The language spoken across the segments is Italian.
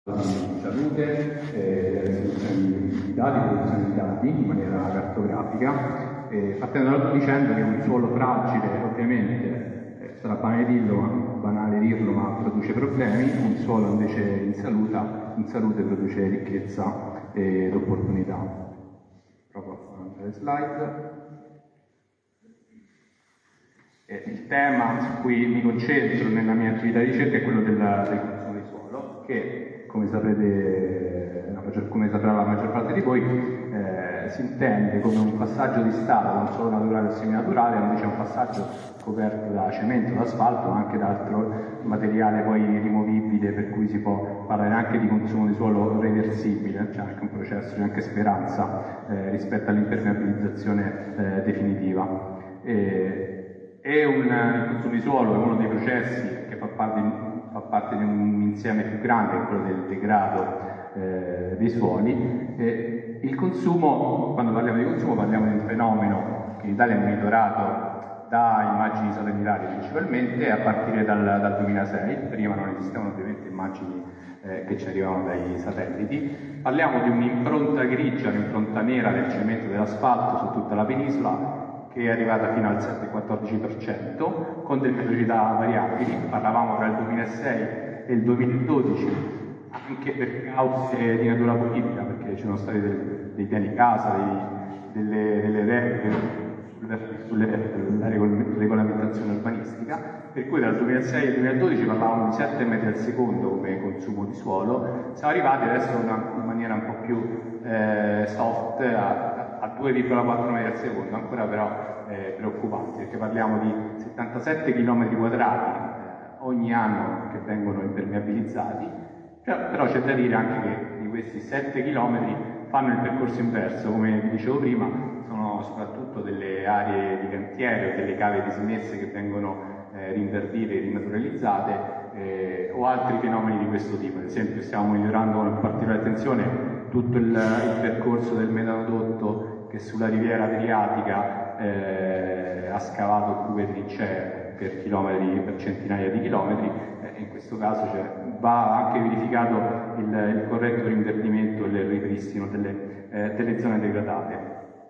di salute, restituzione di dati, produzione di dati in maniera cartografica, partendo dicendo che un suolo fragile ovviamente sarà banale dirlo, ma produce problemi, un suolo invece in salute produce ricchezza ed opportunità. Provo a fare le slide. Il tema su cui mi concentro nella mia attività di ricerca è quello del consumo di suolo, che come saprà la maggior parte di voi si intende come un passaggio di stato da un suolo naturale o semi-naturale, invece è un passaggio coperto da cemento, da asfalto, ma anche da altro materiale poi rimovibile, per cui si può parlare anche di consumo di suolo reversibile, c'è anche un processo, c'è anche speranza rispetto all'impermeabilizzazione definitiva. Il consumo di suolo è uno dei processi che fa parte di un insieme più grande, che è quello del degrado dei suoli. Il consumo, quando parliamo di consumo, parliamo di un fenomeno che in Italia è monitorato da immagini satellitari principalmente a partire dal 2006, prima non esistevano ovviamente immagini che ci arrivavano dai satelliti. Parliamo di un'impronta grigia, un'impronta nera del cemento e dell'asfalto su tutta la penisola, che è arrivata fino al 7-14%, con delle velocità variabili. Parlavamo tra il 2006 e il 2012, anche per cause di natura politica, perché ci sono stati dei piani casa, delle regole sulla regolamentazione urbanistica, per cui dal 2006 al 2012 parlavamo di 7 metri al secondo come consumo di suolo. Siamo arrivati adesso in maniera un po' più soft a 2,4 metri al secondo, ancora però preoccupante, perché parliamo di 77 km quadrati ogni anno che vengono impermeabilizzati. Però c'è da dire anche che di questi 7 km fanno il percorso inverso, come vi dicevo prima, sono soprattutto delle aree di cantiere o delle cave dismesse che vengono rinverdite e rinaturalizzate, o altri fenomeni di questo tipo. Ad esempio stiamo monitorando con particolare attenzione tutto il percorso del metanodotto che sulla riviera adriatica ha scavato cuve trincee per centinaia di chilometri. In questo caso va anche verificato il corretto rinverdimento e il ripristino delle zone degradate.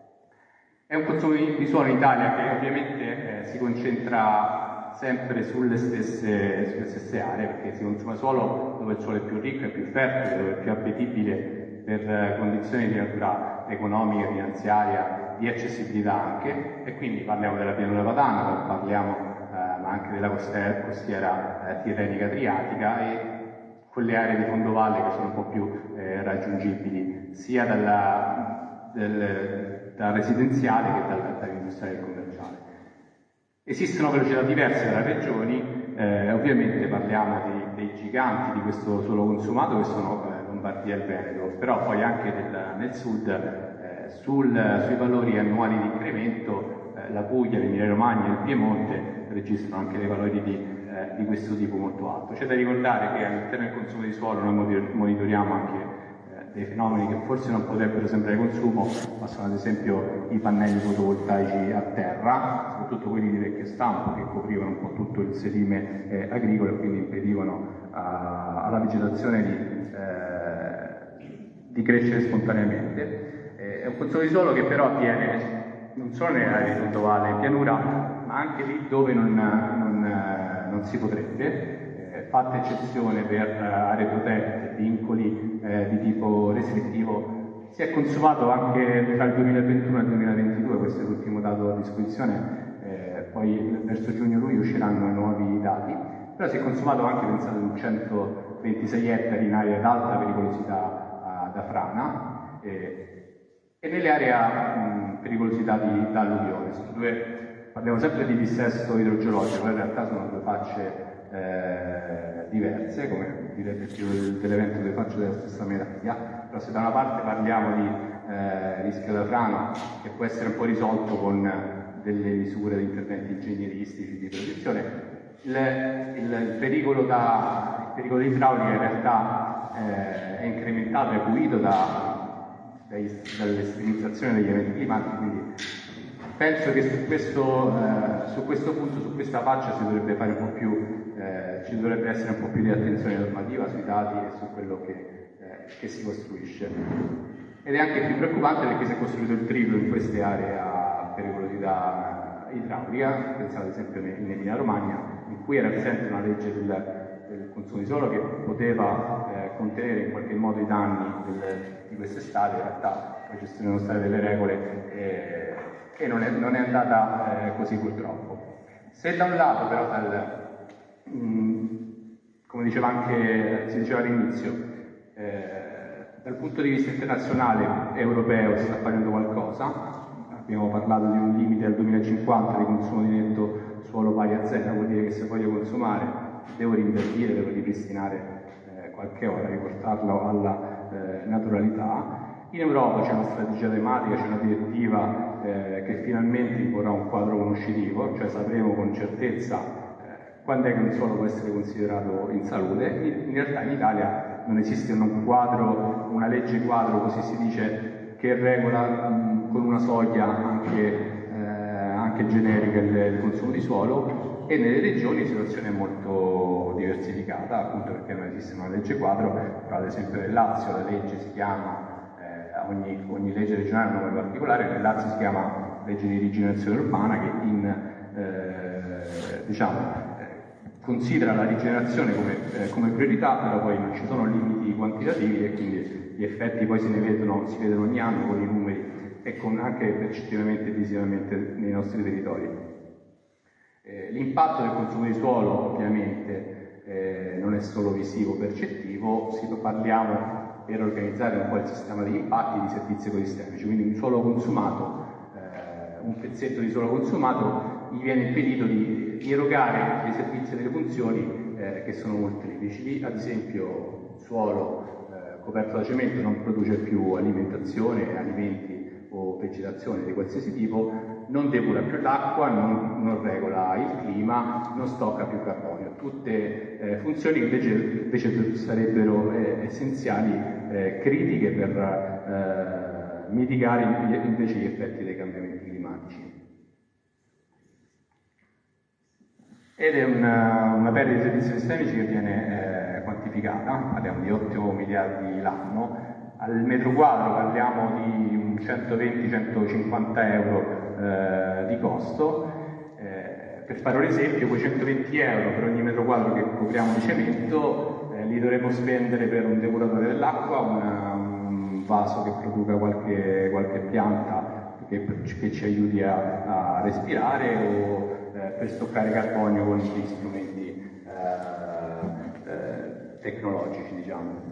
È un consumo di suolo in Italia che ovviamente si concentra sempre sulle stesse aree, perché si consuma suolo dove il suolo è più ricco, è più fertile, dove è più appetibile per condizioni di natura economica, finanziaria, di accessibilità anche, e quindi parliamo della pianura padana, parliamo ma anche della costiera tirrenica adriatica e quelle aree di fondovalle che sono un po' più raggiungibili sia dal residenziale che dall'industriale e commerciale. Esistono velocità diverse tra regioni, ovviamente parliamo dei giganti di questo suolo consumato che sono Lombardia e il Veneto, però poi anche nel sud sui valori annuali di incremento la Puglia, l'Emilia Romagna e il Piemonte registrano anche dei valori di questo tipo molto alto. C'è da ricordare che all'interno del consumo di suolo noi monitoriamo anche dei fenomeni che forse non potrebbero sembrare consumo, ma sono ad esempio i pannelli fotovoltaici a terra, soprattutto quelli di vecchio stampo, che coprivano un po' tutto il sedime agricolo e quindi impedivano alla vegetazione di crescere spontaneamente. È un consumo di suolo che però avviene non solo nelle aree di fondovalle e pianura, ma anche lì dove non si potrebbe, fatta eccezione per aree protette, vincoli di tipo restrittivo. Si è consumato anche tra il 2021 e il 2022, questo è l'ultimo dato a disposizione, poi verso giugno-luglio usciranno i nuovi dati, però si è consumato anche, pensate, un 126 ettari in aree ad alta pericolosità da frana e nelle aree a pericolosità da alluvione, dove parliamo sempre di dissesto idrogeologico, ma in realtà sono due facce diverse, come direbbe il titolo dell'evento, due facce della stessa medaglia. Però se da una parte parliamo di rischio da frana, che può essere un po' risolto con delle misure di interventi ingegneristici di protezione, il pericolo idraulico in realtà è incrementato, è acuito dall'estremizzazione degli eventi climatici, quindi penso che su questo punto, su questa faccia ci dovrebbe essere un po' più di attenzione normativa sui dati e su quello che che si costruisce. Ed è anche più preoccupante perché si è costruito il triplo in queste aree a pericolosità idraulica. Pensate ad esempio in Emilia Romagna, in cui era presente una legge del consumo di suolo che poteva contenere in qualche modo i danni di quest'estate. In realtà poi ci sono state delle regole e non è andata così purtroppo. Se da un lato però, come si diceva all'inizio, dal punto di vista internazionale europeo si sta facendo qualcosa, abbiamo parlato di un limite al 2050 di consumo di netto suolo pari a zero, vuol dire che se voglio consumare devo rinverdire, devo ripristinare qualche ora, riportarlo alla naturalità. In Europa c'è una strategia tematica, c'è una direttiva che finalmente imporrà un quadro conoscitivo, cioè sapremo con certezza quando è che un suolo può essere considerato in salute. In realtà in Italia non esiste una legge quadro, così si dice, che regola con una soglia anche generica il consumo di suolo, e nelle regioni la situazione è molto diversificata, appunto perché non esiste una legge quadro. Però ad esempio nel Lazio la legge si chiama, ogni legge regionale ha un nome particolare, nel Lazio si chiama legge di rigenerazione urbana, che considera la rigenerazione come priorità, però poi non ci sono limiti quantitativi e quindi gli effetti poi si vedono ogni anno con i numeri e anche percettivamente e visivamente nei nostri territori. L'impatto del consumo di suolo ovviamente non è solo visivo, percettivo, parliamo per organizzare un po' il sistema degli impatti di servizi ecosistemici, quindi un suolo consumato, un pezzetto di suolo consumato gli viene impedito di erogare dei servizi e delle funzioni che sono molteplici. Ad esempio, il suolo coperto da cemento non produce più alimentazione, alimenti o vegetazione di qualsiasi tipo, non depura più l'acqua, non regola il clima, non stocca più carbonio. Tutte funzioni che invece sarebbero essenziali, critiche per mitigare invece gli effetti dei cambiamenti climatici. Ed è una perdita di servizi sistemici che viene quantificata, parliamo di 8 miliardi l'anno, al metro quadro parliamo di un 120-150 euro di costo. Per fare un esempio, quei 120 euro per ogni metro quadro che copriamo di cemento li dovremmo spendere per un depuratore dell'acqua, un vaso che produca qualche pianta che ci aiuti a respirare, o per stoccare carbonio con gli strumenti tecnologici, diciamo.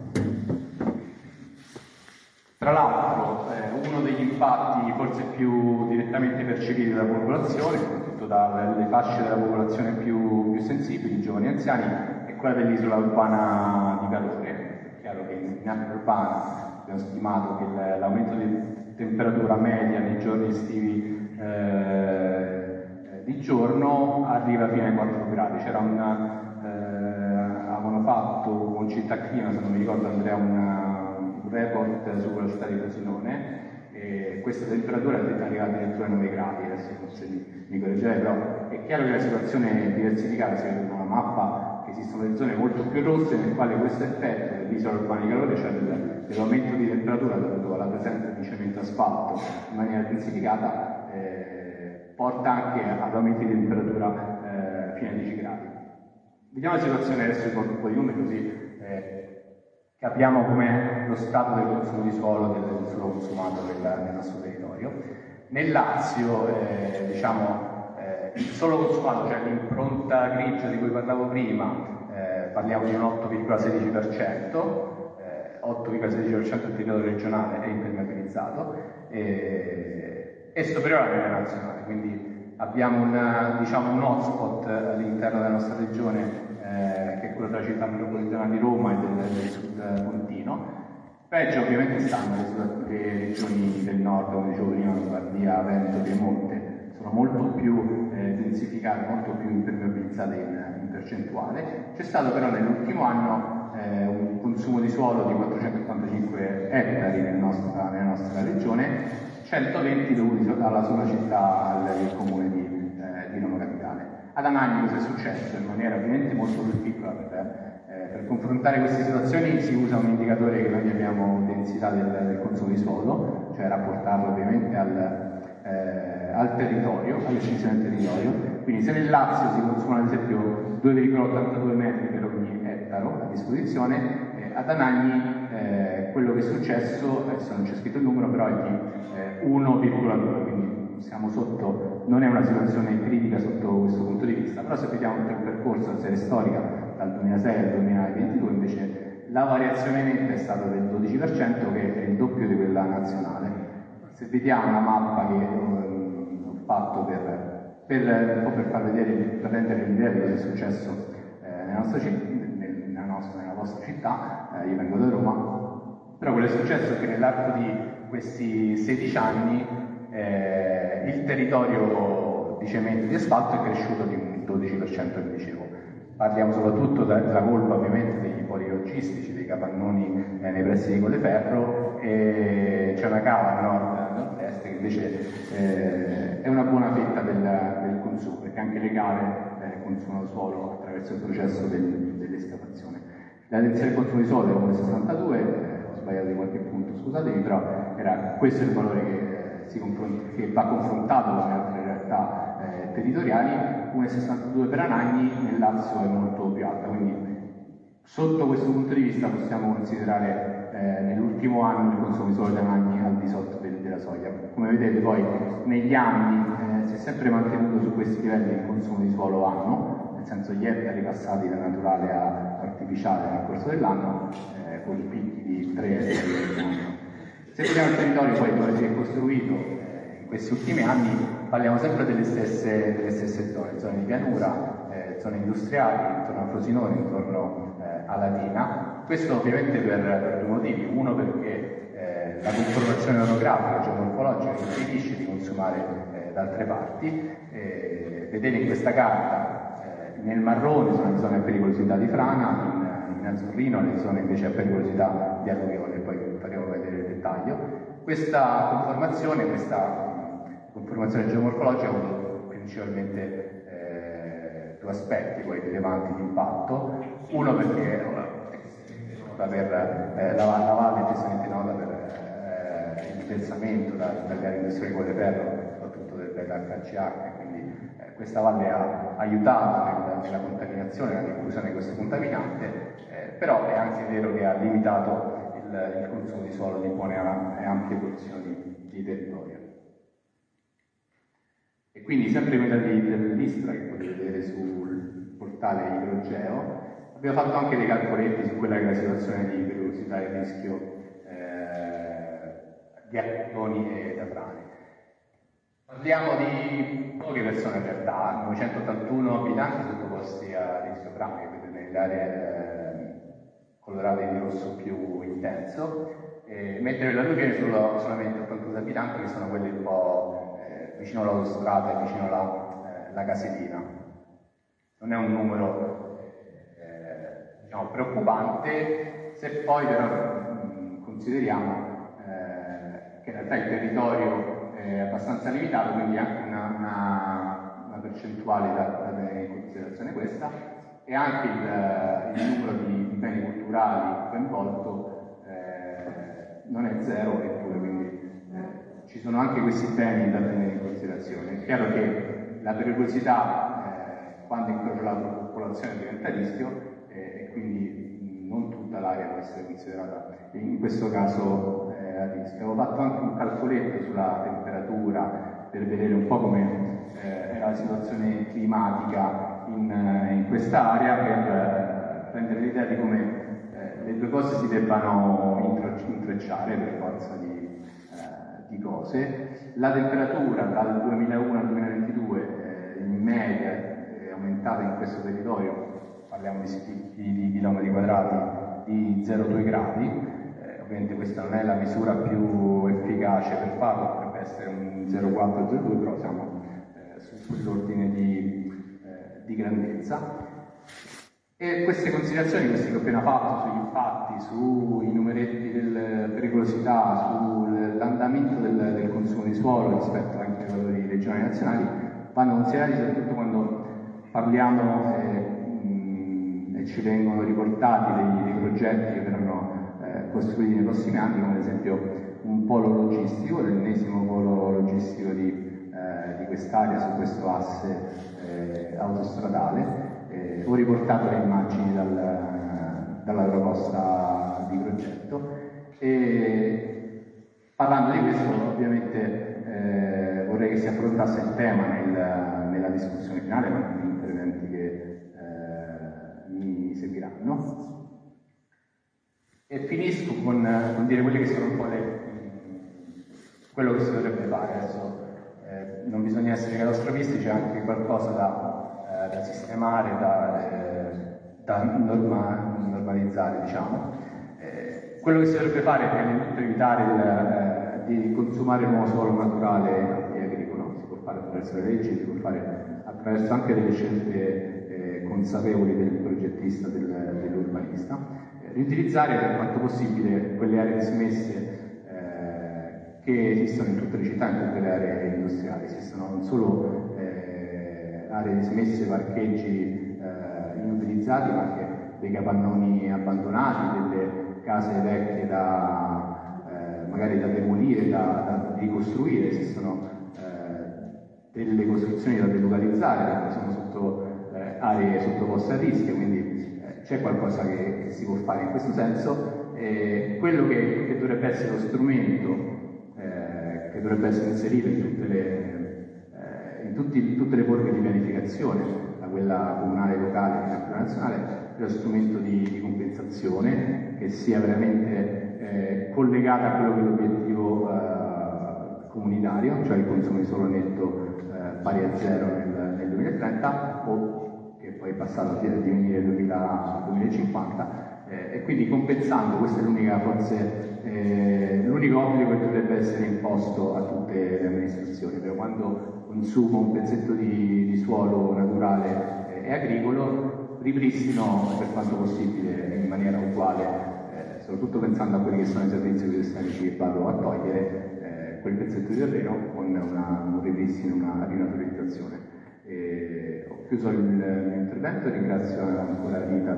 Tra l'altro, uno degli impatti forse più direttamente percepiti dalla popolazione, soprattutto dalle fasce della popolazione più sensibili, giovani e anziani, è quella dell'isola urbana di calore. È chiaro che in area urbana abbiamo stimato che l'aumento di temperatura media nei giorni estivi di giorno arriva fino ai 4 gradi. Avevano fatto con Città Clima, se non mi ricordo Andrea, un report sulla città di Frosinone, e questa temperatura è arrivata addirittura ai 9 gradi, adesso forse mi correggerei, però è chiaro che la situazione è diversificata. Si vede una mappa che esistono delle zone molto più rosse nel quale questo effetto dell'isola urbana di calore, cioè dell'aumento di temperatura dovuto alla presenza di cemento asfalto in maniera intensificata, porta anche ad aumenti di temperatura fino a 10 gradi. Vediamo la situazione adesso con un po' di numeri, così capiamo com'è lo stato del consumo di suolo, del suolo consumato nel nostro territorio. Nel Lazio, il suolo consumato, cioè l'impronta grigia di cui parlavo prima, parliamo di un 8,16%, 8,16% del territorio regionale è impermeabilizzato, è superiore alla media nazionale, quindi abbiamo un hotspot all'interno della nostra regione, che è quello della città metropolitana di Roma e del sud pontino. Peggio ovviamente stanno le regioni del nord, come dicevo prima, Lombardia, Veneto, Piemonte, sono molto più densificate, molto più impermeabilizzate in percentuale. C'è stato però nell'ultimo anno un consumo di suolo di 485 ettari nella nostra regione, 120 dovuti alla sola città, al comune di Roma Capitale. Ad Anagni cosa è successo? In maniera ovviamente molto più piccola per Per confrontare queste situazioni si usa un indicatore che noi chiamiamo densità del consumo di suolo, cioè rapportarlo ovviamente al territorio, all'estensione del territorio. Quindi se nel Lazio si consumano ad esempio 2,82 metri per ogni ettaro a disposizione, ad Anagni quello che è successo, adesso non c'è scritto il numero, però è di 1,2, quindi siamo sotto, non è una situazione critica sotto questo punto di vista, però se vediamo tutto il percorso a serie storica dal 2006 al 2022 invece la variazione netta è stata del 12%, che è il doppio di quella nazionale. Se vediamo una mappa che ho fatto un po' per far vedere, per rendere l'idea di cosa è successo nella vostra città, io vengo da Roma, però quello che è successo è che nell'arco di questi 16 anni il territorio di cemento e di asfalto è cresciuto di un 12%, come dicevo. Parliamo soprattutto della colpa ovviamente degli poli logistici, dei capannoni nei pressi di Colleferro, e c'è una cava a nord-est che invece è una buona fetta del consumo, perché anche le cave consumano suolo attraverso il processo dell'escavazione. La densità del consumo di suolo è 1,62, ho sbagliato di qualche punto, scusatemi, però questo è il valore che va confrontato con le altre realtà territoriali. 1,62 per Anagni, nel Lazio è molto più alta, quindi sotto questo punto di vista possiamo considerare nell'ultimo anno il consumo di suolo di Anagni al di sotto della soglia. Come vedete poi negli anni si è sempre mantenuto su questi livelli di consumo di suolo anno, nel senso gli ettari passati da naturale a artificiale nel corso dell'anno, con i picchi di 3 ettari all'anno. Se vediamo il territorio poi dove si è costruito in questi ultimi anni, parliamo sempre delle stesse zone di pianura, zone industriali, intorno a Frosinone, intorno a Latina. Questo ovviamente per due motivi: uno perché la conformazione orografica, geomorfologica, impedisce di consumare da altre parti. Vedete in questa carta nel marrone sono le zone a pericolosità di frana, in azzurrino le zone invece a pericolosità di alluvione, poi faremo vedere il dettaglio. Questa conformazione geomorfologica ha avuto principalmente due aspetti poi rilevanti di impatto. Uno perché la valle è precisamente nota per il versamento dalle aree industriali di Colleferro, soprattutto dell'HCH, quindi questa valle ha aiutato nella contaminazione, nella diffusione di questo contaminante, però è anche vero che ha limitato il consumo di suolo di buone e ampie porzioni di territorio. E quindi sempre quella dell'ISPRA, che potete vedere sul portale Idrogeo, abbiamo fatto anche dei calcoletti su quella che è la situazione di pericolosità e rischio di acquedoni e da frane. Parliamo di poche persone in realtà, 981 abitanti sottoposti a rischio frane, che vedete nelle aree colorate di rosso più intenso, mentre la Lucca è solamente 82 abitanti, che sono quelli un po' vicino all'autostrada e vicino alla casetina. Non è un numero diciamo, preoccupante, se poi però consideriamo che in realtà il territorio è abbastanza limitato, quindi anche una percentuale da tenere in considerazione questa, e anche il numero di beni culturali coinvolto non è zero eppure, quindi ci sono anche questi beni da tenere in considerazione. È chiaro che la pericolosità quando incrocia la popolazione diventa rischio, e quindi non tutta l'area può essere considerata in questo caso a rischio. Avevo fatto anche un calcoletto sulla temperatura per vedere un po' come era la situazione climatica in questa area, per prendere l'idea di come le due cose si debbano intrecciare per forza di cose. La temperatura dal 2001 al 2022 in media è aumentata in questo territorio, parliamo di chilometri quadrati, di 0,2 gradi. Ovviamente questa non è la misura più efficace per farlo, potrebbe essere un 0,4-0,2, però siamo su quell'ordine di grandezza. E queste considerazioni, queste che ho appena fatto sugli impatti, sui numeretti della pericolosità, sull'andamento del consumo di suolo rispetto anche ai valori regionali e nazionali, vanno considerati soprattutto quando parliamo e ci ci vengono riportati dei progetti che verranno costruiti nei prossimi anni, come ad esempio un polo logistico, l'ennesimo polo logistico di quest'area su questo asse autostradale. Ho riportato le immagini dalla proposta di progetto e parlando di questo ovviamente vorrei che si affrontasse il tema nella discussione finale, ma anche negli interventi che mi seguiranno. E finisco con dire quelle che sono un po' quello che si dovrebbe fare. Adesso non bisogna essere catastrofisti, c'è anche qualcosa da sistemare, da normalizzare, diciamo. Quello che si dovrebbe fare è prima di tutto evitare di consumare il nuovo suolo naturale e agricolo. Si può fare attraverso le leggi, si può fare attraverso anche delle scelte consapevoli del progettista, dell'urbanista. Riutilizzare per quanto possibile quelle aree dismesse che esistono in tutte le città, in tutte le aree industriali. Esistono non solo aree dismesse, parcheggi inutilizzati, ma anche dei capannoni abbandonati, delle case vecchie magari da demolire, da ricostruire. Esistono delle costruzioni da delocalizzare perché sono sotto aree sottoposte a rischio, quindi c'è qualcosa che si può fare in questo senso. Quello che dovrebbe essere lo strumento che dovrebbe essere inserito in tutte le forme di pianificazione, da quella comunale, locale fino a quella nazionale, è lo strumento di compensazione che sia veramente collegato a quello che è l'obiettivo comunitario, cioè il consumo di suolo netto pari a zero nel 2030, o che poi è passato a diminuire nel 2050. E quindi compensando, questo è l'unico obbligo che dovrebbe essere imposto a tutte le amministrazioni. Però quando consumo un pezzetto di suolo naturale e agricolo, ripristino per quanto possibile in maniera uguale, soprattutto pensando a quelli che sono i servizi biosistemici che vado a togliere, quel pezzetto di terreno con un ripristino, una rinaturalizzazione. Ho chiuso il mio intervento, ringrazio ancora Rita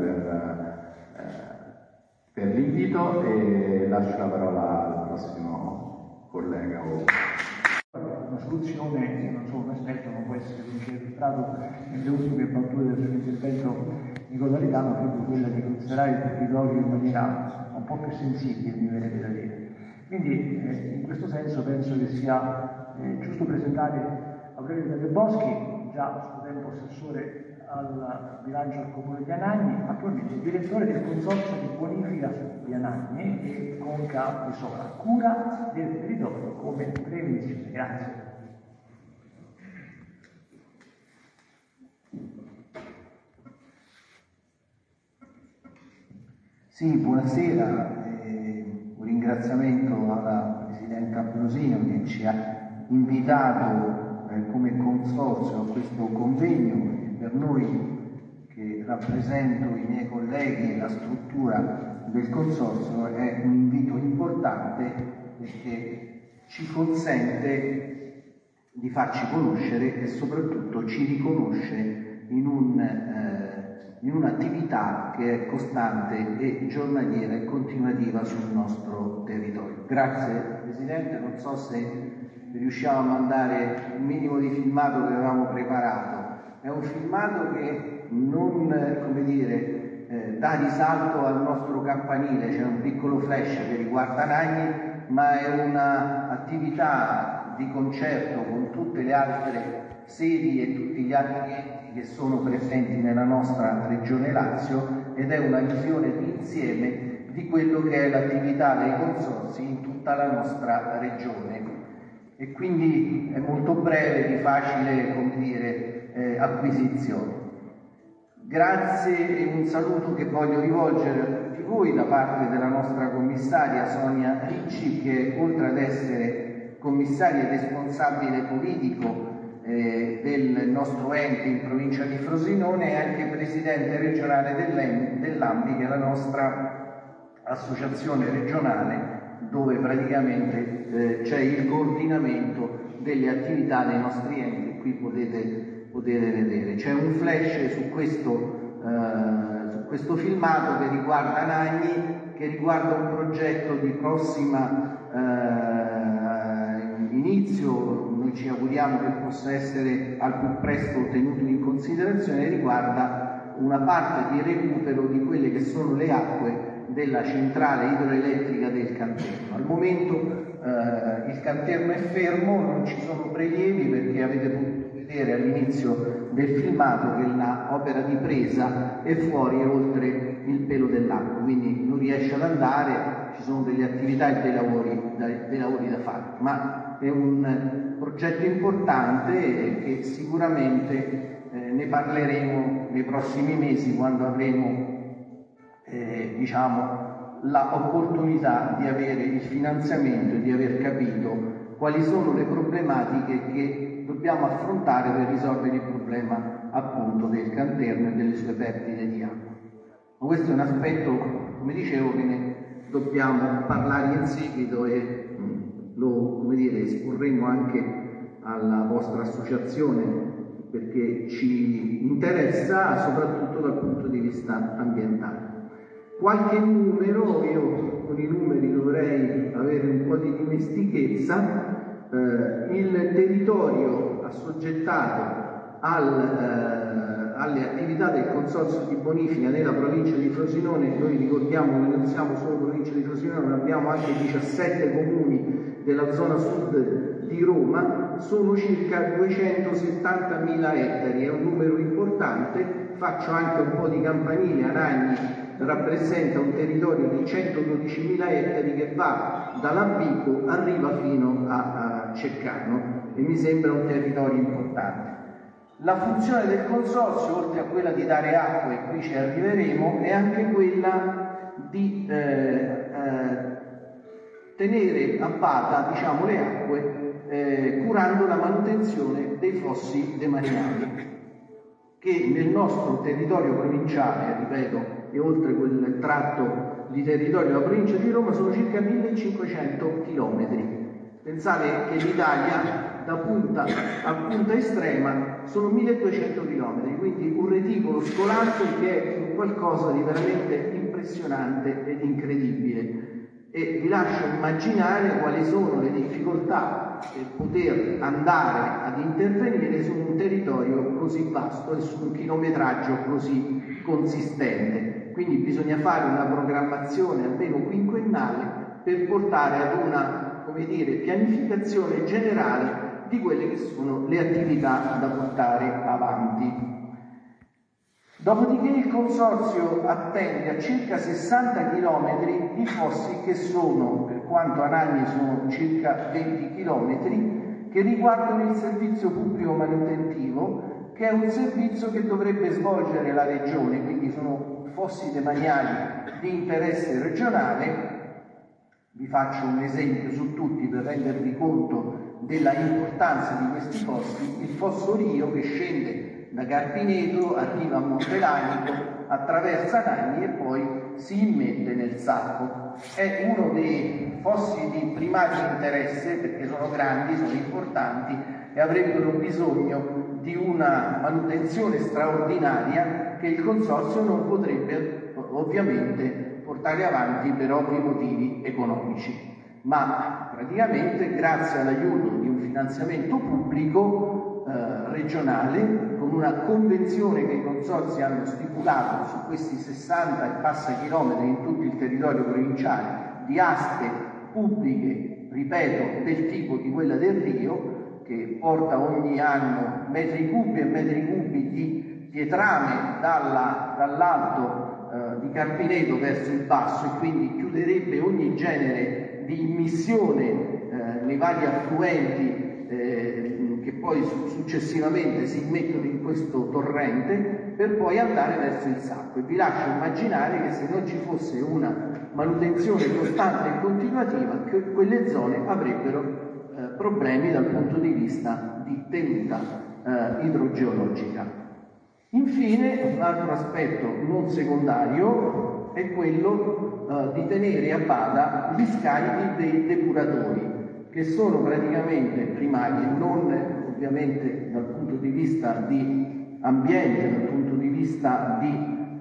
per l'invito e lascio la parola al prossimo collega. Una soluzione, io non sono un esperto, non può essere illustrato nelle ultime battute del suo intervento Nicola Ritano, proprio quella di considerare il territorio in maniera un po' più sensibile, mi verrebbe da dire. Quindi in questo senso penso che sia giusto presentare Aurelio Delle Boschi, già a suo tempo assessore al bilancio del Comune di Anagni, attualmente direttore del consorzio di bonifica di Anagni e Conca di Sora, cura del territorio come prevenzione. Grazie. Sì, buonasera. Un ringraziamento alla Presidente Ambrosino che ci ha invitato come consorzio a questo convegno. Per noi che rappresento i miei colleghi e la struttura del consorzio è un invito importante perché ci consente di farci conoscere e soprattutto ci riconosce in un'attività che è costante e giornaliera e continuativa sul nostro territorio. Grazie Presidente, non so se riusciamo a mandare un minimo di filmato che avevamo preparato. È un filmato che non, dà risalto al nostro campanile, c'è un piccolo flash che riguarda Nagni, ma è un'attività di concerto con tutte le altre sedi e tutti gli altri enti che sono presenti nella nostra regione Lazio ed è una visione d'insieme di quello che è l'attività dei consorzi in tutta la nostra regione. E quindi è molto breve, di facile acquisizione. Grazie e un saluto che voglio rivolgere a tutti voi da parte della nostra commissaria Sonia Ricci, che oltre ad essere commissaria e responsabile politico del nostro ente in provincia di Frosinone, è anche presidente regionale dell'AMBI, che è la nostra associazione regionale, dove praticamente c'è il coordinamento delle attività dei nostri enti. Qui potete vedere, c'è un flash su questo questo filmato che riguarda Nagni, che riguarda un progetto di prossima inizio, noi ci auguriamo che possa essere al più presto tenuto in considerazione, riguarda una parte di recupero di quelle che sono le acque della centrale idroelettrica del Canterno. Al momento il Canterno è fermo, non ci sono prelievi perché avete potuto vedere all'inizio del filmato che l'opera di presa è fuori e oltre il pelo dell'acqua, quindi non riesce ad andare, ci sono delle attività e dei lavori da fare, ma è un progetto importante che sicuramente ne parleremo nei prossimi mesi quando avremo l'opportunità di avere il finanziamento e di aver capito quali sono le problematiche che dobbiamo affrontare per risolvere il problema appunto del Canterno e delle sue perdite di acqua. Ma questo è un aspetto, come dicevo, che ne dobbiamo parlare in seguito e lo esporremo anche alla vostra associazione perché ci interessa soprattutto dal punto di vista ambientale. Qualche numero, io con i numeri dovrei avere un po' di dimestichezza. Il territorio assoggettato alle attività del Consorzio di Bonifica nella provincia di Frosinone, noi ricordiamo che non siamo solo provincia di Frosinone, ma abbiamo anche 17 comuni della zona sud di Roma, sono circa 270.000 ettari, è un numero importante. Faccio anche un po' di campanile. Anagni rappresenta un territorio di 112.000 ettari che va da Labico, arriva fino a Ceccano e mi sembra un territorio importante. La funzione del consorzio, oltre a quella di dare acqua, e qui ci arriveremo, è anche quella di tenere a bada, le acque, curando la manutenzione dei fossi demaniali, che nel nostro territorio provinciale, ripeto, e oltre quel tratto di territorio della provincia di Roma, sono circa 1500 chilometri. Pensate che l'Italia da punta a punta estrema sono 1200 chilometri, quindi un reticolo scolastico che è qualcosa di veramente impressionante ed incredibile. E vi lascio immaginare quali sono le difficoltà per poter andare ad intervenire su un territorio così vasto e su un chilometraggio così consistente. Quindi bisogna fare una programmazione almeno quinquennale per portare ad una, pianificazione generale di quelle che sono le attività da portare avanti. Dopodiché il Consorzio attende a circa 60 km i fossi che sono, per quanto a Nagni sono circa 20 km, che riguardano il servizio pubblico manutentivo, che è un servizio che dovrebbe svolgere la Regione, quindi sono fossi demaniali di interesse regionale. Vi faccio un esempio su tutti per rendervi conto della importanza di questi fossi. Il fosso Rio, che scende da Carpineto, arriva a Montelanico, attraversa Nagni e poi si immette nel Sacco. È uno dei fossi di primario interesse perché sono grandi, sono importanti e avrebbero bisogno di una manutenzione straordinaria che il Consorzio non potrebbe ovviamente portare avanti per ovvi motivi economici. Ma praticamente grazie all'aiuto di un finanziamento pubblico regionale, con una convenzione che i consorzi hanno stipulato su questi 60 e passa chilometri in tutto il territorio provinciale di aste pubbliche, ripeto, del tipo di quella del Rio, che porta ogni anno metri cubi e metri cubi di pietrame dall'alto di Carpineto verso il basso, e quindi chiuderebbe ogni genere di immissione nei vari affluenti che poi successivamente si immettono in questo torrente per poi andare verso il Sacco. E vi lascio immaginare che se non ci fosse una manutenzione costante e continuativa, quelle zone avrebbero problemi dal punto di vista di tenuta idrogeologica. Infine, un altro aspetto non secondario è quello di tenere a bada gli scarichi dei depuratori, che sono praticamente primari, non ovviamente dal punto di vista di ambiente, dal punto di vista di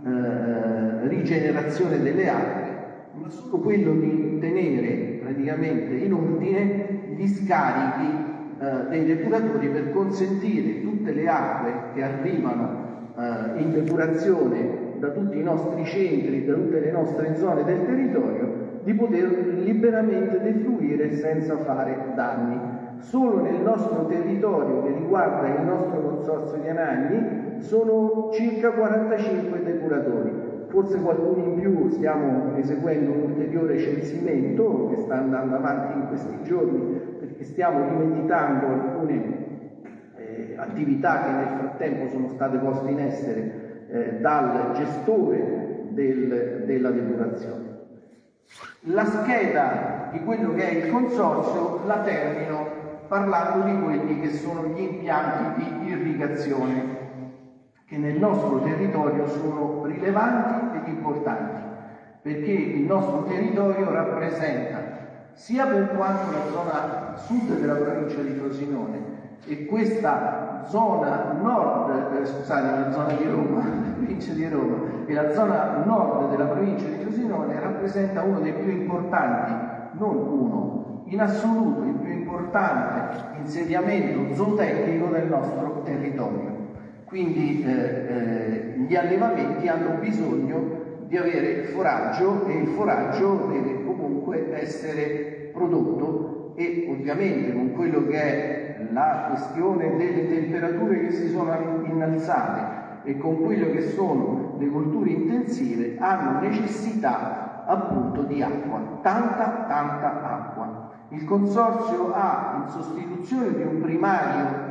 rigenerazione delle acque, ma solo quello di tenere praticamente in ordine gli scarichi dei depuratori per consentire tutte le acque che arrivano in depurazione da tutti i nostri centri, da tutte le nostre zone del territorio, di poter liberamente defluire senza fare danni. Solo nel nostro territorio, che riguarda il nostro consorzio di Anagni, sono circa 45 depuratori. Forse qualcuno in più, stiamo eseguendo un ulteriore censimento che sta andando avanti in questi giorni, perché stiamo rimeritando alcune attività che nel frattempo sono state poste in essere dal gestore della depurazione. La scheda di quello che è il consorzio la termino parlando di quelli che sono gli impianti di irrigazione che nel nostro territorio sono rilevanti ed importanti, perché il nostro territorio rappresenta, sia per quanto la zona sud della provincia di Frosinone e questa zona nord, la zona di Roma, la provincia di Roma, e la zona nord della provincia di Frosinone rappresenta uno dei più importanti, non uno, in assoluto il più importante insediamento zootecnico del nostro territorio. Quindi gli allevamenti hanno bisogno di avere foraggio e il foraggio deve comunque essere prodotto, e ovviamente con quello che è la questione delle temperature che si sono innalzate e con quello che sono le colture intensive, hanno necessità appunto di acqua, tanta acqua. Il consorzio ha, in sostituzione di un primario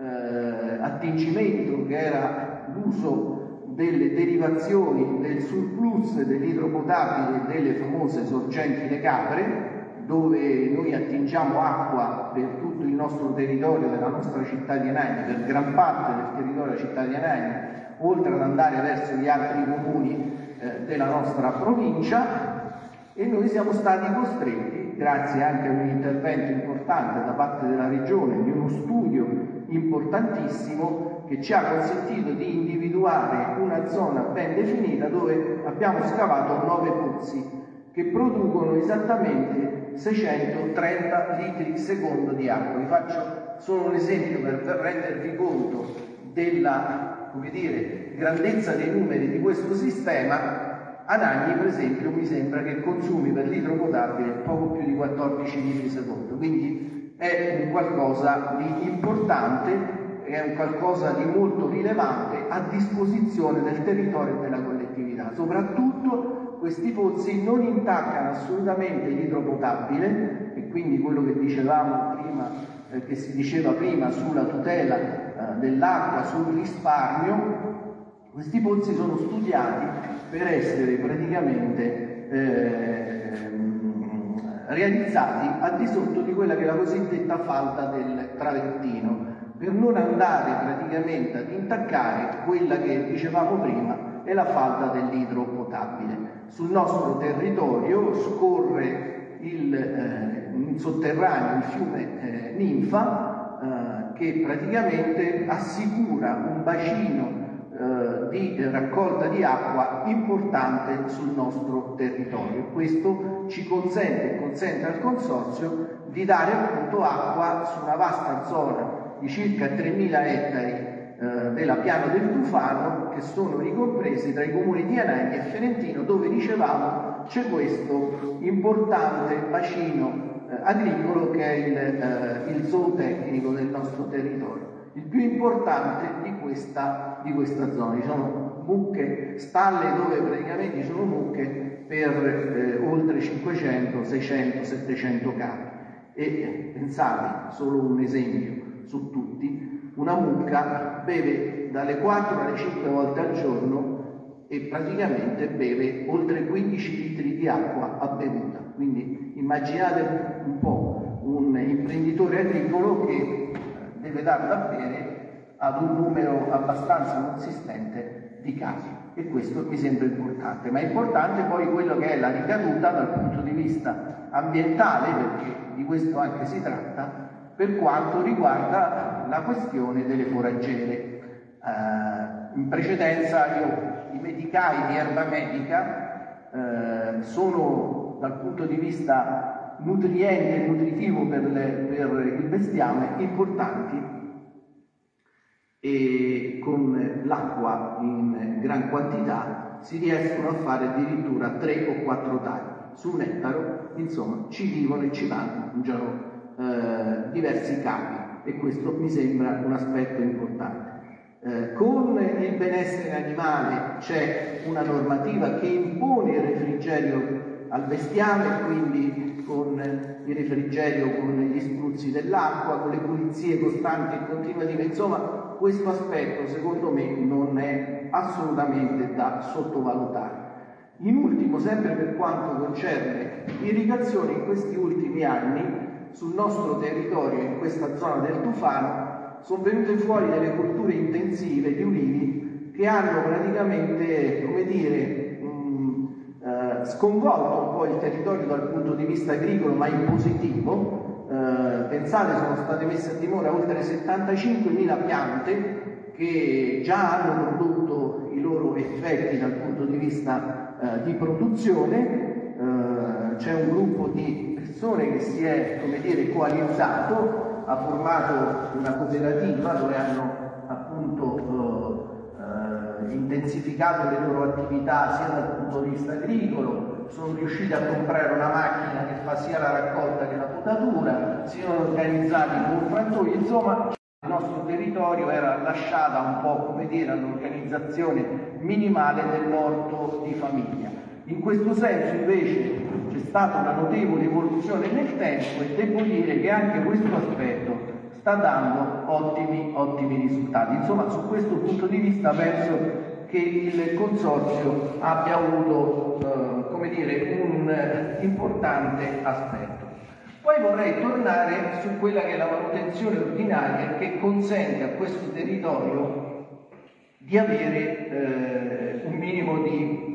attingimento che era l'uso delle derivazioni del surplus dell'idropotabile e delle famose sorgenti Le Capre, dove noi attingiamo acqua per tutto il nostro territorio della nostra città di Anagni, per gran parte del territorio della città di Anagni, oltre ad andare verso gli altri comuni della nostra provincia, e noi siamo stati costretti, grazie anche a un intervento importante da parte della Regione, di uno studio importantissimo che ci ha consentito di individuare una zona ben definita dove abbiamo scavato 9 pozzi che producono esattamente 630 litri secondo di acqua. Vi faccio solo un esempio per rendervi conto della, come dire, grandezza dei numeri di questo sistema. Anagni, per esempio, mi sembra che consumi per litro potabile poco più di 14 litri secondo, quindi è un qualcosa di importante, è un qualcosa di molto rilevante a disposizione del territorio e della collettività. Soprattutto questi pozzi non intaccano assolutamente l'idropotabile, e quindi quello che dicevamo prima, che si diceva prima sulla tutela dell'acqua, sul risparmio. Questi pozzi sono studiati per essere praticamente realizzati a di sotto di quella che è la cosiddetta falda del travertino, per non andare praticamente ad intaccare quella che dicevamo prima è la falda dell'idropotabile. Sul nostro territorio scorre in sotterraneo il fiume Ninfa, che praticamente assicura un bacino di raccolta di acqua importante sul nostro territorio. Questo ci consente al consorzio di dare appunto acqua su una vasta zona di circa 3.000 ettari della Piana del Tufano, che sono ricompresi tra i comuni di Anagni e Ferentino, dove dicevamo c'è questo importante bacino agricolo che è il zootecnico del nostro territorio, il più importante di questa zona. Ci sono mucche, stalle dove praticamente ci sono mucche per oltre 500, 600, 700 capi. E pensate, solo un esempio su tutti, una mucca beve dalle 4 alle 5 volte al giorno e praticamente beve oltre 15 litri di acqua a bevuta. Quindi immaginate un po' un imprenditore agricolo che deve dar da bere ad un numero abbastanza consistente di casi, e questo mi sembra importante. Ma è importante poi quello che è la ricaduta dal punto di vista ambientale, perché di questo anche si tratta, per quanto riguarda la questione delle foraggere. In precedenza io i medicai di erba medica sono dal punto di vista nutriente e nutritivo per il bestiame importanti, e con l'acqua in gran quantità si riescono a fare addirittura 3 o 4 tagli su un ettaro. Insomma, ci vivono e ci mangiano diversi capi, e questo mi sembra un aspetto importante. Con il benessere animale c'è una normativa che impone il refrigerio al bestiame, quindi con il refrigerio, con gli spruzzi dell'acqua, con le pulizie costanti e continuative. Insomma, questo aspetto secondo me non è assolutamente da sottovalutare. In ultimo, sempre per quanto concerne l'irrigazione, in questi ultimi anni sul nostro territorio, in questa zona del Tufano, sono venute fuori delle colture intensive di ulivi che hanno praticamente, come dire, sconvolto un po' il territorio dal punto di vista agricolo, ma in positivo. Pensate, sono state messe a dimora oltre 75.000 piante che già hanno prodotto i loro effetti dal punto di vista di produzione. C'è un gruppo di persone che si è, come dire, coalizzato, ha formato una cooperativa dove hanno appunto intensificato le loro attività sia dal punto di vista agricolo, sono riusciti a comprare una macchina che fa sia la raccolta che la potatura, si sono organizzati con frantoi. Insomma, il nostro territorio era lasciata un po', come dire, all'organizzazione minimale dell'orto di famiglia. In questo senso invece c'è stata una notevole evoluzione nel tempo, e devo dire che anche questo aspetto sta dando ottimi risultati. Insomma, su questo punto di vista penso che il Consorzio abbia avuto come dire, un importante aspetto. Poi vorrei tornare su quella che è la manutenzione ordinaria, che consente a questo territorio di avere un minimo di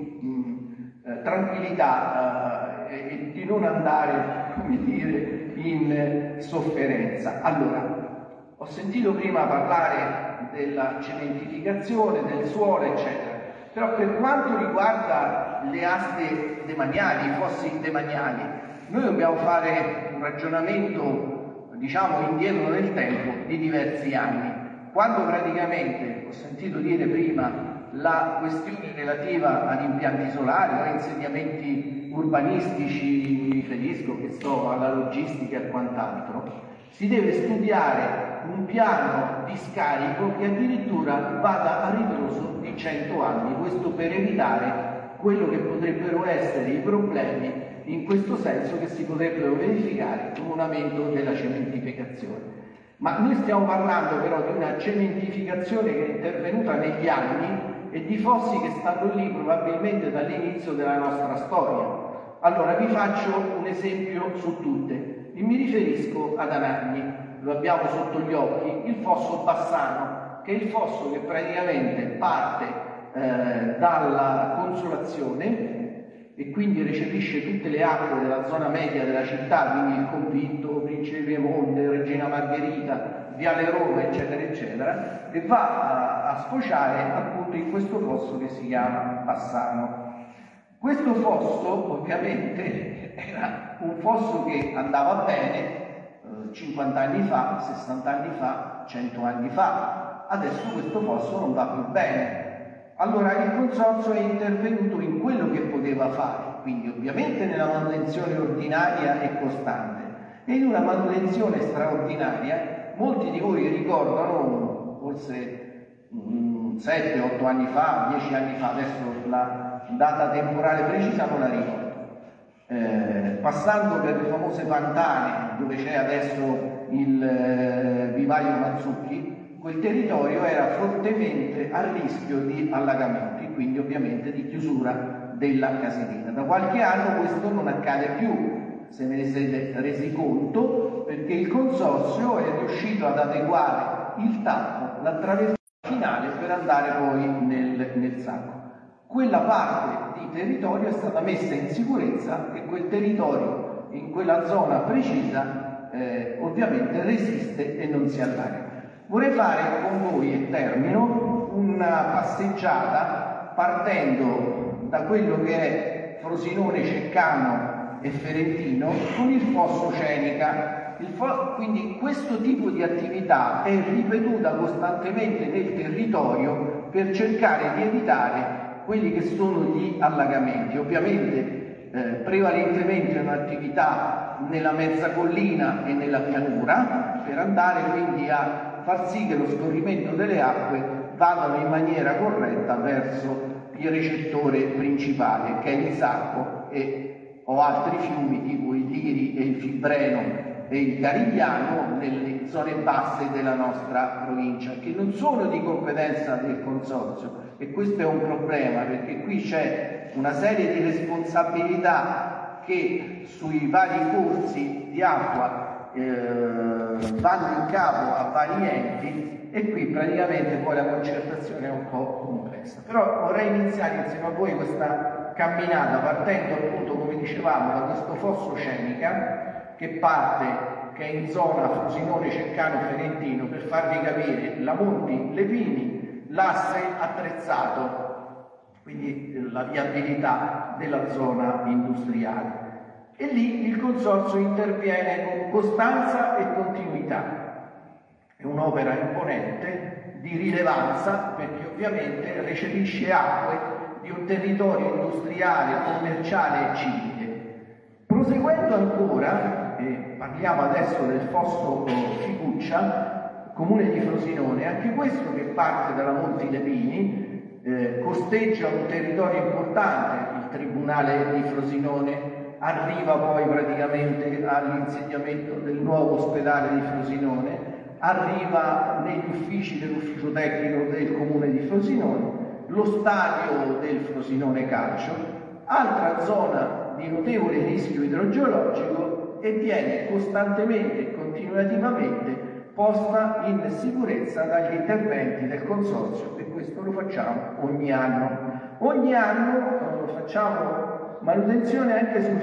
tranquillità e di non andare, come dire, in sofferenza. Allora, ho sentito prima parlare della cementificazione, del suolo, eccetera, però per quanto riguarda le aste demaniali, i fossi demaniali, noi dobbiamo fare un ragionamento, diciamo, indietro nel tempo di diversi anni, quando praticamente, ho sentito dire prima, la questione relativa ad impianti solari o a insediamenti urbanistici, mi riferisco, che so, alla logistica e a quant'altro, si deve studiare un piano di scarico che addirittura vada a ritroso di 100 anni, questo per evitare quello che potrebbero essere i problemi in questo senso che si potrebbero verificare con un aumento della cementificazione. Ma noi stiamo parlando però di una cementificazione che è intervenuta negli anni e di fossi che stanno lì probabilmente dall'inizio della nostra storia. Allora vi faccio un esempio su tutte, e mi riferisco ad Anagni, lo abbiamo sotto gli occhi, il fosso Bassano, che è il fosso che praticamente parte dalla Consolazione e quindi recepisce tutte le acque della zona media della città, quindi il Convitto, Principe Piemonte, Regina Margherita, Viale Roma, eccetera, eccetera, e va a sfociare appunto in questo fosso che si chiama Bassano. Questo fosso ovviamente era un fosso che andava bene 50 anni fa, 60 anni fa, 100 anni fa. Adesso questo fosso non va più bene. Allora il Consorzio è intervenuto in quello che poteva fare, quindi ovviamente nella manutenzione ordinaria e costante, e in una manutenzione straordinaria. Molti di voi ricordano, forse 7-8 anni fa, 10 anni fa, adesso la data temporale precisa non la ricordo, passando per le famose Pantane, dove c'è adesso il vivaio Mazzucchi, quel territorio era fortemente a rischio di allagamenti, quindi ovviamente di chiusura della casilina. Da qualche anno questo non accade più, se ve ne siete resi conto, perché il Consorzio è riuscito ad adeguare il tappo, l'attraversamento finale per andare poi nel sacco. Quella parte di territorio è stata messa in sicurezza e quel territorio in quella zona precisa ovviamente resiste e non si allaga. Vorrei fare con voi, e termino, una passeggiata partendo da quello che è Frosinone, Ceccano e Ferentino con il fosso Cenica. Quindi questo tipo di attività è ripetuta costantemente nel territorio per cercare di evitare quelli che sono gli allagamenti. Ovviamente prevalentemente è un'attività nella mezza collina e nella pianura, per andare quindi a far sì che lo scorrimento delle acque vadano in maniera corretta verso il recettore principale, che è il Sacco o altri fiumi tipo il Liri e il Fibreno e il Carigliano nelle zone basse della nostra provincia, che non sono di competenza del Consorzio, e questo è un problema, perché qui c'è una serie di responsabilità che sui vari corsi di acqua vanno in capo a vari enti, e qui praticamente poi la concertazione è un po' complessa. Però vorrei iniziare insieme a voi questa camminata partendo appunto, come dicevamo, da questo fosso Cenica che è in zona Frosinone, Ceccano, Ferentino, per farvi capire la Monti Lepini, l'asse attrezzato, quindi la viabilità della zona industriale. E lì il Consorzio interviene con costanza e continuità. È un'opera imponente, di rilevanza, perché ovviamente recepisce acque di un territorio industriale, commerciale e civile. Proseguendo ancora, parliamo adesso del fosso Ficuccia, comune di Frosinone, anche questo che parte dalla Monti Lepini, costeggia un territorio importante, il Tribunale di Frosinone, arriva poi praticamente all'insediamento del nuovo ospedale di Frosinone, arriva negli uffici dell'ufficio tecnico del comune di Frosinone, lo stadio del Frosinone Calcio, altra zona di notevole rischio idrogeologico, e viene costantemente e continuativamente posta in sicurezza dagli interventi del Consorzio, e questo lo facciamo ogni anno. Ogni anno facciamo manutenzione anche sul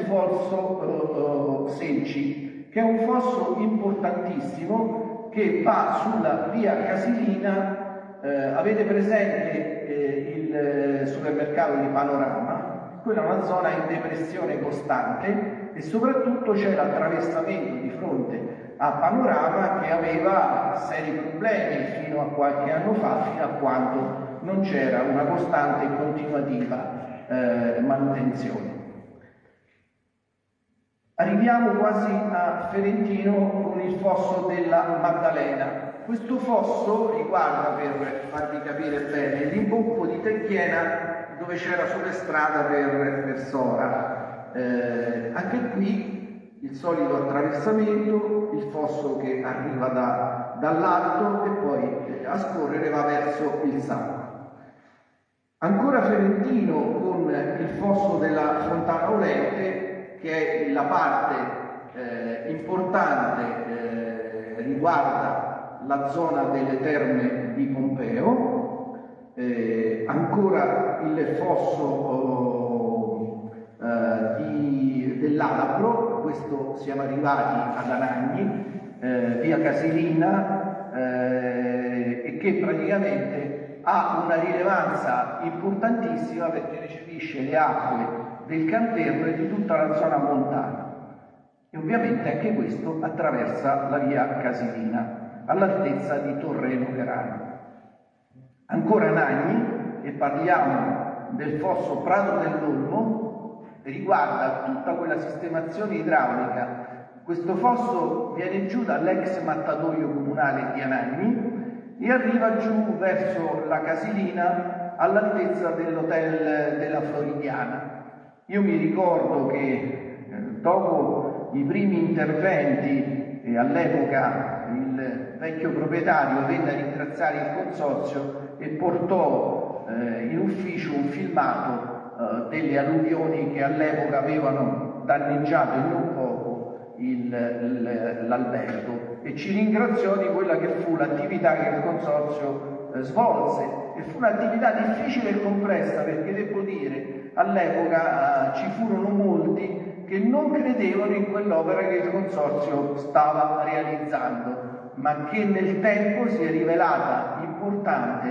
fosso Selci, che è un fosso importantissimo che va sulla via Casilina. Avete presente il supermercato di Panorama? Quella è una zona in depressione costante, e soprattutto c'è l'attraversamento di fronte a Panorama che aveva seri problemi fino a qualche anno fa, fino a quando non c'era una costante e continuativa manutenzione. Arriviamo quasi a Ferentino con il fosso della Maddalena. Questo fosso riguarda, per farvi capire bene, l'imbocco di Teghiena, dove c'era sulla strada per Sora. Anche qui il solito attraversamento, il fosso che arriva dall'alto e poi a scorrere va verso il Sacco. Ancora Ferentino con il fosso della Fontana Olente, che è la parte importante, riguarda la zona delle terme di Pompeo. Ancora il fosso dell'Alabro, questo siamo arrivati ad Anagni, via Casilina, e che praticamente ha una rilevanza importantissima perché recepisce le acque del Canterno e di tutta la zona montana, e ovviamente anche questo attraversa la via Casilina all'altezza di Torre Lucarano. Ancora Nagni, e parliamo del fosso Prato dell'Olmo, riguarda tutta quella sistemazione idraulica. Questo fosso viene giù dall'ex mattatoio comunale di Anagni e arriva giù verso la Casilina all'altezza dell'hotel della Floridiana. Io mi ricordo che dopo i primi interventi, all'epoca il vecchio proprietario venne a ringraziare il Consorzio e portò in ufficio un filmato delle alluvioni che all'epoca avevano danneggiato in non poco l'albergo, e ci ringraziò di quella che fu l'attività che il Consorzio svolse, e fu un'attività difficile e complessa, perché devo dire all'epoca ci furono molti che non credevano in quell'opera che il Consorzio stava realizzando, ma che nel tempo si è rivelata importante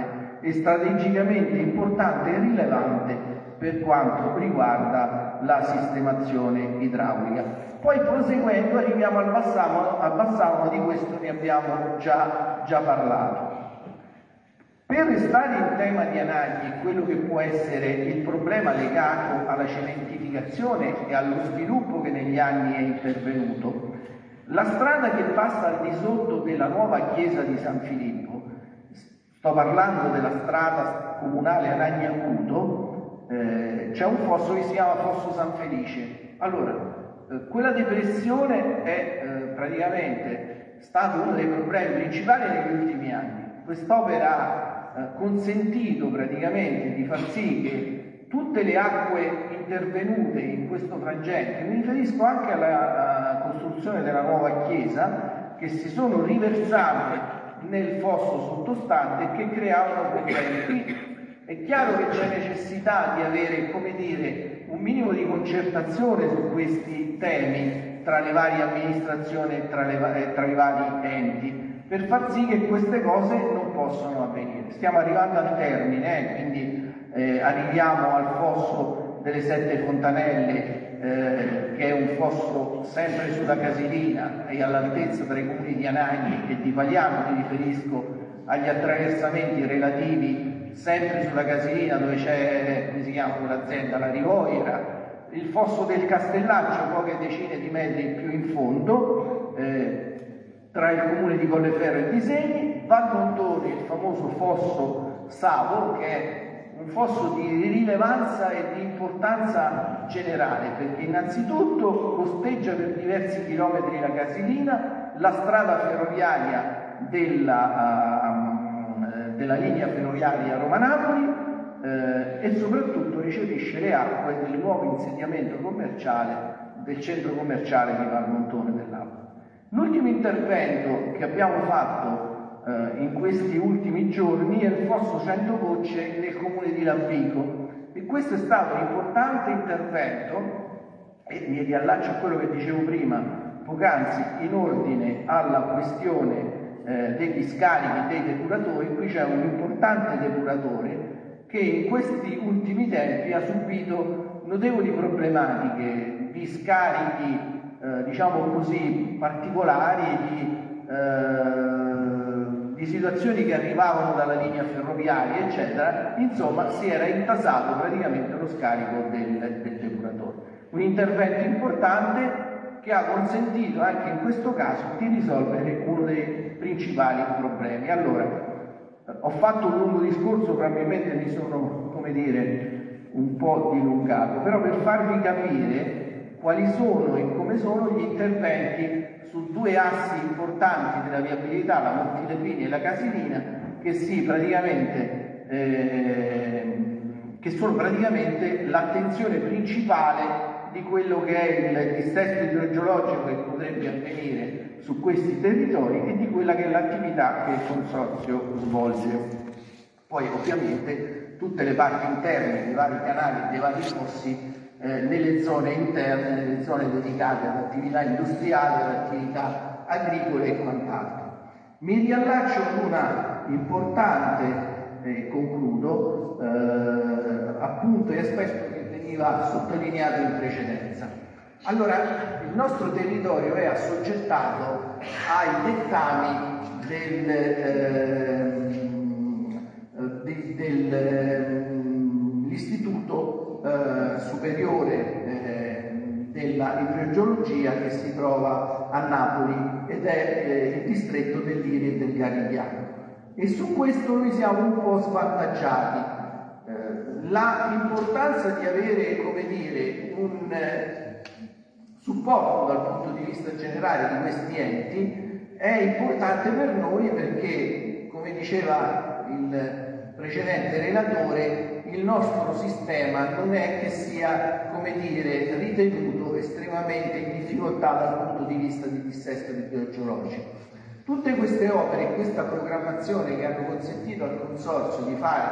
e strategicamente importante e rilevante per quanto riguarda la sistemazione idraulica. Poi proseguendo arriviamo al Bassano, di questo ne abbiamo già parlato. Per restare in tema di Anagni e quello che può essere il problema legato alla cementificazione e allo sviluppo che negli anni è intervenuto, la strada che passa al di sotto della nuova chiesa di San Filippo, sto parlando della strada comunale Anagni Acuto, c'è un fosso che si chiama Fosso San Felice. Allora, quella depressione è praticamente stato uno dei problemi principali negli ultimi anni. Quest'opera ha consentito praticamente di far sì che tutte le acque intervenute in questo frangente, mi riferisco anche alla costruzione della nuova chiesa, che si sono riversate nel fosso sottostante e che creavano problemi. Qui è chiaro che c'è necessità di avere, come dire, un minimo di concertazione su questi temi tra le varie amministrazioni e tra i vari enti, per far sì che queste cose non possano avvenire. Stiamo arrivando al termine, quindi arriviamo al fosso delle Sette Fontanelle, che è un fosso sempre sulla Casilina e all'altezza tra i comuni di Anagni e di Paliano. Mi riferisco agli attraversamenti relativi sempre sulla Casilina, dove c'è, come si chiama quell'azienda, la Rivoira, il fosso del Castellaccio, poche decine di metri più in fondo, tra il comune di Colleferro e di Segni, Valmontone, il famoso fosso Savo, che è un fosso di rilevanza e di importanza generale, perché innanzitutto costeggia per diversi chilometri la Casilina, la strada ferroviaria della linea ferroviaria Roma-Napoli, e soprattutto ricevisce le acque del nuovo insediamento commerciale del centro commerciale di Valmontone dell'Alba. L'ultimo intervento che abbiamo fatto in questi ultimi giorni è il fosso 100 Gocce nel comune di Lambico, e questo è stato un importante intervento, e mi riallaccio a quello che dicevo prima poc'anzi in ordine alla questione degli scarichi dei depuratori. Qui c'è un importante depuratore che in questi ultimi tempi ha subito notevoli problematiche di scarichi diciamo così particolari, di situazioni che arrivavano dalla linea ferroviaria eccetera. Insomma, si era intasato praticamente lo scarico del depuratore. Un intervento importante che ha consentito anche in questo caso di risolvere uno dei principali problemi. Allora, ho fatto un lungo discorso, probabilmente mi sono, come dire, un po' dilungato, però per farvi capire quali sono e come sono gli interventi su due assi importanti della viabilità, la Montilepini e la Casilina, che sono praticamente l'attenzione principale di quello che è il dissesto idrogeologico che potrebbe avvenire su questi territori e di quella che è l'attività che il Consorzio svolge. Poi ovviamente tutte le parti interne dei vari canali e dei vari fossi nelle zone interne, nelle zone dedicate ad attività industriali, ad attività agricole e quant'altro. Mi riallaccio ad una importante, concludo, appunto e aspetto che veniva sottolineato in precedenza. Allora, il nostro territorio è assoggettato ai dettami dell'Istituto Superiore della Idrogeologia, che si trova a Napoli ed è il distretto dell'Iri e del Garigliano, e su questo noi siamo un po' svantaggiati. L'importanza di avere, come dire, un supporto dal punto di vista generale di questi enti è importante per noi, perché, come diceva il precedente relatore, il nostro sistema non è che sia, come dire, ritenuto estremamente in difficoltà dal punto di vista di dissesto idrogeologico. Tutte queste opere e questa programmazione che hanno consentito al Consorzio di fare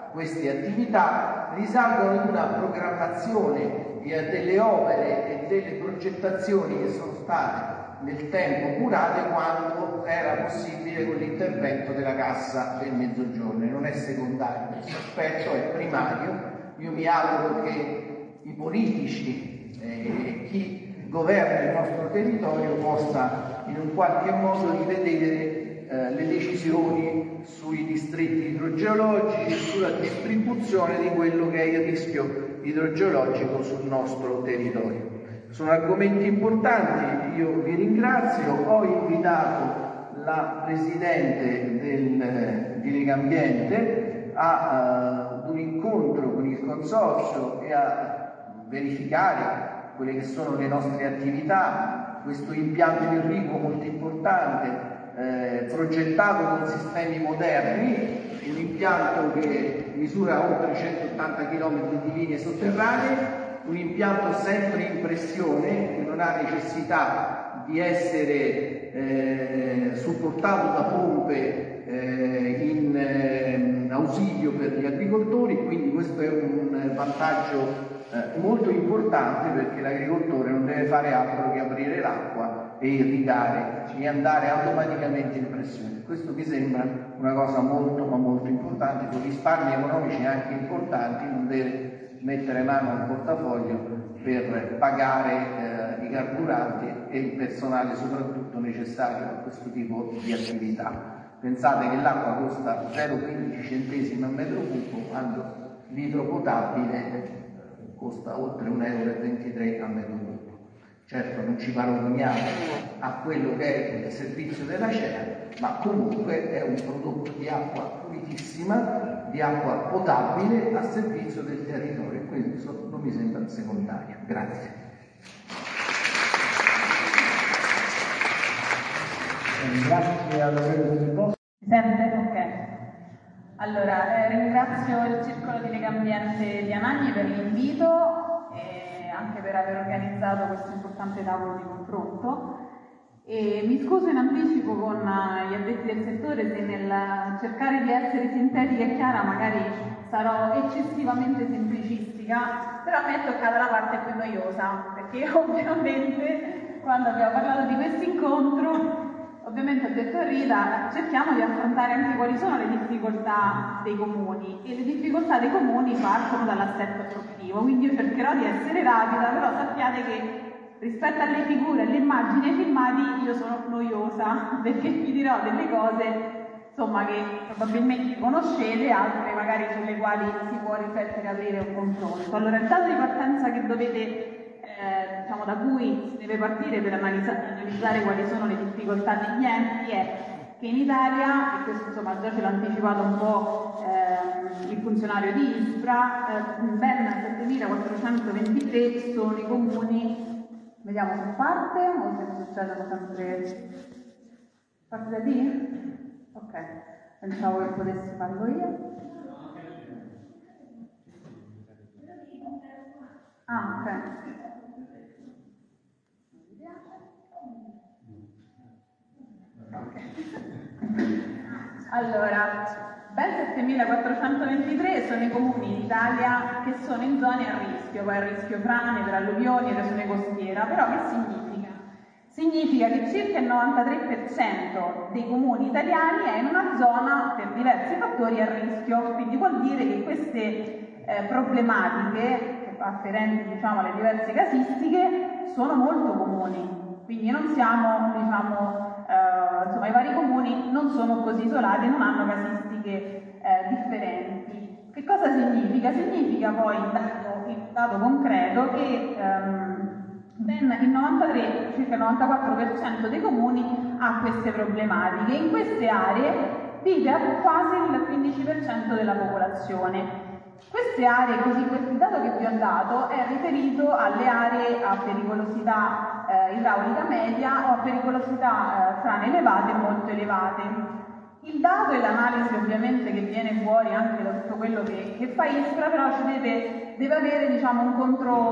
queste attività risalgono in una programmazione delle opere e delle progettazioni che sono state nel tempo curate quando era possibile con l'intervento della Cassa del Mezzogiorno. Non è secondario questo aspetto, è primario. Io mi auguro che i politici e chi governa il nostro territorio possa in un qualche modo rivedere le decisioni sui distretti idrogeologici, sulla distribuzione di quello che è il rischio idrogeologico sul nostro territorio. Sono argomenti importanti, io vi ringrazio. Ho invitato la Presidente di Legambiente ad un incontro con il Consorzio e a verificare quelle che sono le nostre attività, questo impianto irriguo molto importante, progettato con sistemi moderni, un impianto che misura oltre 180 km di linee sotterranee, un impianto sempre in pressione che non ha necessità di essere supportato da pompe in ausilio per gli agricoltori, quindi questo è un vantaggio molto importante, perché l'agricoltore non deve fare altro che aprire l'acqua e irrigare e andare automaticamente in pressione. Questo mi sembra una cosa molto ma molto importante, con risparmi economici anche importanti. Non deve mettere mano al portafoglio per pagare i carburanti e il personale soprattutto necessario a questo tipo di attività. Pensate che l'acqua costa 0,15 centesimi al metro cubo, quando l'idro potabile costa oltre 1,23 euro al metro cubo. Certo non ci paragoniamo a quello che è il servizio della CEA, ma comunque è un prodotto di acqua pulitissima, di acqua potabile a servizio del territorio, e questo non mi sembra secondario. Grazie. Grazie all'onorevole Del Bosco. Mi sente? Ok. Allora, ringrazio il Circolo di Legambiente di Anagni per l'invito e anche per aver organizzato questo importante tavolo di confronto. E mi scuso in anticipo con gli addetti del settore se nel cercare di essere sintetica e chiara magari sarò eccessivamente semplicistica, però a me è toccata la parte più noiosa, perché ovviamente quando abbiamo parlato di questo incontro ovviamente ho detto a Rita, cerchiamo di affrontare anche quali sono le difficoltà dei comuni, e le difficoltà dei comuni partono dall'assetto produttivo, quindi io cercherò di essere rapida, però sappiate che rispetto alle figure, alle immagini e ai filmati io sono noiosa, perché vi dirò delle cose insomma che probabilmente conoscete, altre magari sulle quali si può riflettere e aprire un confronto. Allora, il dato di partenza che dovete diciamo, da cui si deve partire per analizzare quali sono le difficoltà degli enti è che in Italia, e questo insomma già ce l'ha anticipato un po' il funzionario di ISPRA, ben 7.423 sono i comuni. Vediamo se parte o se succedono sempre parte da lì? Ok, pensavo che potessi farlo io. Ah, ok. Allora, ben 7.423 sono i comuni in Italia che sono in zone a rischio, poi a rischio frane, per alluvioni, erosione costiera. Però che significa? Significa che circa il 93% dei comuni italiani è in una zona per diversi fattori a rischio, quindi vuol dire che queste problematiche afferenti, diciamo, alle diverse casistiche sono molto comuni, quindi non siamo, diciamo, insomma, i vari comuni non sono così isolati, non hanno casistiche differenti. Che cosa significa? Significa poi il dato concreto che ben il 93, circa il 94% dei comuni ha queste problematiche. In queste aree vive quasi il 15% della popolazione. Queste aree, così il dato che vi ho dato è riferito alle aree a pericolosità idraulica media o a pericolosità frane elevate e molto elevate. Il dato e l'analisi ovviamente che viene fuori anche da tutto quello che fa ISPRA, però ci deve avere, diciamo, un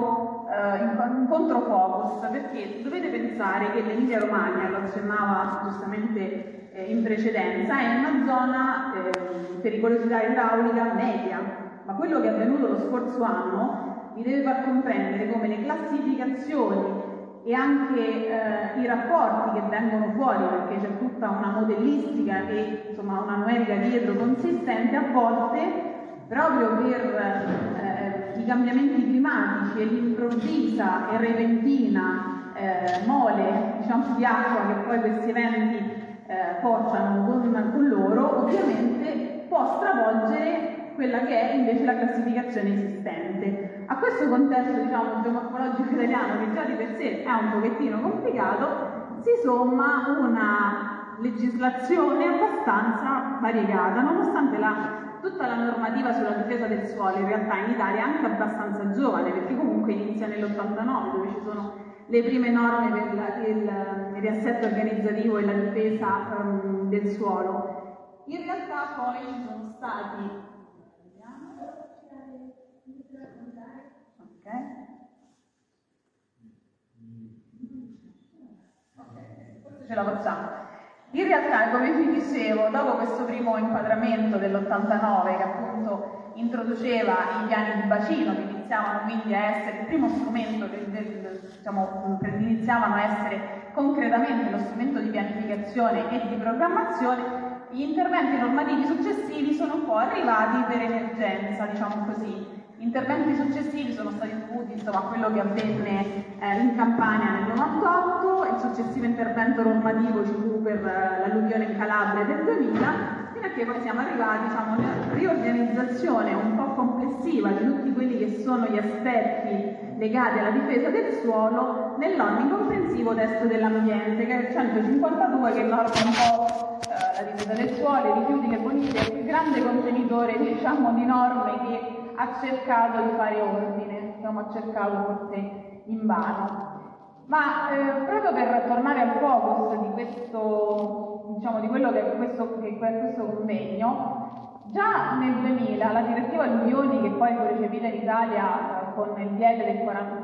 in controfocus, perché dovete pensare che l'Emilia Romagna, lo accennava giustamente in precedenza, è una zona pericolosità idraulica media, ma quello che è avvenuto lo scorso anno vi deve far comprendere come le classificazioni e anche i rapporti che vengono fuori, perché c'è tutta una modellistica e insomma una numerica dietro consistente, a volte proprio per i cambiamenti climatici e l'improvvisa e repentina mole, diciamo, di acqua che poi questi eventi portano con loro, ovviamente può stravolgere quella che è invece la classificazione esistente. A questo contesto, diciamo, geomorfologico italiano, che già di per sé è un pochettino complicato, si somma una legislazione abbastanza variegata, nonostante tutta la normativa sulla difesa del suolo in realtà in Italia è anche abbastanza giovane, perché comunque inizia nell'89, dove ci sono le prime norme per il riassetto organizzativo e la difesa del suolo. In realtà poi ci sono stati... Forse ce la facciamo. In realtà, come vi dicevo, dopo questo primo inquadramento dell'89 che appunto introduceva i piani di bacino, che iniziavano quindi a essere il primo strumento che iniziavano a essere concretamente lo strumento di pianificazione e di programmazione, gli interventi normativi successivi sono un po' arrivati per emergenza, diciamo così. Gli interventi successivi sono stati dovuti insomma, a quello che avvenne in Campania nel 98, il successivo intervento normativo ci fu per l'alluvione in Calabria del 2000, fino a che poi siamo arrivati diciamo, a una riorganizzazione un po' complessiva di tutti quelli che sono gli aspetti legati alla difesa del suolo nell'onnicomprensivo testo dell'ambiente, che è il 152, che norma un po' la difesa del suolo, i rifiuti, le bonifiche, è il più grande contenitore diciamo, di norme che ha cercato di fare ordine, ha cercato forse invano. Ma proprio per tornare al focus di questo, diciamo, di quello che è questo convegno, già nel 2000 la direttiva alluvioni, che poi fu recepita in Italia con il DL del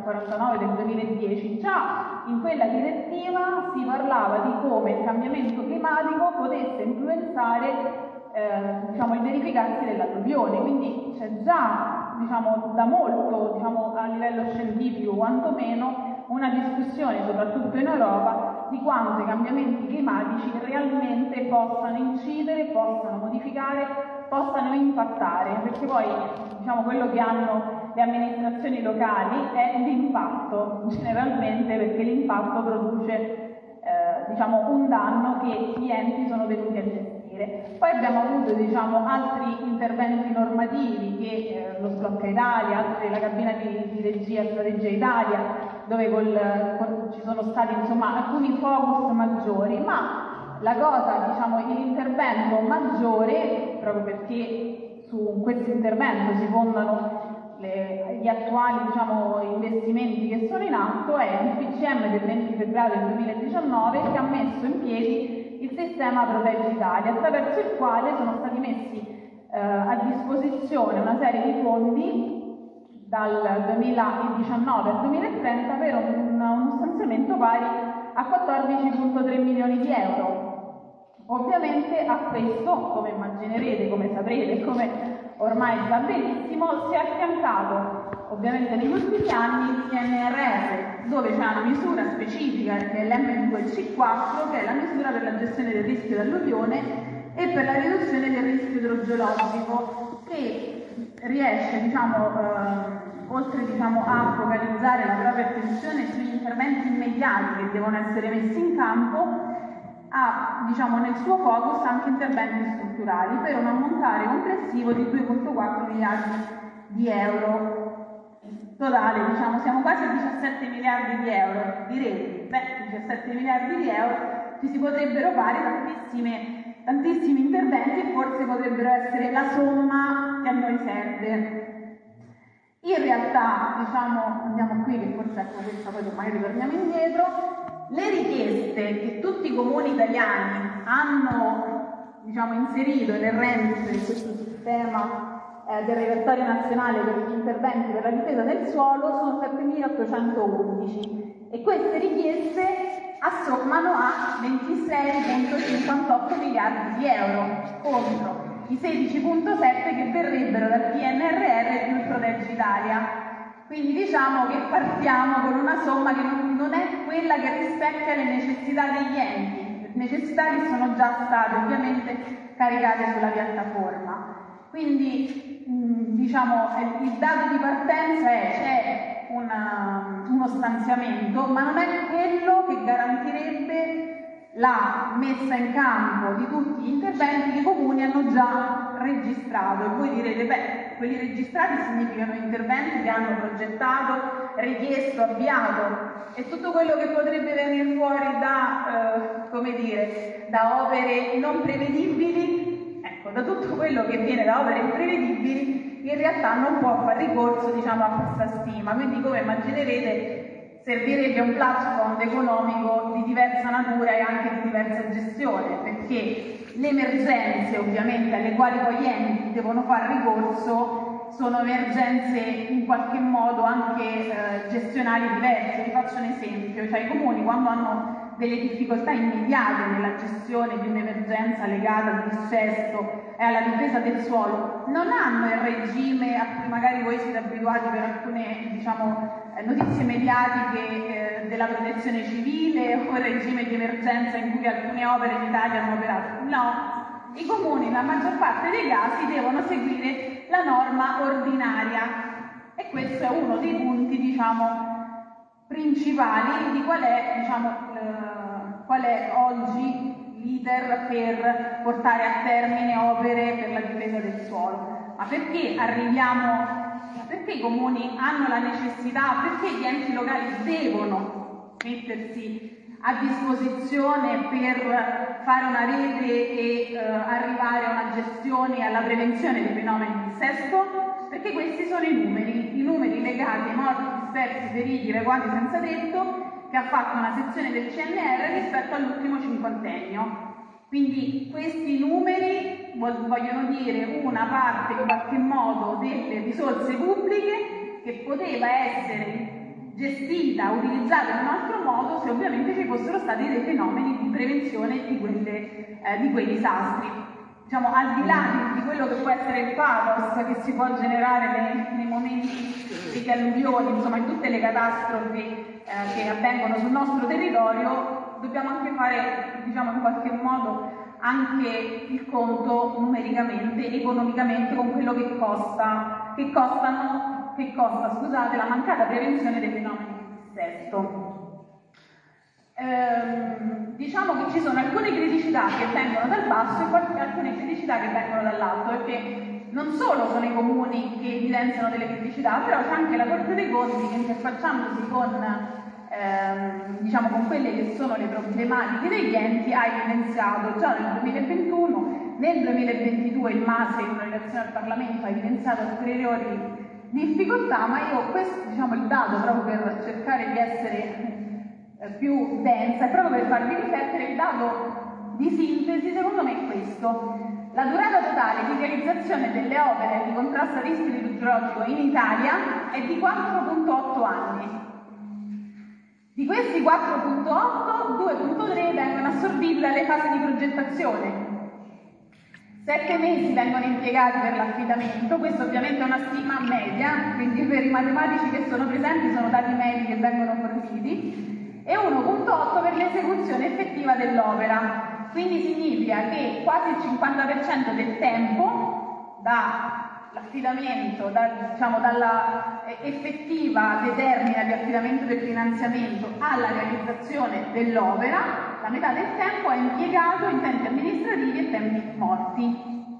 49 del 2010, già in quella direttiva si parlava di come il cambiamento climatico potesse influenzare diciamo, il verificarsi dell'alluvione, quindi c'è già diciamo, da molto diciamo, a livello scientifico quantomeno una discussione, soprattutto in Europa, di quanto i cambiamenti climatici realmente possano incidere, possano modificare, possano impattare, perché poi diciamo, quello che hanno le amministrazioni locali è l'impatto, generalmente, perché l'impatto produce diciamo, un danno che gli enti sono tenuti a gestire. Poi abbiamo avuto diciamo, altri interventi normativi che lo Sblocca Italia, altri la cabina di regia Strategia Italia, dove ci sono stati insomma, alcuni focus maggiori, ma la cosa, diciamo, l'intervento maggiore, proprio perché su questo intervento si fondano gli attuali diciamo, investimenti che sono in atto, è il PCM del 20 febbraio del 2019 che ha messo in piedi il sistema Proteggi Italia, attraverso il quale sono stati messi a disposizione una serie di fondi dal 2019 al 2030 per uno stanziamento pari a 14,3 milioni di euro. Ovviamente a questo, come immaginerete, come saprete, come ormai sa benissimo, si è affiancato ovviamente negli ultimi anni il PNRR, dove c'è una misura specifica che è l'M2C4, che è la misura per la gestione del rischio d'alluvione e per la riduzione del rischio idrogeologico, che riesce diciamo, oltre diciamo, a focalizzare la propria attenzione sugli interventi immediati che devono essere messi in campo, ha diciamo, nel suo focus anche interventi strutturali per un ammontare complessivo di 2,4 miliardi di euro. In totale diciamo, siamo quasi a 17 miliardi di euro. Direte, 17 miliardi di euro, ci si potrebbero fare tantissimi interventi e forse potrebbero essere la somma che a noi serve. In realtà, diciamo, andiamo qui che forse ecco questa, poi magari torniamo indietro. Le richieste che tutti i comuni italiani hanno diciamo, inserito nel REMIT, in questo sistema del repertorio nazionale per gli interventi per la difesa del suolo sono 7.811 e queste richieste assommano a 26,58 miliardi di euro contro i 16,7 che verrebbero dal PNRR più il Proteggi Italia. Quindi diciamo che partiamo con una somma che non è quella che rispecchia le necessità degli enti, necessità che sono già state ovviamente caricate sulla piattaforma. Quindi diciamo il dato di partenza è c'è uno stanziamento, ma non è quello che garantirebbe la messa in campo di tutti gli interventi che i comuni hanno già registrato. E voi direte, beh, quelli registrati significano interventi che hanno progettato, richiesto, avviato, e tutto quello che potrebbe venire fuori da, come dire, da opere non prevedibili, ecco, da tutto quello che viene da opere imprevedibili, in realtà non può fare ricorso, diciamo, a questa stima. Quindi, come immaginerete, servirebbe un platform economico di diversa natura e anche di diversa gestione, perché le emergenze ovviamente alle quali poi gli enti devono fare ricorso sono emergenze in qualche modo anche gestionali diverse. Vi faccio un esempio, cioè i comuni quando hanno delle difficoltà immediate nella gestione di un'emergenza legata al dissesto e alla difesa del suolo non hanno il regime a cui magari voi siete abituati per alcune, diciamo, notizie mediatiche della protezione civile o il regime di emergenza in cui alcune opere in Italia hanno operato. No, i comuni nella maggior parte dei casi devono seguire la norma ordinaria e questo è uno dei punti, diciamo, principali di qual è, diciamo, qual è oggi l'iter per portare a termine opere per la difesa del suolo. Ma perché arriviamo? Perché i comuni hanno la necessità, perché gli enti locali devono mettersi a disposizione per fare una rete e arrivare a una gestione e alla prevenzione dei fenomeni di dissesto? Perché questi sono i numeri legati ai morti, dispersi, feriti, evacuati senza tetto, che ha fatto una sezione del CNR rispetto all'ultimo cinquantennio. Quindi questi numeri vogliono dire una parte in qualche modo delle risorse pubbliche che poteva essere gestita, utilizzata in un altro modo se ovviamente ci fossero stati dei fenomeni di prevenzione di quei disastri. Diciamo, al di là di quello che può essere il pathos che si può generare nei momenti di alluvioni, insomma in tutte le catastrofi che avvengono sul nostro territorio, dobbiamo anche fare, diciamo, in qualche modo anche il conto numericamente, economicamente, con quello che costa la mancata prevenzione dei fenomeni di dissesto. Diciamo che ci sono alcune criticità che vengono dal basso e alcune criticità che vengono dall'alto, perché non solo sono i comuni che evidenziano delle criticità, però c'è anche la Corte dei Conti che, interfacciandosi diciamo, con quelle che sono le problematiche degli enti, ha evidenziato già nel 2021, nel 2022 il MASE in una relazione al Parlamento ha evidenziato ulteriori difficoltà, ma io questo, diciamo, il dato proprio per cercare di essere più densa e proprio per farvi riflettere, il dato di sintesi secondo me è questo: la durata totale di realizzazione delle opere di contrasto al rischio idrogeologico in Italia è di 4,8 anni. Di questi 4,8, 2,3 vengono assorbiti dalle fasi di progettazione, 7 mesi vengono impiegati per l'affidamento. Questo ovviamente è una stima media, quindi per i matematici che sono presenti sono dati medi che vengono forniti, e 1,8 per l'esecuzione effettiva dell'opera. Quindi significa che quasi il 50% del tempo dall'affidamento, dalla effettiva determina di affidamento del finanziamento alla realizzazione dell'opera, la metà del tempo è impiegato in tempi amministrativi e tempi morti.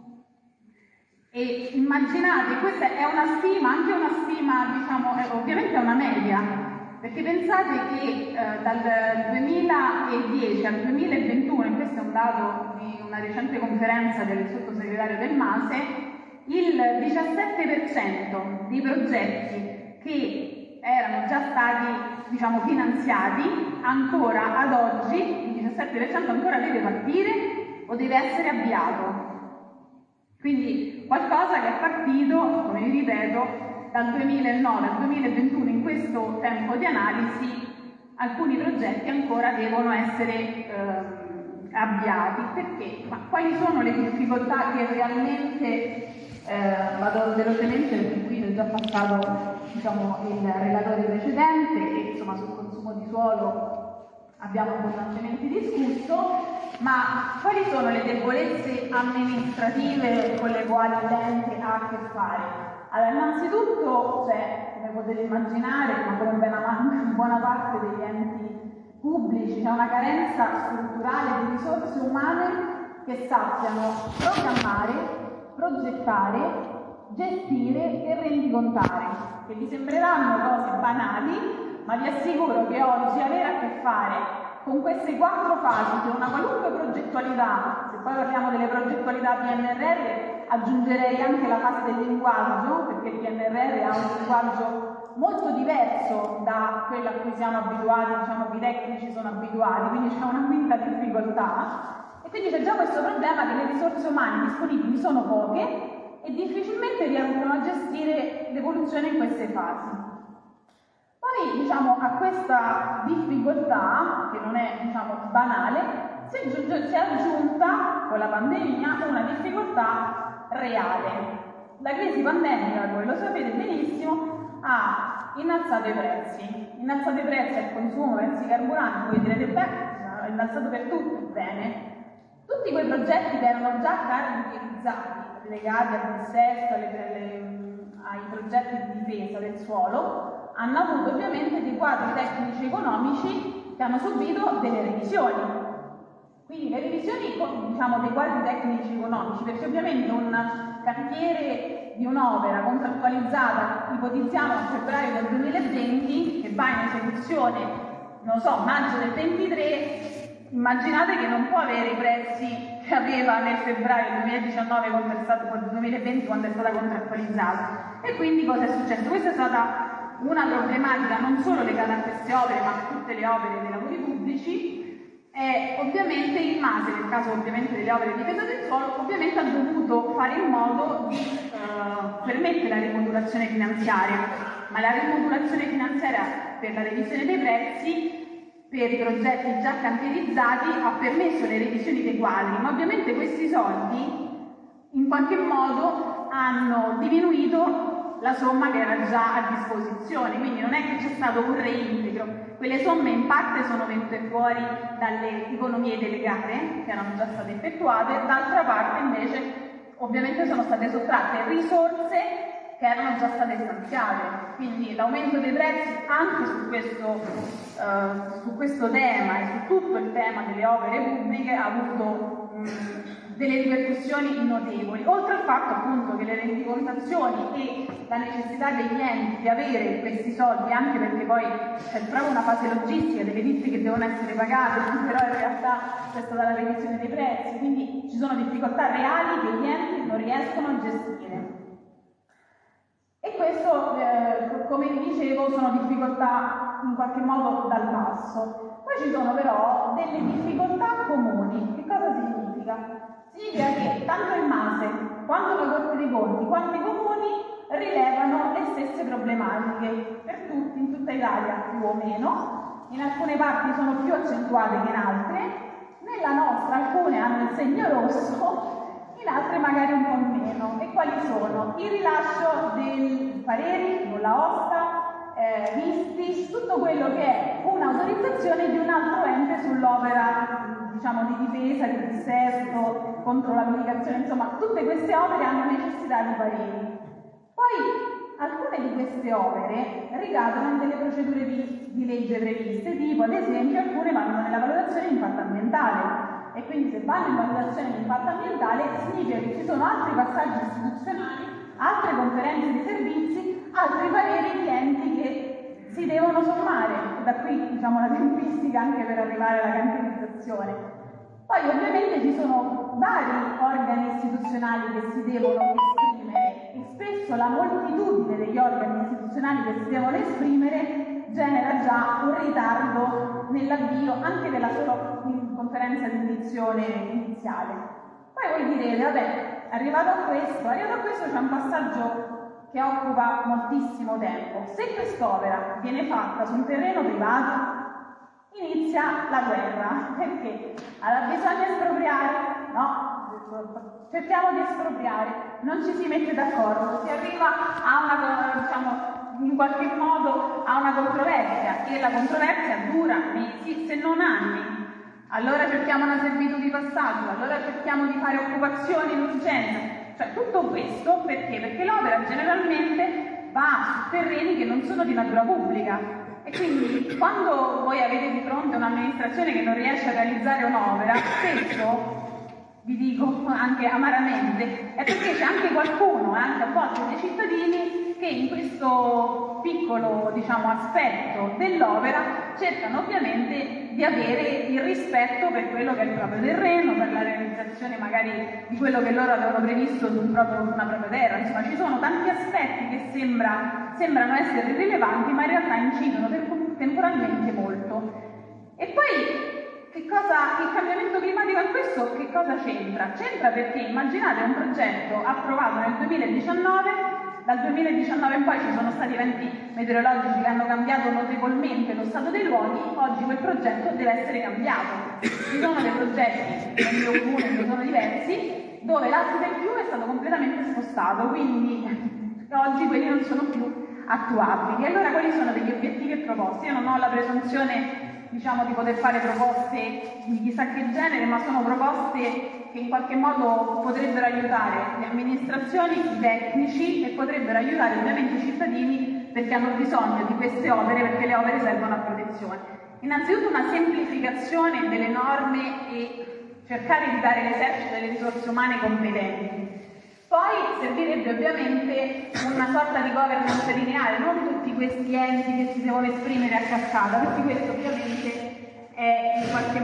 E immaginate, questa è una stima, anche una stima, diciamo, ovviamente è una media, perché pensate che dal 2010 al 2021, e questo è un dato di una recente conferenza del sottosegretario del MASE, il 17% dei progetti che erano già stati, diciamo, finanziati, ancora ad oggi, il 17% ancora deve partire o deve essere avviato. Quindi qualcosa che è partito, come vi ripeto, dal 2009 al 2021. In questo tempo di analisi alcuni progetti ancora devono essere avviati. Perché? Ma quali sono le difficoltà che realmente vado velocemente, perché qui è già passato il relatore precedente e insomma sul consumo di suolo abbiamo abbondantemente discusso, ma quali sono le debolezze amministrative con le quali l'ente ha a che fare? Allora, innanzitutto come potete immaginare, ma come buona parte degli enti pubblici, c'è una carenza strutturale di risorse umane che sappiano programmare, progettare, gestire e rendicontare, che vi sembreranno cose banali, ma vi assicuro che oggi avere a che fare con queste 4 fasi di una qualunque progettualità, se poi parliamo delle progettualità PNRR, aggiungerei anche la fase del linguaggio, perché il PNRR ha un linguaggio molto diverso da quello a cui siamo abituati, i tecnici sono abituati, quindi c'è una quinta difficoltà, e quindi c'è già questo problema che le risorse umane disponibili sono poche e difficilmente riescono a gestire l'evoluzione in queste fasi. Poi, a questa difficoltà, che non è, banale, si è aggiunta con la pandemia una difficoltà reale. La crisi pandemica, come lo sapete benissimo, ha innalzato i prezzi. Innalzato i prezzi al consumo, prezzi carburanti, voi direte, beh, innalzato per tutti, bene. Tutti quei progetti che erano già caratterizzati, legati al dissesto, ai progetti di difesa del suolo, hanno avuto ovviamente dei quadri tecnici economici che hanno subito delle revisioni. Quindi le revisioni, dei quadri tecnici economici, perché ovviamente un cantiere di un'opera contrattualizzata, ipotizziamo a febbraio del 2020, che va in esecuzione, maggio del 23, immaginate che non può avere i prezzi che aveva nel febbraio 2019 col 2020 quando è stata contrattualizzata. E quindi cosa è successo? Questa è stata una problematica non solo legata a queste opere, ma a tutte le opere dei lavori pubblici. E ovviamente il MASE, nel caso ovviamente delle opere di difesa del suolo, ovviamente ha dovuto fare in modo di permettere la rimodulazione finanziaria, ma la rimodulazione finanziaria per la revisione dei prezzi per i progetti già cantierizzati ha permesso le revisioni dei quadri, ma ovviamente questi soldi in qualche modo hanno diminuito la somma che era già a disposizione, quindi non è che c'è stato un reintegro, quelle somme in parte sono venute fuori dalle economie delegate che erano già state effettuate, d'altra parte invece ovviamente sono state sottratte risorse che erano già state stanziate, quindi l'aumento dei prezzi anche su questo tema e su tutto il tema delle opere pubbliche ha avuto delle ripercussioni notevoli, oltre al fatto appunto che le rendicontazioni e la necessità degli enti di avere questi soldi, anche perché poi c'è proprio una fase logistica delle ditte che devono essere pagate, però in realtà c'è stata la revisione dei prezzi, quindi ci sono difficoltà reali che gli enti non riescono a gestire. E questo, come vi dicevo, sono difficoltà in qualche modo dal basso. Poi ci sono però delle difficoltà comuni. Che cosa significa? Significa che tanto il MASE quanto la Corte dei Conti quanto i comuni rilevano le stesse problematiche per tutti, in tutta Italia più o meno, in alcune parti sono più accentuate che in altre, nella nostra alcune hanno il segno rosso, in altre magari un po' meno. E quali sono? Il rilascio dei pareri, nulla osta, visti, tutto quello che è un'autorizzazione di un altro ente sull'opera di difesa, di dissesto, contro l'applicazione, insomma tutte queste opere hanno necessità di pareri. Poi alcune di queste opere ricadono in delle procedure di legge previste, tipo ad esempio alcune vanno nella valutazione di impatto ambientale, e quindi se vanno in valutazione di impatto ambientale significa che ci sono altri passaggi istituzionali, altre conferenze di servizi, altri pareri di enti che si devono sommare, e da qui la tempistica anche per arrivare alla cantierizzazione. Poi ovviamente ci sono vari organi istituzionali che si devono esprimere e spesso la moltitudine degli organi istituzionali che si devono esprimere genera già un ritardo nell'avvio anche della sola conferenza di indizione iniziale. Poi voi direte, vabbè, arrivato a questo c'è un passaggio che occupa moltissimo tempo. Se quest'opera viene fatta su un terreno privato, inizia la guerra, perché allora bisogna espropriare, no? Cerchiamo di espropriare, non ci si mette d'accordo, si arriva a una, diciamo, in qualche modo a una controversia, e la controversia dura mesi, se non anni. Allora cerchiamo una servitù di passaggio, allora cerchiamo di fare occupazioni in urgenza, cioè tutto questo perché? Perché l'opera generalmente va su terreni che non sono di natura pubblica, e quindi quando voi avete di fronte un'amministrazione che non riesce a realizzare un'opera, spesso, vi dico anche amaramente, è perché c'è anche qualcuno, anche a volte dei cittadini, che in questo piccolo, diciamo, aspetto dell'opera cercano ovviamente di avere il rispetto per quello che è il proprio terreno, per la realizzazione magari di quello che loro avevano previsto su una propria terra. Insomma, ci sono tanti aspetti che sembrano essere irrilevanti, ma in realtà incidono temporalmente molto. E poi il cambiamento climatico in questo che cosa c'entra? C'entra perché immaginate un progetto approvato nel 2019, dal 2019 in poi ci sono stati eventi meteorologici che hanno cambiato notevolmente lo stato dei luoghi. Oggi quel progetto deve essere cambiato. Ci sono dei progetti nel mio comune, ne sono diversi, dove l'asse del fiume è stato completamente spostato, quindi oggi quelli non sono più attuabili. Allora quali sono degli obiettivi e proposte? Io non ho la presunzione, diciamo, di poter fare proposte di chissà che genere, ma sono proposte che in qualche modo potrebbero aiutare le amministrazioni, i tecnici, e potrebbero aiutare ovviamente i cittadini, perché hanno bisogno di queste opere, perché le opere servono a protezione. Innanzitutto una semplificazione delle norme e cercare di dare all'esercito delle risorse umane competenti. Poi servirebbe ovviamente una sorta di governance lineare, non tutti questi enti che si devono esprimere a cascata, perché questo ovviamente in qualche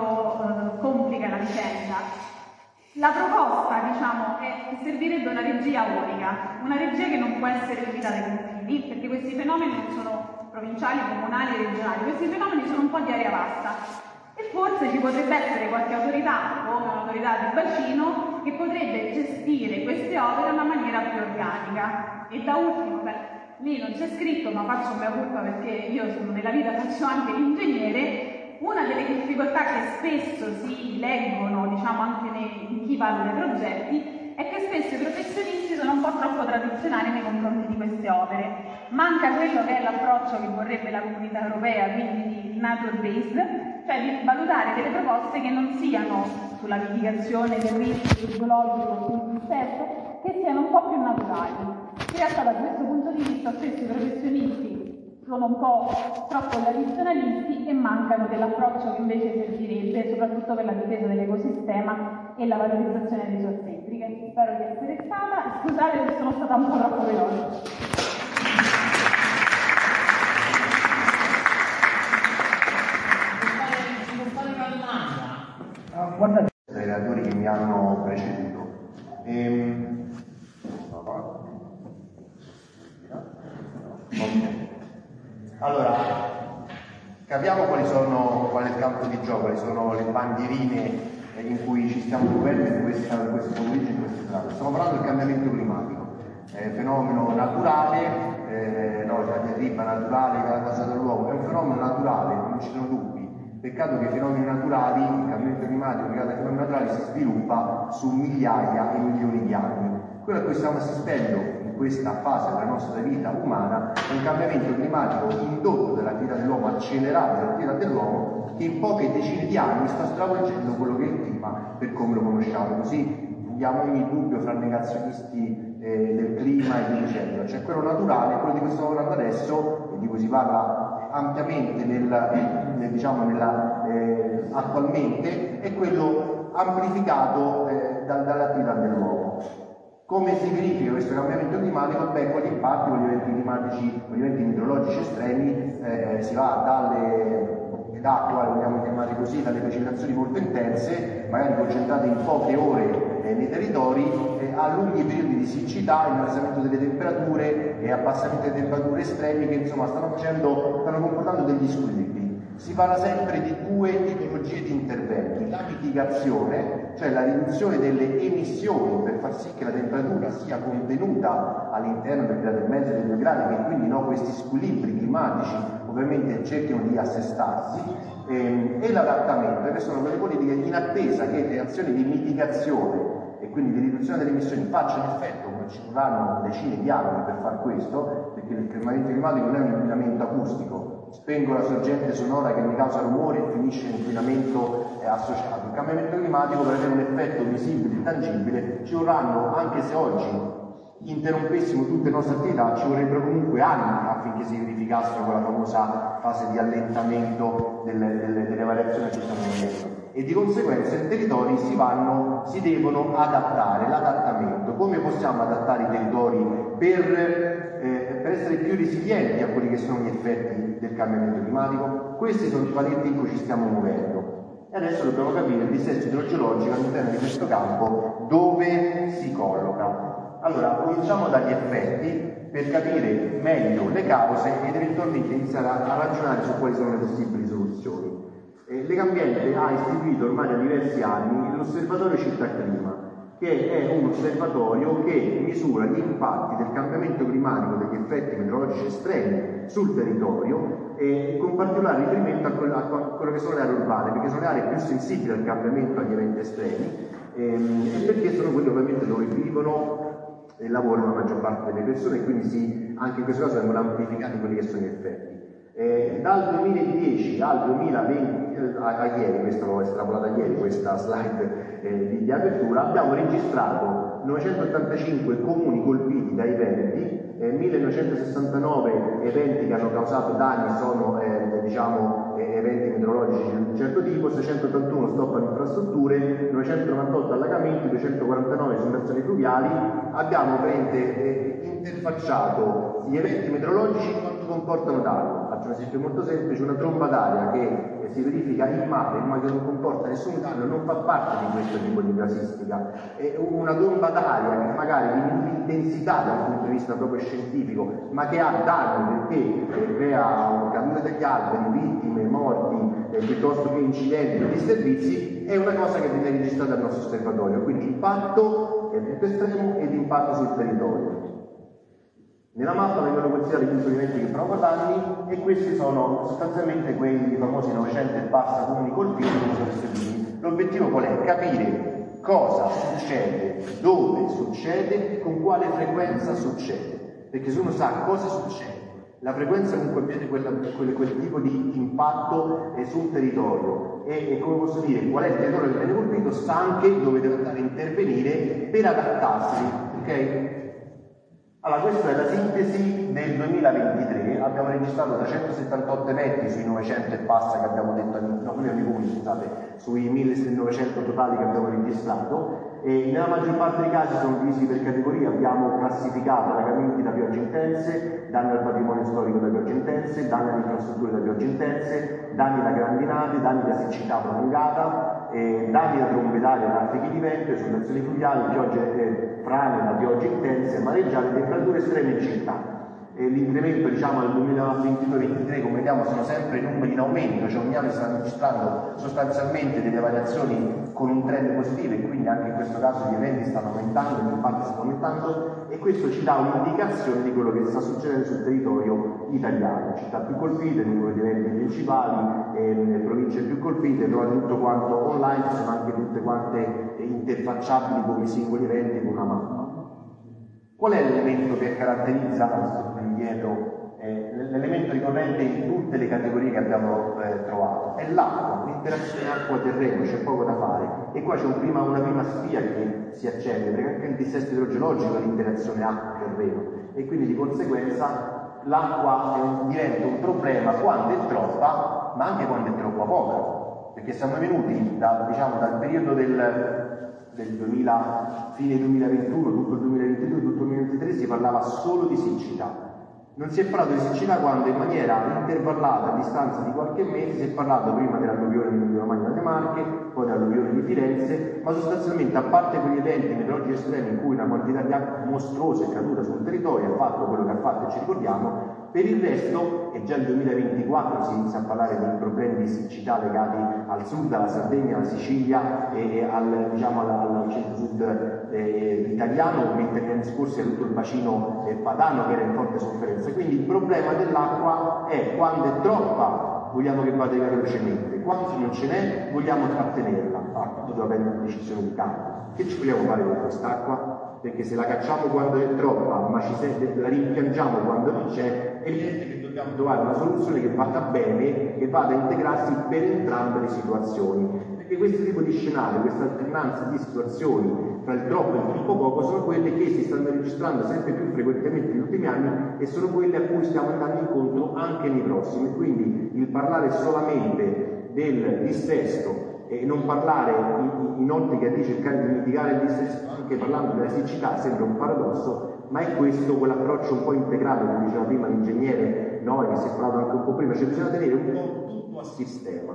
modo complica la vicenda. La proposta, diciamo, è che servirebbe una regia unica, una regia che non può essere limitata ai confini, perché questi fenomeni non sono provinciali, comunali e regionali, questi fenomeni sono un po' di area vasta. E forse ci potrebbe essere qualche autorità, come un'autorità di bacino, che potrebbe gestire queste opere in una maniera più organica. E da ultimo, lì non c'è scritto, ma faccio mea colpa perché io nella vita faccio anche l'ingegnere. Una delle difficoltà che spesso si leggono, diciamo, anche in chi valuta i progetti, è che spesso i professionisti sono un po' troppo tradizionali nei confronti di queste opere. Manca quello che è l'approccio che vorrebbe la comunità europea, quindi di nature-based, cioè di valutare delle proposte che non siano sulla mitigazione del rischio idrologico sul dissesto, che siano un po' più naturali. In realtà da questo punto di vista spesso i professionisti sono un po' troppo tradizionalisti e mancano dell'approccio che invece servirebbe soprattutto per la difesa dell'ecosistema e la valorizzazione delle risorse idriche. Spero di essere stata, scusate se sono stata un po' troppo veloce. Guardate i relatori che mi hanno preceduto. Allora, capiamo qual è il campo di gioco, quali sono le bandierine in cui ci stiamo muovendo in questo pomeriggio, in queste serate. Stiamo parlando del cambiamento climatico, fenomeno naturale, la diatriba naturale che ha causato l'uomo, è un fenomeno naturale, non ci sono dubbi. Peccato che i fenomeni naturali, il cambiamento climatico legato ai fenomeni naturali si sviluppa su migliaia e milioni di anni. Quello a cui stiamo assistendo in questa fase della nostra vita umana è un cambiamento climatico indotto dall'attività dell'uomo, accelerato dall'attività dell'uomo, che in poche decine di anni sta stravolgendo quello che è il clima per come lo conosciamo. Così andiamo ogni dubbio fra negazionisti del clima e via dicendo. C'è quello naturale, quello di cui stiamo parlando adesso e di cui si parla ampiamente attualmente, è quello amplificato dall'attività dell'uomo. Come si verifica questo cambiamento climatico? Beh, con gli impatti, con gli eventi climatici, con gli eventi meteorologici estremi, si va dalle acqua, vogliamo chiamare così, dalle precipitazioni molto intense, magari concentrate in poche ore nei territori, a lunghi periodi di siccità, innalzamento delle temperature e abbassamento delle temperature estremi che insomma stanno comportando degli squilibri. Si parla sempre di due tipologie di interventi, mitigazione, cioè la riduzione delle emissioni per far sì che la temperatura sia contenuta all'interno del grado e mezzo dei 2 gradi, che quindi questi squilibri climatici ovviamente cerchino di assestarsi, e l'adattamento, che sono quelle politiche in attesa che le azioni di mitigazione e quindi di riduzione delle emissioni facciano effetto, come ci vorranno decine di anni per far questo, perché il cambiamento climatico non è un inquinamento acustico, spengo la sorgente sonora che mi causa rumore e finisce l'inquinamento associato. Il cambiamento climatico, per avere un effetto visibile e tangibile, ci vorranno, anche se oggi interrompessimo tutte le nostre attività, ci vorrebbero comunque anni affinché si verificassero quella famosa fase di allentamento delle variazioni che stanno vivendo. E di conseguenza i territori si devono adattare. L'adattamento, come possiamo adattare i territori per essere più resilienti a quelli che sono gli effetti del cambiamento climatico? Questi sono i paletti in cui ci stiamo muovendo e adesso dobbiamo capire il dissesto idrogeologico all'interno di questo campo dove si colloca. Allora, cominciamo dagli effetti per capire meglio le cause ed eventualmente iniziare a ragionare su quali sono le possibili soluzioni. Legambiente ha istituito ormai da diversi anni l'Osservatorio Città Clima, che è un osservatorio che misura gli impatti del cambiamento climatico, degli effetti meteorologici estremi sul territorio, e con particolare riferimento a quello che sono le aree urbane, perché sono le aree più sensibili al cambiamento, agli eventi estremi, e perché sono quelle ovviamente dove vivono e lavorano la maggior parte delle persone, e quindi anche in questo caso vengono amplificati quelli che sono gli effetti. Dal 2010 al 2020, a ieri, questa l'ho estrapolata ieri, questa slide di apertura, abbiamo registrato 985 comuni colpiti da eventi, 1969 eventi che hanno causato danni sono eventi meteorologici di un certo tipo, 681 stop alle infrastrutture, 998 allagamenti, 249 esondazioni fluviali. Abbiamo interfacciato gli eventi meteorologici quanto comportano danno. Faccio un esempio molto semplice: una tromba d'aria che si verifica in mare ma che non comporta nessun danno non fa parte di questo tipo di casistica. Una tromba d'aria che magari diminui l'intensità dal punto di vista proprio scientifico, ma che ha danno perché crea cadute degli alberi, vittime, morti, piuttosto che incidenti e disservizi, è una cosa che viene registrata dal nostro osservatorio. Quindi impatto evento estremo ed impatto sul territorio. Nella mappa vengono considerati gli eventi che provocano danni, e questi sono sostanzialmente quei famosi 900 e passa comuni colpiti che sono distribuiti. L'obiettivo qual è? Capire cosa succede, dove succede, con quale frequenza succede. Perché se uno sa cosa succede, la frequenza con cui avviene quel tipo di impatto sul territorio e come posso dire, qual è il territorio che viene colpito, sa anche dove deve andare a intervenire per adattarsi, ok? Allora, questa è la sintesi del 2023. Abbiamo registrato 378 eventi sui 900 e passa che abbiamo detto, sui 1900 totali che abbiamo registrato, e nella maggior parte dei casi sono divisi per categorie. Abbiamo classificato allagamenti da piogge intense, danni al patrimonio storico da piogge intense, danni alle infrastrutture da piogge intense, danni da grandinate, danni da siccità prolungata, danni da trombe d'aria, traffichi di vento, esondazioni fluviali, piogge frane da piogge intense, mareggiate, temperature estreme in città. L'incremento al 2022-2023, come vediamo, sono sempre numeri in aumento, cioè ogni anno si stanno registrando sostanzialmente delle variazioni con un trend positivo, e quindi anche in questo caso gli eventi stanno aumentando, gli impatti stanno aumentando, e questo ci dà un'indicazione di quello che sta succedendo sul territorio italiano. Città più colpite, numero di eventi principali, province più colpite. Trovate tutto quanto online, ci sono anche tutte quante interfacciabili come singoli eventi con una mappa. Qual è l'elemento che caratterizza indietro? L'elemento ricorrente in tutte le categorie che abbiamo trovato è l'acqua, l'interazione acqua-terreno. C'è poco da fare, e qua c'è una prima spia che si accende, perché anche il dissesto idrogeologico è l'interazione acqua-terreno, e quindi di conseguenza l'acqua diventa un problema quando è troppa, ma anche quando è troppo poca, perché siamo venuti dal periodo del 2000, fine 2021, tutto il 2022, tutto il 2023 si parlava solo di siccità. Non si è parlato di siccità quando in maniera intervallata, a distanza di qualche mese, si è parlato prima dell'alluvione di Emilia-Romagna e Marche, poi dell'alluvione di Firenze, ma sostanzialmente, a parte quegli eventi meteorologici estremi in cui una quantità di acqua mostruosa è caduta sul territorio, ha fatto quello che ha fatto e ci ricordiamo, per il resto, e già nel 2024 si inizia a parlare di problemi di siccità legati al sud, alla Sardegna, alla Sicilia e al centro-sud italiano, mentre negli anni scorsi era tutto il bacino padano che era in forte sofferenza. Quindi il problema dell'acqua è quando è troppa vogliamo che vada via velocemente, quando non ce n'è vogliamo trattenerla. Tutto deve prendere una decisione di campo. Che ci vogliamo fare con quest'acqua? Perché se la cacciamo quando è troppa, ma la rimpiangiamo quando non c'è, è evidente che dobbiamo trovare una soluzione che vada bene, che vada a integrarsi per entrambe le situazioni. Perché questo tipo di scenario, questa alternanza di situazioni tra il troppo e il troppo poco, sono quelle che si stanno registrando sempre più frequentemente negli ultimi anni e sono quelle a cui stiamo andando incontro anche nei prossimi. Quindi il parlare solamente del dissesto e non parlare in ottica di cercare di mitigare il dissesto anche parlando della siccità sembra un paradosso, ma è questo quell'approccio un po' integrato, come diceva prima l'ingegnere Noe, che si è parlato anche un po' prima, cioè bisogna tenere un po' tutto a sistema.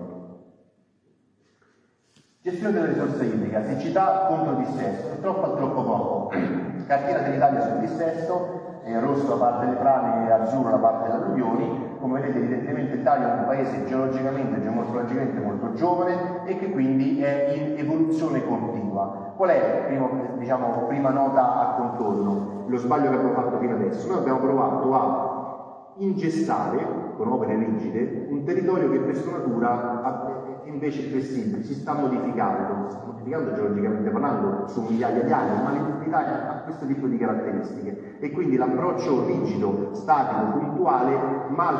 Gestione della risorsa idrica, siccità contro dissesto, è troppo a troppo poco. Cartiera dell'Italia sul dissesto, rosso la parte delle frane e azzurro la parte delle alluvioni. Come vedete evidentemente l'Italia è un paese geologicamente e geomorfologicamente molto giovane e che quindi è in evoluzione continua. Qual è prima nota a contorno? Lo sbaglio che abbiamo fatto fino adesso. Noi abbiamo provato a ingessare con opere rigide un territorio che per sua natura è invece flessibile, si sta modificando geologicamente parlando su migliaia di anni, ma l'Italia ha questo tipo di caratteristiche e quindi l'approccio rigido, statico, puntuale mal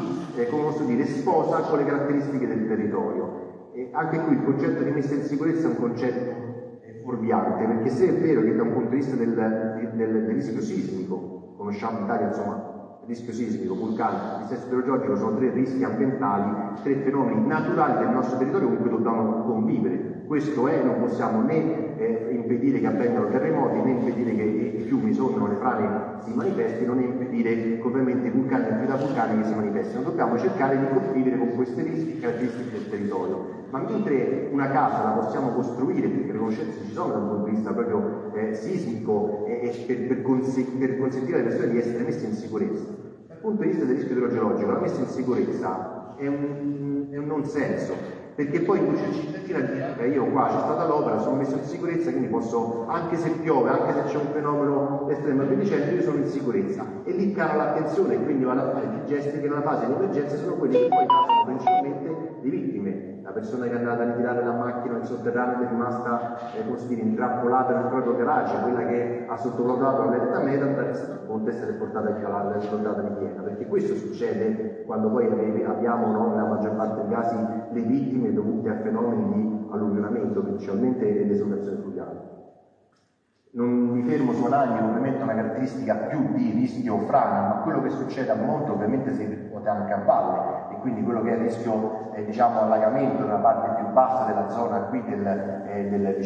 si sposa con le caratteristiche del territorio. E anche qui il concetto di messa in sicurezza è un concetto fuorviante, perché se è vero che da un punto di vista del rischio sismico, conosciamo in Italia insomma rischio sismico, vulcanico, dissesto idrogeologico sono 3 rischi ambientali, 3 fenomeni naturali del nostro territorio con cui dobbiamo convivere. Questo è, non possiamo né impedire che avvengano terremoti, né impedire che i fiumi sonnino, le frane si manifestino, né impedire che ovviamente i vulcani e le attività vulcaniche si manifestino. Dobbiamo cercare di convivere con queste rischi caratteristiche del territorio. Ma mentre una casa la possiamo costruire, perché le conoscenze ci sono dal punto di vista proprio sismico per consentire alle persone di essere messe in sicurezza, dal punto di vista del rischio idrogeologico la messa in sicurezza è un non senso, perché poi induce il cittadino a dire io qua c'è stata l'opera, sono messo in sicurezza, quindi posso, anche se piove, anche se c'è un fenomeno estremo e via dicendo, io sono in sicurezza. E lì cala l'attenzione e quindi vanno a fare dei gesti che nella fase di emergenza sono quelli che poi causano principalmente le vittime. La persona che è andata a ritirare la macchina in sotterraneo è rimasta intrappolata nel proprio garage, quella che ha sottovalutato la lenta meta può essere portata via la scontata di piena, perché questo succede quando poi abbiamo nella maggior parte dei casi le vittime dovute a fenomeni di alluvionamento principalmente ed esondazione fluviale. Non mi fermo su Anagni, ovviamente è una caratteristica più di rischio frana, ma quello che succede a monte ovviamente si ripercuote anche a valle, e quindi quello che è il rischio allagamento nella parte più bassa della zona qui della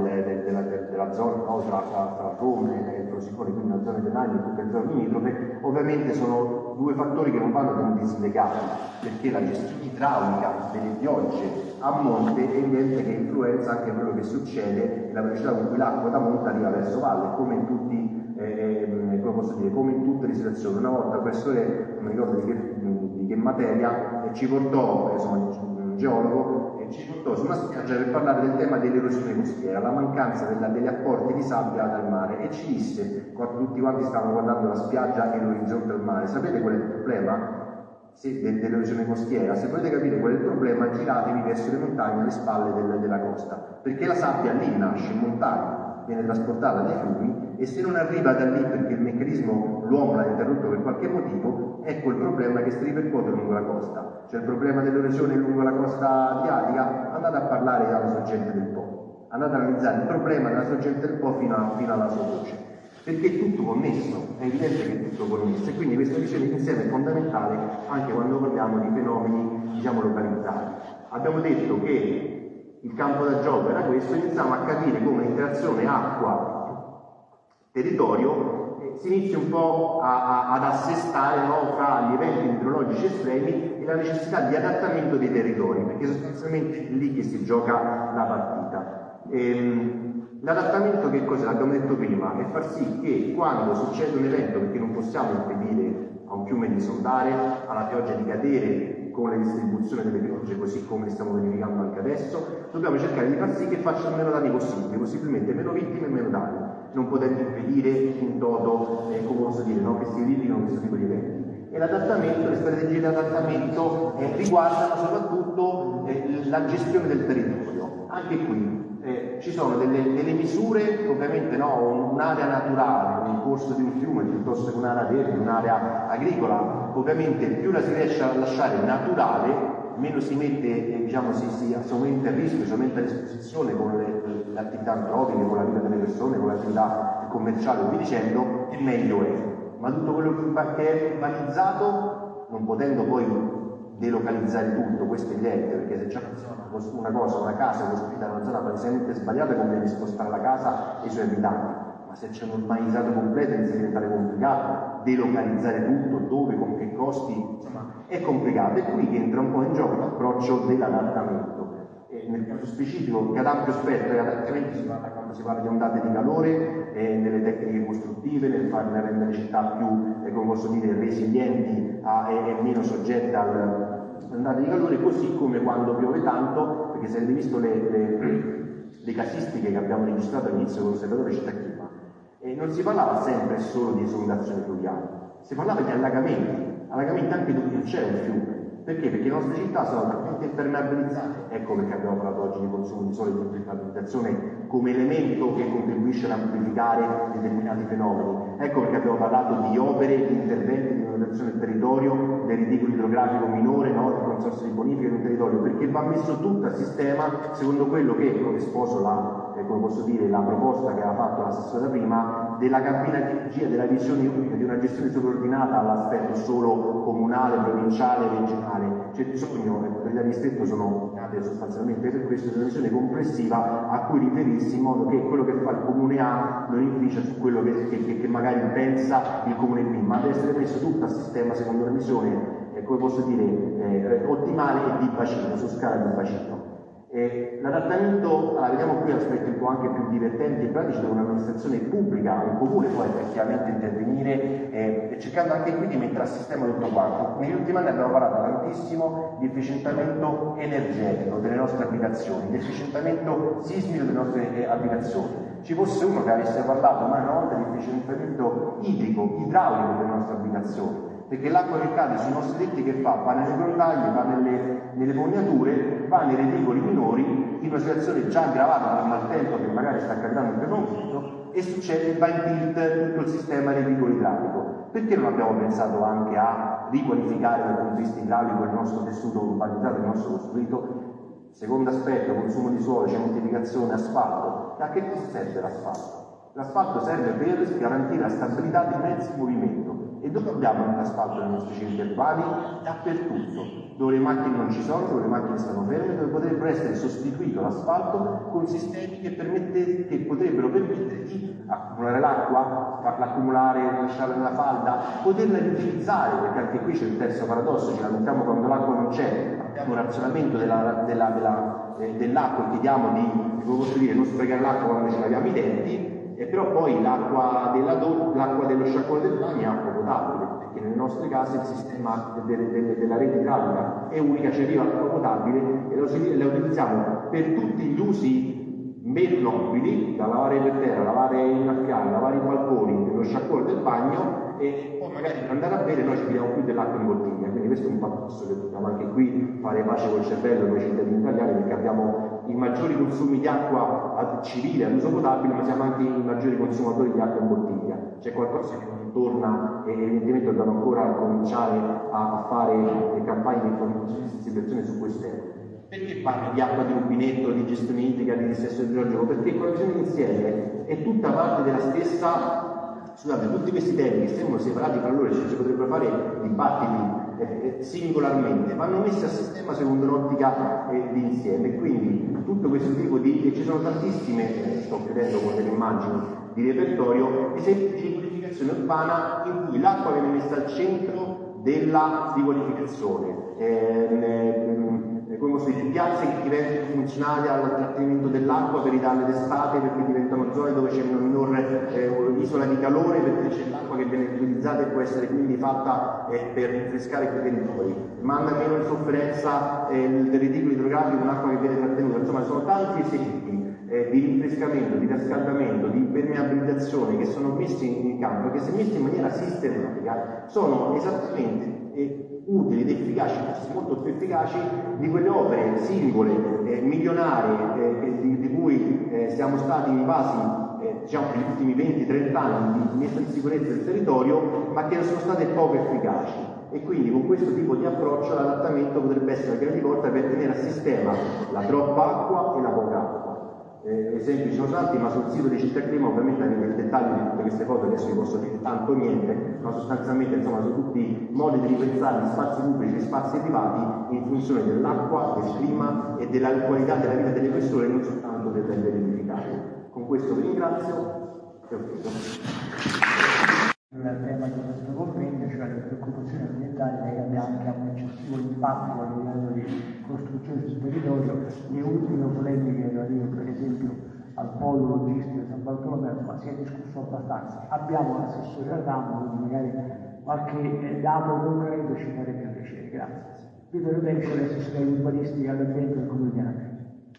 zona tra Rome e Frosinone, quindi la zona di Anagni e tutte le zone limitrofe, ovviamente sono 2 fattori che non vanno tenuti slegati, perché la gestione idraulica delle piogge a monte è evidente che influenza anche quello che succede e la velocità con cui l'acqua da monte arriva verso valle, come in tutte le situazioni. Una volta il professore, non mi ricordo di che materia, ci portò, un geologo, ci portò su una spiaggia per parlare del tema dell'erosione costiera, la mancanza degli apporti di sabbia dal mare, e ci disse, quando tutti quanti stavano guardando la spiaggia e l'orizzonte del mare, sapete qual è il problema? Dell'erosione costiera, se volete capire qual è il problema, giratevi verso le montagne alle spalle della costa, perché la sabbia lì nasce in montagna, viene trasportata dai fiumi e se non arriva da lì perché il meccanismo l'uomo l'ha interrotto per qualche motivo, ecco il problema che si ripercuote lungo la costa. C'è il problema dell'erosione lungo la costa adriatica, andate a parlare alla sorgente del Po, andate a analizzare il problema della sorgente del Po fino alla sua voce, perché è tutto connesso, è evidente che è tutto connesso, e quindi questa visione insieme è fondamentale anche quando parliamo di fenomeni localizzati. Abbiamo detto che il campo da gioco era questo, iniziamo a capire come l'interazione acqua-territorio si inizia un po' ad assestare fra gli eventi idrologici estremi e la necessità di adattamento dei territori, perché sostanzialmente è lì che si gioca la partita. L'adattamento che cos'è? L'abbiamo detto prima, è far sì che quando succede un evento, perché non possiamo impedire a un fiume di esondare, alla pioggia di cadere con la distribuzione delle piogge, così come li stiamo verificando anche adesso, dobbiamo cercare di far sì che facciano meno danni possibili, possibilmente meno vittime e meno danni, non potendo impedire in toto, come posso dire, no? Che si verificano questo tipo di eventi. E l'adattamento, le strategie di adattamento riguardano soprattutto la gestione del territorio. Anche qui ci sono delle misure, ovviamente no, un'area naturale, un corso di un fiume piuttosto che un'area verde, un'area agricola, ovviamente più la si riesce a lasciare naturale, meno si mette, diciamo, si aumenta il rischio, si aumenta l'esposizione con le attività antropiche, con la vita delle persone, con l'attività commerciale e via dicendo, e meglio è. Ma tutto quello che è urbanizzato, non potendo poi delocalizzare tutto, questo è evidente, perché se c'è una cosa, una casa costruita in una zona palesemente sbagliata, conviene spostare la casa e i suoi abitanti, ma se c'è un urbanizzato completo inizia a diventare complicato, delocalizzare tutto, dove, con che costi, insomma, è complicato. È qui che entra un po' in gioco l'approccio dell'adattamento. Nel caso specifico, che ad ampio spettro di adattamento si parla quando si parla di ondate di calore, nelle tecniche costruttive, nel rendere le città più, come posso dire, resilienti e meno soggette alle ondate di calore, così come quando piove tanto, perché se avete visto le casistiche che abbiamo registrato all'inizio con l'osservatorio Città Clima, non si parlava sempre solo di esondazioni fluviali, si parlava di allagamenti anche dove non c'è un fiume. Perché? Perché le nostre città sono talmente impermeabilizzate, ecco perché abbiamo parlato oggi di consumo di sole e di impermeabilizzazione come elemento che contribuisce ad amplificare determinati fenomeni, ecco perché abbiamo parlato di opere, di interventi di manutenzione del territorio, del ridicolo idrografico minore, no? Del consorzio di bonifica del territorio, perché va messo tutto a sistema secondo quello che, come sposo come posso dire, la proposta che aveva fatto l'assessore prima, della cabina di regia, della visione unica, di una gestione sovraordinata all'aspetto solo comunale, provinciale, regionale. C'è bisogno, le autorità di distretto sono nate sostanzialmente per questo, di una visione complessiva a cui riferirsi, in modo che quello che fa il comune A non inficia su quello che magari pensa il comune B, ma deve essere messo tutto a sistema secondo una visione, come posso dire, ottimale e di bacino, su scala di bacino. L'adattamento, allora vediamo qui aspetti un po' anche più divertenti e pratici dove un'amministrazione pubblica, un comune può effettivamente intervenire, cercando anche qui di mettere a sistema tutto quanto. Negli ultimi anni abbiamo parlato tantissimo di efficientamento energetico delle nostre abitazioni, di efficientamento sismico delle nostre abitazioni. Ci fosse uno che avesse parlato mai una volta di efficientamento idraulico delle nostre abitazioni, perché l'acqua che cade sui nostri tetti che fa? Va nelle grondaie, va nelle fognature, va nei reticoli minori, in una situazione già aggravata dal maltempo che magari sta capitando per conflitto, e succede, va in tilt tutto il sistema reticolo idraulico. Perché non abbiamo pensato anche a riqualificare dal punto di vista idraulico il nostro tessuto urbanizzato, il nostro costruito? Secondo aspetto, consumo di suolo, cementificazione, asfalto. A che cosa serve l'asfalto? L'asfalto serve per garantire la stabilità dei mezzi in movimento. E dove abbiamo l'asfalto nei nostri centri urbani? Dappertutto, dove le macchine non ci sono, dove le macchine stanno ferme, dove potrebbero essere sostituito l'asfalto con sistemi che potrebbero permettere di accumulare l'acqua, farla accumulare, lasciarla nella falda, poterla riutilizzare, perché anche qui c'è il terzo paradosso, ci lamentiamo quando l'acqua non c'è, abbiamo un razionamento dell'acqua, chiediamo di, come posso dire, non sprecare l'acqua quando ci laviamo i denti, e però poi l'acqua dello sciacquone del bagno è acqua potabile, perché nelle nostre case il sistema della rete idraulica è unica, ci arriva l'acqua potabile e la utilizziamo per tutti gli usi meno nobili, da lavare per terra, lavare in affare, lavare i balconi, dello sciacquone del bagno, e poi magari per andare a bere noi ci pigliamo più dell'acqua in bottiglia, quindi questo è un paradosso che dobbiamo anche qui fare pace col cervello noi cittadini italiani, perché abbiamo i maggiori consumi di acqua civile all'uso potabile, ma siamo anche i maggiori consumatori di acqua in bottiglia. C'è qualcosa che non torna e evidentemente dobbiamo ancora cominciare a fare le campagne di informazione e sensibilizzazione su questo tema. Perché parlo di acqua di rubinetto, di gestione idrica, di dissesto idrogeologico? Perché con la visione insieme è tutta parte della stessa. Scusate, tutti questi temi che sembrano separati tra loro, ci potrebbero fare dibattiti singolarmente, vanno messi a sistema secondo un'ottica di insieme. Quindi tutto questo tipo e ci sono tantissime, sto chiudendo con delle immagini di repertorio, esempi di riqualificazione urbana in cui l'acqua viene messa al centro della riqualificazione. come posso dire, piazze che diventano funzionali al trattenimento dell'acqua per ridarle d'estate, perché diventano zone dove c'è una minore isola di calore, perché c'è l'acqua che viene utilizzata e può essere quindi fatta per rinfrescare quei territori. Manda meno in sofferenza il reticolo idrografico, un'acqua che viene trattenuta. Insomma, sono tanti esempi di rinfrescamento, di riscaldamento, di impermeabilizzazione che sono messi in campo e che, se messi in maniera sistematica, sono esattamente utili ed efficaci, forse molto più efficaci di quelle opere singole, milionarie, di cui siamo stati invasi diciamo, negli ultimi 20-30 anni di messa in sicurezza del territorio, ma che sono state poco efficaci. E quindi con questo tipo di approccio l'adattamento potrebbe essere una chiave di volta per tenere a sistema la troppa acqua e la poca acqua. Esempi ci sono tanti, ma sul sito di Città Clima ovviamente avete il dettaglio di tutte queste cose, adesso vi posso dire tanto niente, ma sostanzialmente insomma sono tutti modi di ripensare gli spazi pubblici e spazi privati in funzione dell'acqua, del clima e della qualità della vita delle persone, non soltanto dell'edificare. Con questo vi ringrazio e ho finito. Il tema di questo convegno, cioè le preoccupazioni ambientali legate anche a un eccessivo impatto a livello di costruzione sul territorio, le ultime polemiche relative per esempio al polo logistico di San Bartolomeo, ma si è discusso abbastanza. Abbiamo l'assessore Adamo, quindi magari qualche dato concreto ci farebbe piacere. Grazie. Vittorio Beccio, l'assessore urbanistica all'ambiente del Comune di Acre.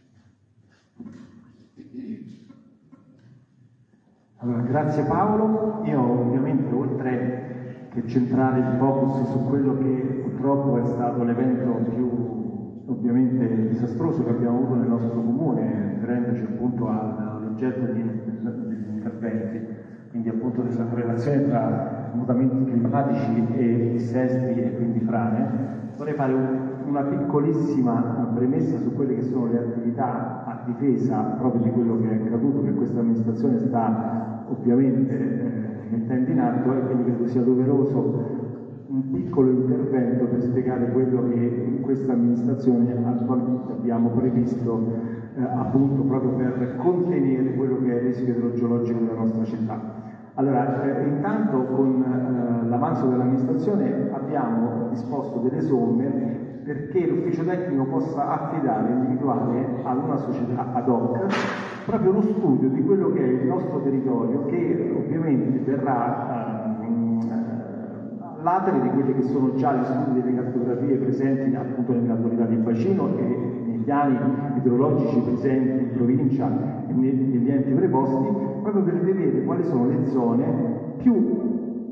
Allora, grazie Paolo. Io ovviamente, oltre che centrare il focus su quello che purtroppo è stato l'evento più ovviamente disastroso che abbiamo avuto nel nostro comune, riferendoci appunto all'oggetto degli interventi, quindi appunto della correlazione tra mutamenti climatici e dissesti e quindi frane, vorrei fare una piccolissima premessa su quelle che sono le attività a difesa proprio di quello che è accaduto, che questa amministrazione sta ovviamente mettendo in atto, e quindi credo sia doveroso un piccolo intervento per spiegare quello che in questa amministrazione attualmente abbiamo previsto appunto proprio per contenere quello che è il rischio idrogeologico della nostra città. Allora, intanto con l'avanzo dell'amministrazione abbiamo disposto delle somme perché l'ufficio tecnico possa affidare e individuare ad una società ad hoc proprio lo studio di quello che è il nostro territorio, che ovviamente verrà all'atere di quelli che sono già gli studi delle cartografie presenti appunto nelle autorità di bacino e nei piani idrologici presenti in provincia e negli enti preposti, proprio per vedere quali sono le zone più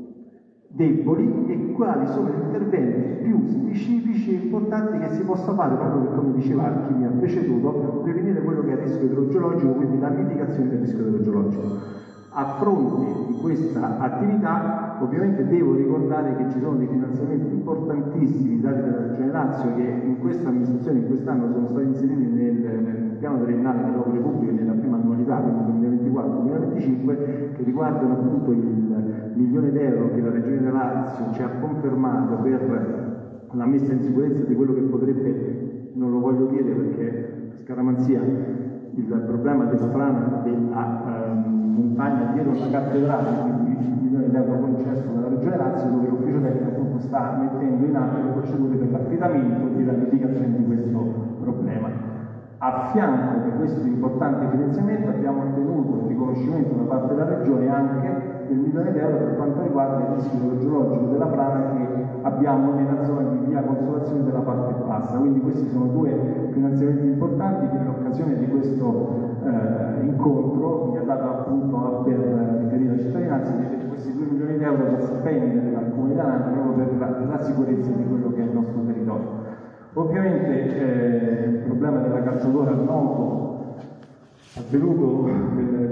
deboli e quali sono gli interventi più specifici e importanti che si possa fare proprio per, come diceva chi mi ha preceduto, prevenire quello che è il rischio idrogeologico, quindi la mitigazione del rischio idrogeologico. A fronte di questa attività ovviamente devo ricordare che ci sono dei finanziamenti importantissimi dati dalla Regione Lazio che in questa amministrazione, in quest'anno, sono stati inseriti nel piano triennale delle opere pubbliche nella prima annualità, quindi 2024-2025, che riguardano appunto il milione d'euro che la Regione Lazio ci ha confermato per la messa in sicurezza di quello che potrebbe, non lo voglio dire perché scaramanzia, il problema della frana della montagna dietro la cattedrale, quindi il milione d'euro concesso dalla Regione Lazio, dove l'ufficio tecnico appunto sta mettendo in atto le procedure per l'affidamento e la mitigazione di questo problema. A fianco di questo importante finanziamento abbiamo ottenuto il riconoscimento da parte della Regione anche del milione d'euro per quanto riguarda il rischio idrogeologico della frana che abbiamo nella zona di via Consolazione della parte bassa. Quindi questi sono due finanziamenti importanti che in occasione di questo incontro mi ha dato appunto per riferire alla cittadinanza che questi 2 milioni d'euro da spendere dal Comune di Anagni proprio per la sicurezza di quello che è il nostro territorio. Ovviamente il problema della calzatura noto avvenuto nel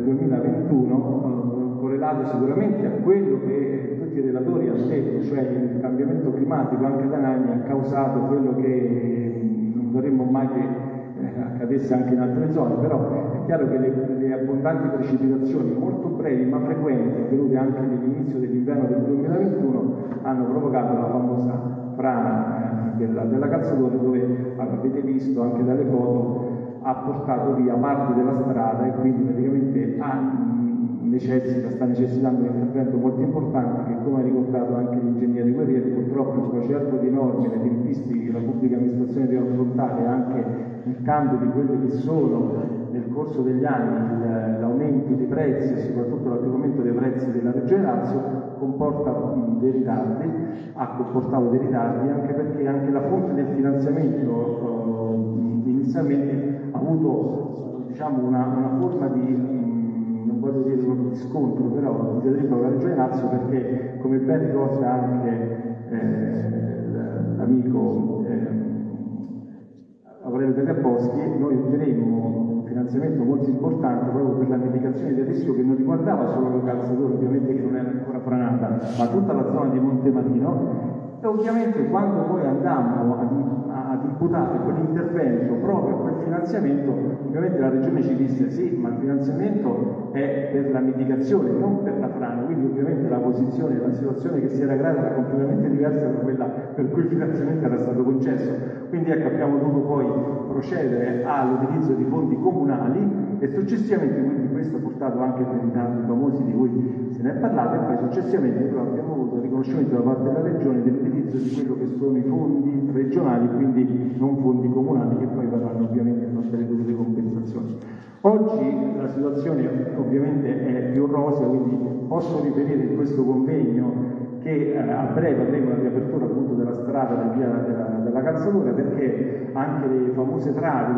2021 correlato sicuramente a quello che tutti i relatori hanno detto, cioè il cambiamento climatico anche ad Anagni ha causato quello che non vorremmo mai che accadesse anche in altre zone, però è chiaro che le abbondanti precipitazioni molto brevi ma frequenti avvenute anche all'inizio dell'inverno del 2021 hanno provocato la famosa frana della calzatura, dove avete visto anche dalle foto ha portato via parte della strada e quindi praticamente ha sta necessitando un intervento molto importante che, come ha ricordato anche l'ingegnere Guerrieri, purtroppo il cocervo di norme e tempistiche che la pubblica amministrazione deve affrontare, anche il cambio di quelli che sono nel corso degli anni l'aumento dei prezzi e soprattutto l'adeguamento dei prezzi della Regione Lazio comporta dei ritardi, ha comportato dei ritardi anche perché anche la fonte del finanziamento inizialmente ha avuto diciamo una forma di non voglio dire proprio di scontro, però di diatriba con la Regione Lazio, perché come ben ricorda anche l'amico Aurelio Degli Boschi, noi ottenemmo un finanziamento molto importante proprio per la mitigazione del rischio che non riguardava solo la calzatura, ovviamente che non era ancora franata, ma tutta la zona di Montemarino. E ovviamente quando poi andammo ad imputare quell'intervento proprio a quel finanziamento, ovviamente la Regione ci disse sì, ma il finanziamento è per la mitigazione, non per la frana, quindi ovviamente la posizione, la situazione che si era creata era completamente diversa da quella per cui il finanziamento era stato concesso. Quindi ecco, abbiamo dovuto poi procedere all'utilizzo di fondi comunali e successivamente, quindi questo ha portato anche per i tanti famosi di cui se ne è parlato, e poi successivamente però abbiamo avuto il riconoscimento da parte della Regione dell'utilizzo di quello che sono i fondi regionali, quindi non fondi comunali, che poi verranno ovviamente fatte le dovute compensazioni. Oggi la situazione ovviamente è più rosea, quindi posso riferire in questo convegno che a breve avremo la riapertura appunto della strada della calzatura, perché anche le famose travi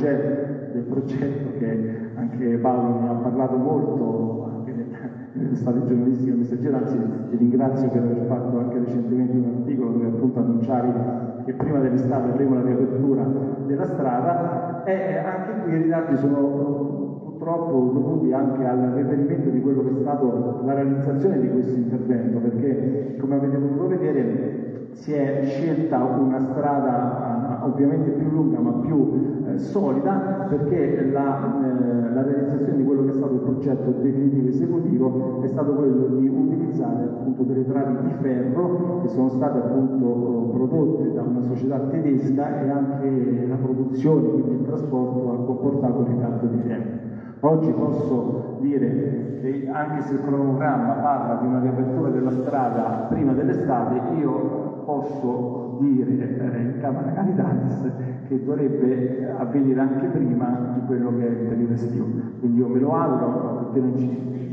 del progetto che anche Paolo ne ha parlato molto anche nelle state giornalistiche del Messaggero, anzi ti ringrazio per aver fatto anche recentemente un articolo dove appunto annunciavi che prima dell'estate avremo la riapertura della strada, e anche qui i ritardi sono purtroppo dovuti anche al reperimento di quello che è stato la realizzazione di questo intervento, perché come avete potuto vedere si è scelta una strada ovviamente più lunga ma più solida, perché la realizzazione di quello che è stato il progetto definitivo esecutivo è stato quello di utilizzare appunto delle travi di ferro che sono state appunto prodotte da una società tedesca, e anche la produzione, quindi il trasporto, ha comportato un ritardo di tempo. Oggi posso dire che anche se il cronoprogramma parla di una riapertura della strada prima dell'estate, io posso dire in Camera Caritatis che dovrebbe avvenire anche prima di quello che è il periodo estivo. Quindi io me lo auguro, perché non ci...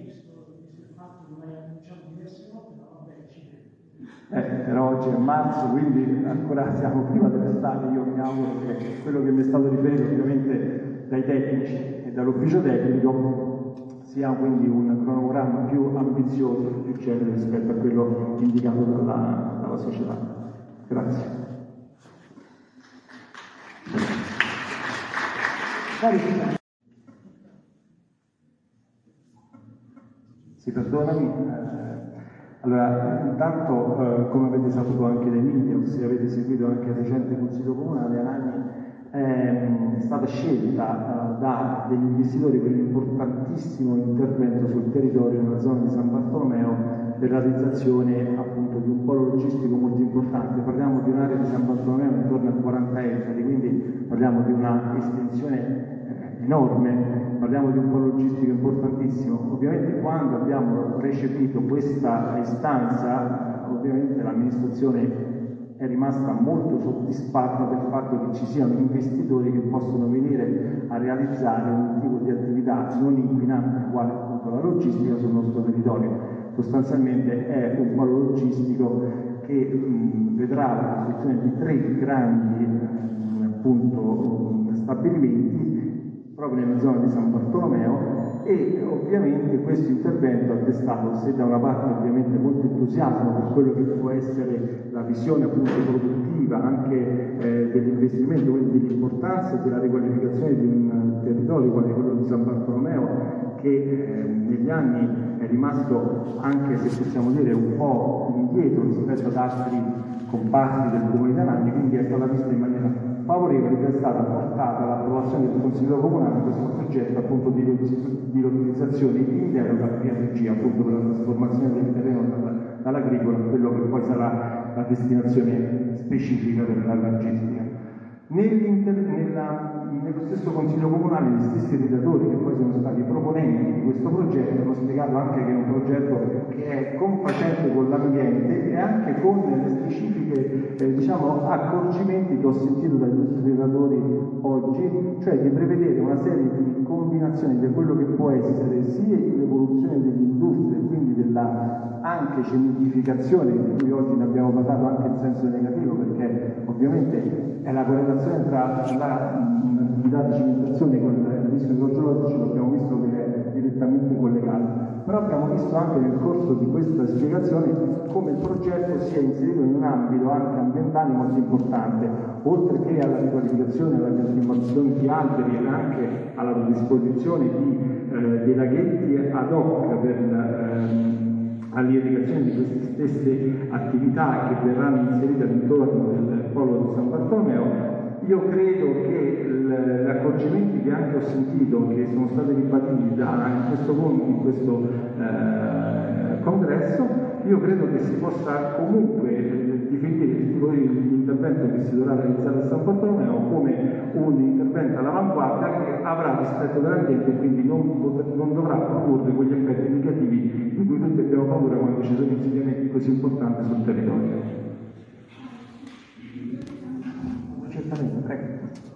però oggi è marzo, quindi ancora siamo prima dell'estate. Io mi auguro che quello che mi è stato riferito ovviamente dai tecnici e dall'ufficio tecnico sia quindi un cronogramma più ambizioso, più celere rispetto a quello indicato dalla società. Grazie. Sì, perdonami. Allora, intanto, come avete saputo anche dai media, o se avete seguito anche il recente Consiglio Comunale, Anagni è stata scelta da degli investitori per un importantissimo intervento sul territorio nella zona di San Bartolomeo per la realizzazione appunto di un polo logistico molto importante. Parliamo di un'area di San Bartolomeo intorno a 40 ettari, quindi parliamo di una estensione enorme, parliamo di un polo logistico importantissimo. Ovviamente quando abbiamo recepito questa istanza, ovviamente l'amministrazione è rimasta molto soddisfatta del fatto che ci siano investitori che possono venire a realizzare un tipo di attività non inquinante quale appunto la logistica sul nostro territorio. Sostanzialmente è un polo logistico che vedrà la costruzione di 3 grandi appunto stabilimenti proprio nella zona di San Bartolomeo, e ovviamente questo intervento ha destato, se da una parte ovviamente molto entusiasmo per quello che può essere la visione appunto produttiva anche dell'investimento, quindi dell'importanza e della riqualificazione di un territorio quale quello di San Bartolomeo, che negli anni è rimasto, anche se possiamo dire un po' indietro rispetto ad altri comparti del Comune di Anagni, quindi è stata vista in maniera favorevole che è stata portata all'approvazione del Consiglio Comunale questo progetto appunto di localizzazione in deroga al PNG, appunto per la trasformazione del terreno dall'agricola a quello che poi sarà la destinazione specifica per la logistica. Nello stesso Consiglio Comunale, gli stessi relatori che poi sono stati stati i proponenti di questo progetto hanno spiegato anche che è un progetto che è confacente con l'ambiente e anche con le specifiche accorgimenti che ho sentito dagli illustratori oggi, cioè di prevedere una serie di combinazioni di quello che può essere sia l'evoluzione dell'industria, quindi della anche cementificazione, di cui oggi ne abbiamo parlato anche in senso negativo, perché ovviamente è la correlazione tra l'attività di cimentazione con il rischio idrogeologico, l'abbiamo visto che è direttamente collegato. Però abbiamo visto anche nel corso di questa spiegazione come il progetto sia inserito in un ambito anche ambientale molto importante, oltre che alla riqualificazione e alla piantimazione di alberi e anche alla predisposizione dei laghetti ad hoc all'irrigazione di queste stesse attività che verranno inserite all'intorno del polo di San Bartolomeo. Io credo che gli accorgimenti che anche ho sentito, che sono stati ribaditi in questo congresso, io credo che si possa comunque definire il tipo di intervento che si dovrà realizzare a San Bartolomeo come un intervento all'avanguardia che avrà rispetto dell'ambiente e quindi non dovrà produrre quegli effetti negativi di cui tutti abbiamo paura quando ci sono insediamenti così importanti sul territorio. Certamente, prego.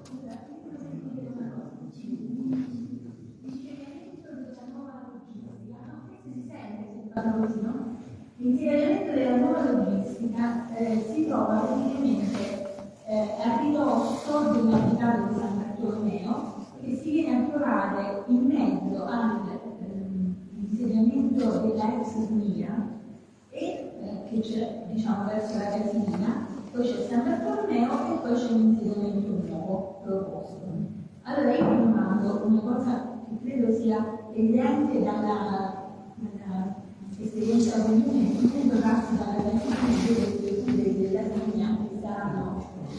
L'insediamento della nuova logistica si trova praticamente a ridosso dell'abitato di San Bartolomeo, che si viene a trovare in mezzo all'insediamento della ex SMIA e che c'è verso la Casilina, poi c'è San Bartolomeo e poi c'è un insediamento nuovo proposto. Allora io mi domando una cosa che credo sia evidente dalla esperienza comune, intendo darsi dalla delle della linea che saranno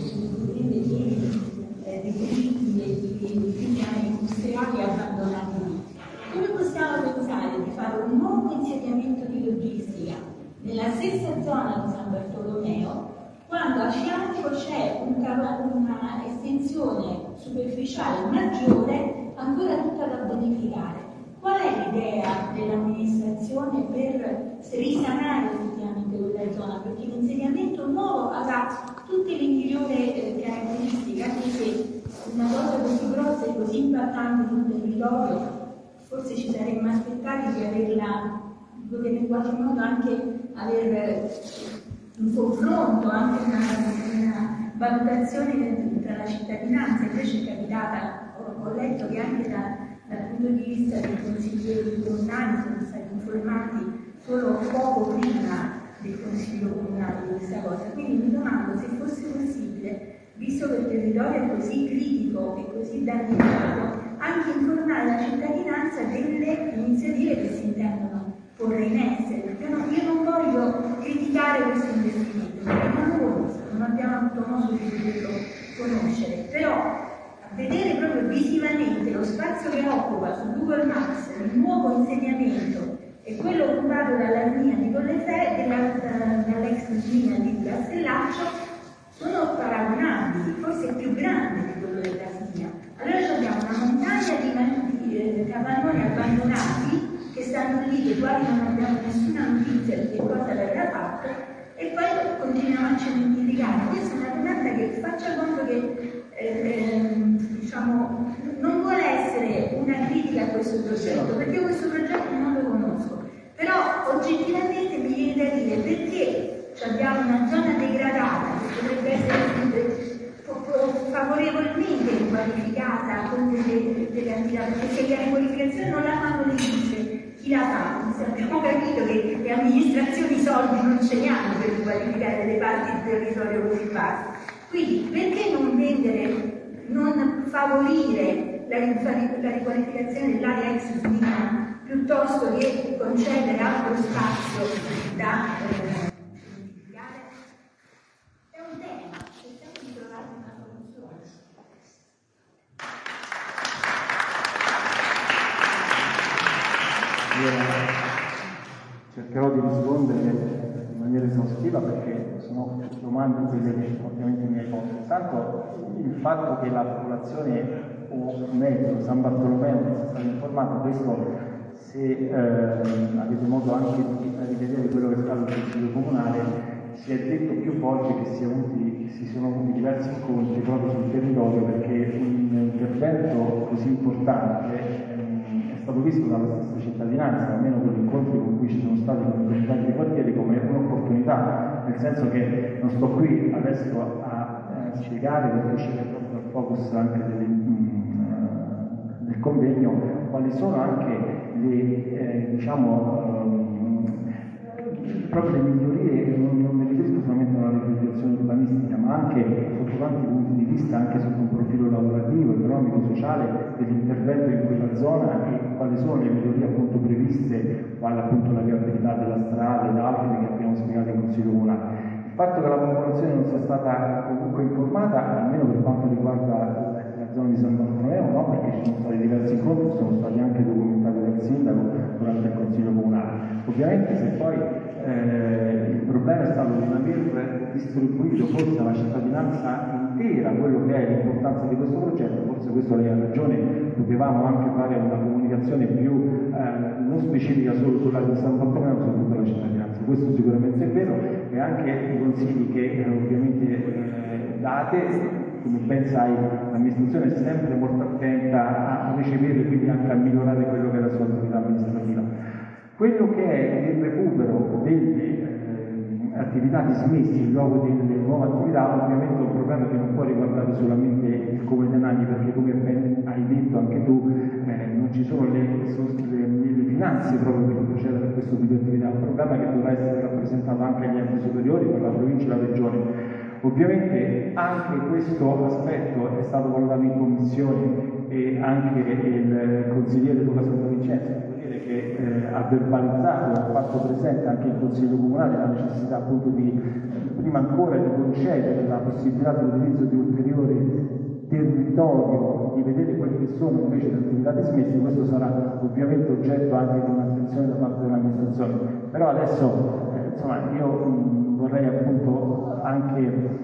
dei diritti di piani industriali abbandonati lì. Come possiamo pensare di fare un nuovo insediamento di logistica nella stessa zona di San Bartolomeo quando a fianco c'è una estensione superficiale maggiore ancora tutta da bonificare? Qual è l'idea dell'amministrazione per risanare effettivamente quella zona? Perché l'insediamento nuovo avrà tutte le migliori caratteristiche, anche se una cosa così grossa e così impattante sul territorio, forse ci saremmo aspettati di averla, poter in qualche modo anche avere un confronto, anche una valutazione tra la cittadinanza. Invece è capitata, ho letto che anche dal punto di vista dei consiglieri comunali sono stati informati solo poco prima del Consiglio comunale di questa cosa. Quindi mi domando se fosse possibile, visto che il territorio è così critico e così danneggiato, anche informare la cittadinanza delle iniziative che si intendono porre in essere. Perché io non voglio criticare questo investimento, perché non lo conosco, non abbiamo avuto modo di poterlo conoscere, però vedere proprio visivamente lo spazio che occupa su Google Maps il nuovo insediamento e quello occupato dalla linea di Colleferro, dall'ex linea di Castellaccio, sono paragonabili, forse più grandi di quello della Signa. Allora abbiamo una montagna di capannoni abbandonati che stanno lì, dei quali non abbiamo nessuna notizia di che cosa verrà fatto, e poi continuiamo a cementificare. Questa è una domanda che faccia conto che non vuole essere una critica a questo progetto, perché io questo progetto non lo conosco, però oggettivamente mi viene da dire perché abbiamo una zona degradata che potrebbe essere favorevolmente riqualificata con delle attività, perché se la riqualificazione non la fanno le dice, chi la fa? Abbiamo capito che le amministrazioni soldi non ce ne hanno per riqualificare delle parti del territorio così vaste. Quindi perché non favorire la riqualificazione dell'area ex SMIA piuttosto che concedere altro spazio da riqualificare? È un tema, cerchiamo di trovare una soluzione. Cercherò di rispondere in maniera esaustiva perché sono domande quelle che ovviamente mi hai posto. Intanto il fatto che la popolazione o meglio San Bartolomeo, che sia stato informato, questo se avete modo anche di rivedere quello che è stato il Consiglio Comunale, si è detto più volte che si sono avuti diversi incontri proprio sul territorio, perché un intervento così importante è stato visto dalla stessa cittadinanza, almeno con gli incontri con cui ci sono stati con i comitati di quartiere, come un'opportunità, nel senso che non sto qui adesso a spiegare, perché c'è proprio il focus anche del convegno, quali sono anche le proprio le migliorie. Non mi riferisco solamente a una riqualificazione urbanistica, ma anche sotto tanti punti di vista, anche sotto un profilo lavorativo, economico, sociale dell'intervento in quella zona, e quali sono le migliorie appunto previste, quale appunto la viabilità della strada ed altri che abbiamo spiegato in Consiglio Comunale. Il fatto che la popolazione non sia stata comunque informata, almeno per quanto riguarda la zona di San Bartolomeo, no, perché ci sono stati diversi incontri, sono stati anche documentati dal sindaco durante il Consiglio Comunale. Ovviamente se poi il problema è stato di non aver distribuito forse alla cittadinanza intera quello che è l'importanza di questo progetto, forse questo lei ha ragione, potevamo anche fare una comunicazione più non specifica solo sulla di San Bartolomeo, ma su tutta la cittadinanza. Questo sicuramente è vero, e anche i consigli che ovviamente date. Come ben sai, l'amministrazione è sempre molto attenta a recepire e quindi anche a migliorare quello che è la sua attività amministrativa. Quello che è il recupero delle attività dismesse in luogo delle nuove attività, ovviamente è un problema che non può riguardare solamente il Comune di Anagni, perché come ben hai detto anche tu, non ci sono le finanze proprio per procedere a questo tipo di attività. È un problema che dovrà essere rappresentato anche agli enti superiori, per la provincia e la regione. Ovviamente anche questo aspetto è stato valutato in commissione, e anche il consigliere Luca Santovincenzo, devo dire che ha verbalizzato, ha fatto presente anche il Consiglio Comunale la necessità appunto di, prima ancora, di concedere la possibilità di utilizzo di ulteriore territorio, di vedere quelli che sono invece le attività dismesse. Questo sarà ovviamente oggetto anche di un'attenzione da parte dell'amministrazione. Però adesso insomma io vorrei appunto anche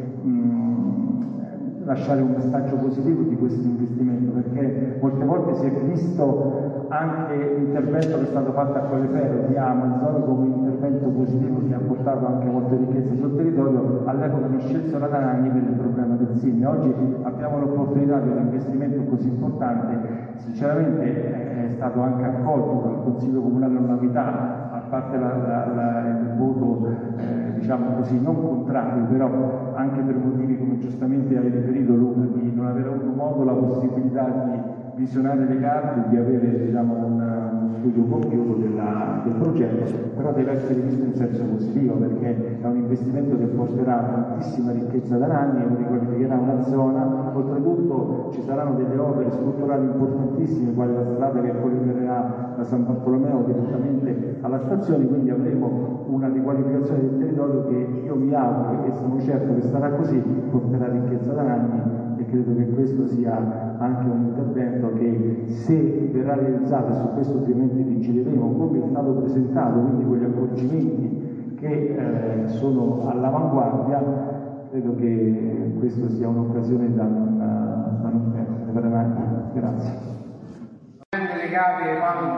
lasciare un messaggio positivo di questo investimento, perché molte volte si è visto anche l'intervento che è stato fatto a Colleferro di Amazon come un intervento positivo che ha portato anche molte ricchezze sul territorio. All'epoca non scelsero ad Anagni per il problema del SIN. Oggi abbiamo l'opportunità di un investimento così importante. Sinceramente è stato anche accolto dal Consiglio Comunale all'unanimità, a parte il voto diciamo così non contrario, però anche per motivi, come giustamente hai riferito Luca, di non aver avuto modo la possibilità di visionare le carte, di avere diciamo uno studio compiuto del progetto, però deve essere visto in senso positivo, perché è un investimento che porterà tantissima ricchezza da anni, riqualificherà una zona. Oltretutto ci saranno delle opere strutturali importantissime, quale la strada che collegherà da San Bartolomeo direttamente alla stazione, quindi avremo una riqualificazione del territorio che io mi auguro, e sono certo che sarà così, porterà ricchezza da anni, e credo che questo sia anche un intervento che, se verrà realizzato, su questo ovviamente vigileremo, come è stato presentato, quindi con gli accorgimenti che sono all'avanguardia, credo che questo sia un'occasione da non perdere veramente. Grazie. Legate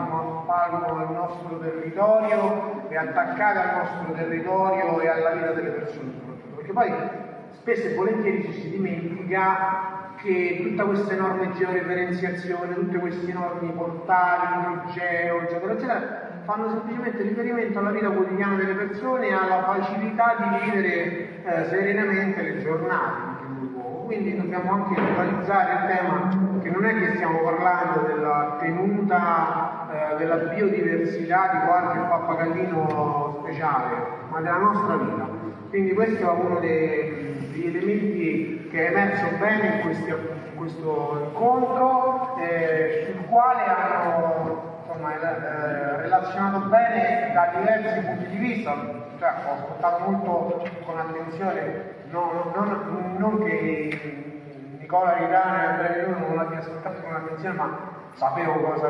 al nostro territorio e attaccate al nostro territorio e alla vita delle persone soprattutto, perché poi spesso e volentieri ci si dimentica che tutte queste enormi georeferenziazioni, tutti questi enormi portali, microgeo, eccetera, eccetera, fanno semplicemente riferimento alla vita quotidiana delle persone e alla facilità di vivere serenamente le giornate. Quindi dobbiamo anche focalizzare il tema che non è che stiamo parlando della tenuta della biodiversità di qualche pappagallino speciale, ma della nostra vita. Quindi questo è uno degli elementi che è emerso bene in questo incontro, sul quale hanno relazionato bene da diversi punti di vista. Cioè, ho ascoltato molto con attenzione, non che Nicola Ridano e Andrea Leone non l'abbia ascoltato con attenzione, ma sapevo cosa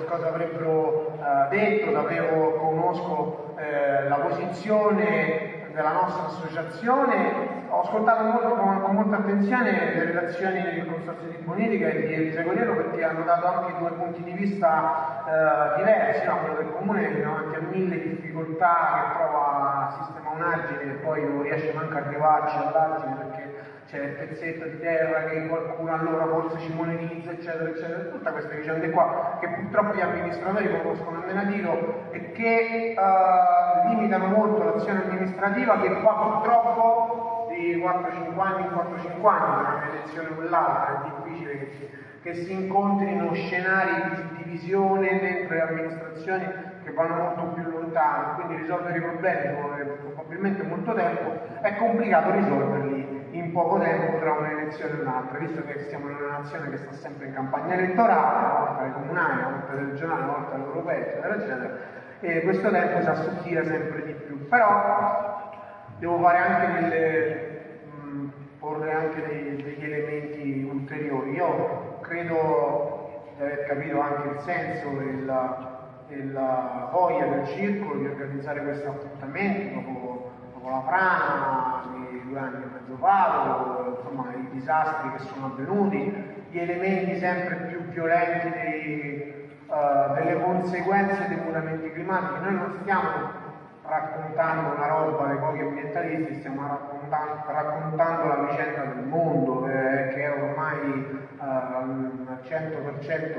avrebbero detto, conosco la posizione della nostra associazione. Ho ascoltato con molta attenzione le relazioni del Consorzio di Bonifica e di Tregolero, perché hanno dato anche due punti di vista diversi, no? Quello del comune davanti a mille difficoltà che prova a sistemare un argine e poi non riesce manco a arrivarci all'argine perché c'è il pezzetto di terra che qualcuno allora forse ci monetizza, eccetera, eccetera, tutte queste vicende qua che purtroppo gli amministratori conoscono a menadito e che limitano molto l'azione amministrativa, che qua purtroppo di 4-5 anni in 4-5 anni, tra un'elezione o quell'altra, è difficile che si incontrino scenari di divisione dentro le amministrazioni che vanno molto più lontano, quindi risolvere i problemi vuole probabilmente molto tempo, è complicato risolverli in poco tempo tra un'elezione e un'altra, visto che siamo in una nazione che sta sempre in campagna elettorale, una volta alle comunali, una volta alle regionali, una volta alle europee, eccetera, eccetera, e questo tempo si assottiglia sempre di più. Però devo fare anche porre anche degli elementi ulteriori. Io credo di aver capito anche il senso e la voglia del circolo di organizzare questo appuntamento dopo la frana di 2 anni e mezzo fa, insomma i disastri che sono avvenuti, gli elementi sempre più violenti delle conseguenze dei mutamenti climatici. Noi non stiamo raccontando una roba dei pochi ambientalisti, stiamo raccontando la vicenda del mondo che è ormai al 100%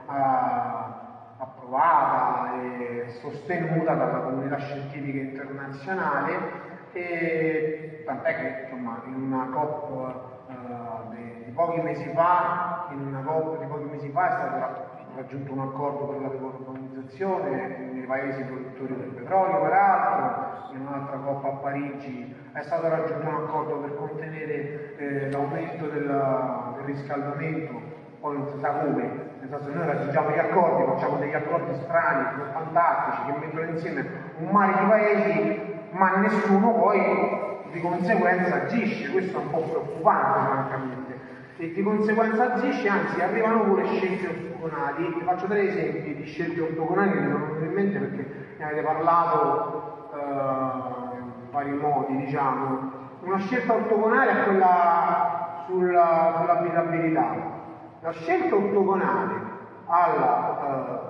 approvata e sostenuta dalla comunità scientifica internazionale, e tant'è che insomma in una COP di pochi mesi fa è stato raggiunto un accordo per la decarbonizzazione nei paesi produttori del petrolio, peraltro, in un'altra COP a Parigi è stato raggiunto un accordo per contenere l'aumento del riscaldamento, poi non si sa come, nel senso che noi raggiungiamo gli accordi, facciamo degli accordi strani, fantastici, che mettono insieme un mare di paesi, ma nessuno poi di conseguenza agisce. Questo è un po' preoccupante francamente. E di conseguenza agisce, anzi arrivano pure scelte ortogonali. Vi faccio 3 esempi di scelte ortogonali che mi sono venuti in mente perché ne avete parlato in vari modi, diciamo. Una scelta ortogonale è quella sull'abitabilità. La scelta ortogonale alla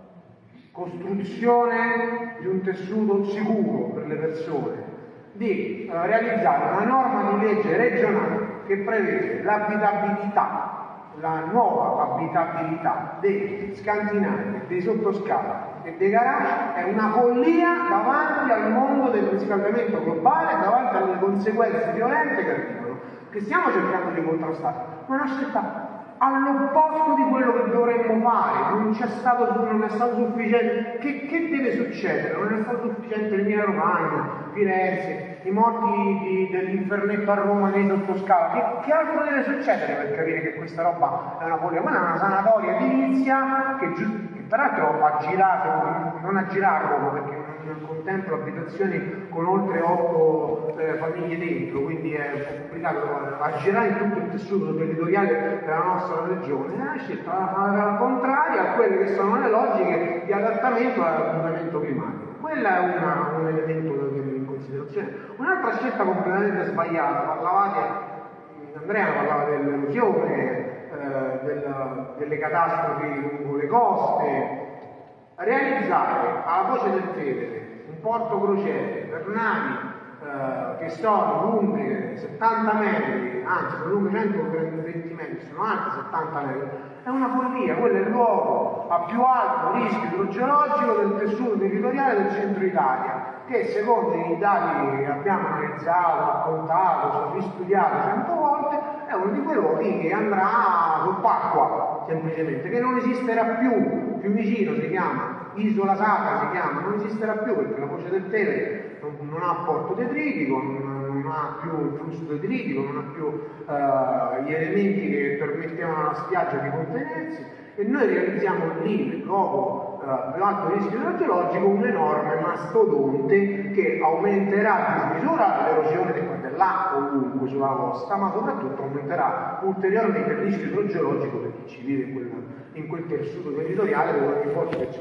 costruzione di un tessuto sicuro per le persone, di realizzare una norma di legge regionale che prevede l'abitabilità, la nuova abitabilità dei scantinati, dei sottoscala e dei garage, è una follia davanti al mondo del riscaldamento globale, davanti alle conseguenze violente che arrivano, che stiamo cercando di contrastare. Ma è una scelta all'opposto di quello che dovremmo fare, non è stato sufficiente. Che deve succedere? Non è stato sufficiente l'Emilia Romagna, Firenze, i morti dell'Infernetto a Roma nei sottoscala. Che altro deve succedere per capire che questa roba è una follia? Quella è una sanatoria edilizia che peraltro ha girato, non a Roma perché non contempla abitazioni con oltre 8 famiglie dentro, quindi è complicato a girare in tutto il tessuto territoriale della nostra regione. Ha scelto la contraria a quelle che sono le logiche di adattamento al mutamento climatico. Quella è un elemento da tenere in considerazione. Un'altra scelta completamente sbagliata, Andrea parlava dell'erosione, delle catastrofi lungo le coste. Realizzare alla Foce del Tevere un porto crociere per navi che sono lunghe 70 metri, anzi sono lunghe 120 metri, sono alte 70 metri, è una follia. Quello è il luogo a più alto rischio idrogeologico del tessuto territoriale del centro Italia, che secondo i dati che abbiamo analizzato, raccontato, ristudiato 100 volte, è uno di quei luoghi che andrà sott'acqua, semplicemente, che non esisterà più vicino, si chiama Isola Sacra, si chiama, non esisterà più perché la Foce del Tevere non ha porto detritico, non ha più il flusso detritico, non ha più gli elementi che permettevano alla spiaggia di contenersi, e noi realizziamo lì, nel luogo più alto rischio idrogeologico, un enorme mastodonte che aumenterà a dismisura l'erosione dell'acqua ovunque sulla costa, ma soprattutto aumenterà ulteriormente il rischio idrogeologico per chi ci vive in quel tessuto territoriale, dove ogni volta che c'è una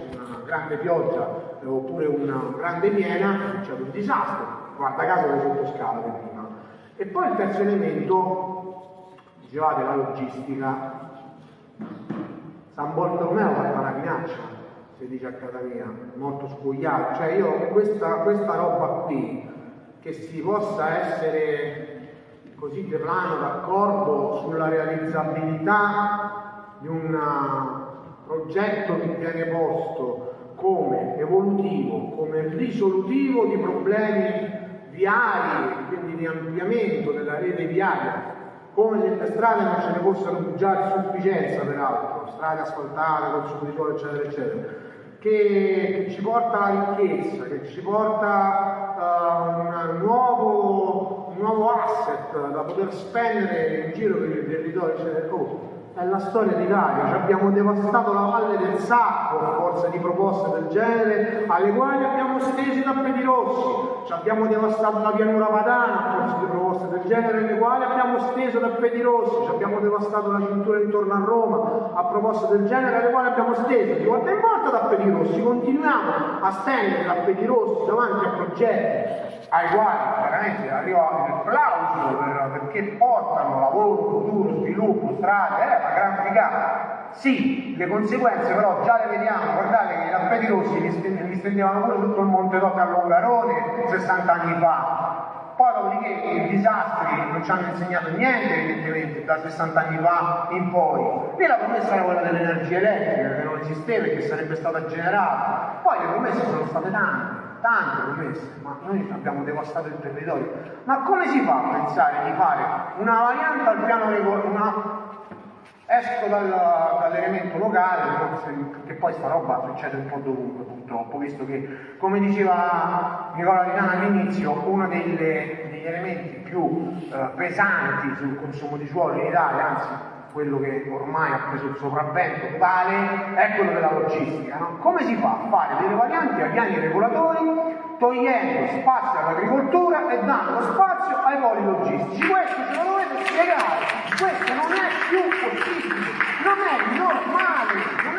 grande pioggia oppure una grande piena, succede un disastro, guarda caso le sottoscala prima. E poi il terzo elemento, dicevate la logistica. San Bartolomeo ha fatto una minaccia, si dice a casa mia, molto spogliato, cioè io questa roba qui, che si possa essere così di plano d'accordo sulla realizzabilità di un progetto che viene posto come evolutivo, come risolutivo di problemi viari, quindi di ampliamento della rete viaria, come se le strade non ce ne fossero già a sufficienza, peraltro, strade asfaltate, consumo di suolo, eccetera, eccetera, che ci porta alla ricchezza, che ci porta un nuovo asset da poter spendere in giro per il territorio, eccetera. È la storia d'Italia, ci abbiamo devastato la Valle del Sacco a forza di proposte del genere, alle quali abbiamo steso i tappeti rossi, ci abbiamo devastato la pianura padana a forza di proposte del genere, alle quali abbiamo steso i tappeti rossi, ci abbiamo devastato la cintura intorno a Roma a proposte del genere, alle quali abbiamo steso di volta in volta tappeti rossi. Continuiamo a stendere tappeti rossi davanti a progetti ai quali veramente arriva il plauso perché portano lavoro, futuro, sviluppo, strade, la gran figata. Sì, le conseguenze però già le vediamo, guardate che i tappeti rossi li stendevano pure tutto il Monte Toc a Longarone 60 anni fa. Poi dopodiché i disastri non ci hanno insegnato niente, evidentemente, da 60 anni fa in poi. Lì la promessa era quella dell'energia elettrica, che non esisteva e che sarebbe stata generata. Poi le promesse sono state tante promesse, ma noi abbiamo devastato il territorio. Ma come si fa a pensare di fare una variante al piano esco dall'elemento locale, che poi sta roba succede un po' dovunque purtroppo, visto che, come diceva Nicola Rinana all'inizio, uno degli elementi più pesanti sul consumo di suolo in Italia, anzi quello che ormai ha preso il sopravvento totale, è quello della logistica, no? Come si fa a fare delle varianti ai piani regolatori togliendo spazio all'agricoltura e dando spazio ai voli logistici? Questo ce lo dovete spiegare, questo non è più possibile, non è normale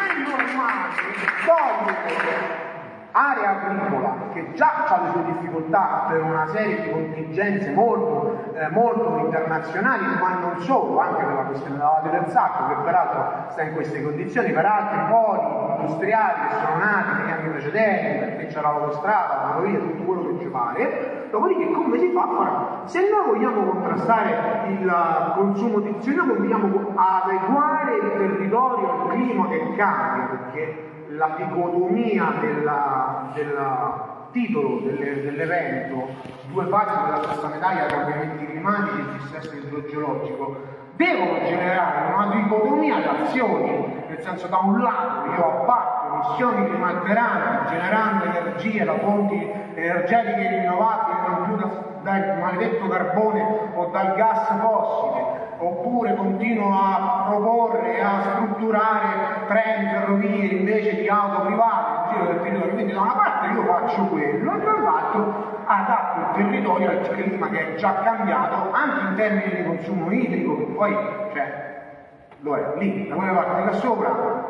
togliere area agricola che già ha le sue difficoltà per una serie di contingenze molto internazionali, ma non solo, anche per la questione della Valle del Sacco, che peraltro sta in queste condizioni, per altri poli industriali che sono nati negli anni precedenti, perché c'era l'autostrada, la ferrovia, tutto quello che ci pare. Dopodiché come si fa a fare? Se noi vogliamo contrastare il consumo se noi vogliamo adeguare il territorio al clima che cambia, perché la dicotomia del titolo dell'evento, due facce della stessa medaglia, cambiamenti climatici e dissesto idrogeologico, devono generare una dicotomia di azioni, nel senso, da un lato io abbatto emissioni climalteranti generando energie da fonti energetiche rinnovabili, non più dal maledetto carbone o dal gas fossile, oppure continuo a proporre e a strutturare treni, ferrovie invece di auto private in giro del territorio. Quindi da una parte io faccio quello e dall'altro adatto il territorio al clima che è già cambiato anche in termini di consumo idrico, che poi lo è lì, da quelle parti là sopra,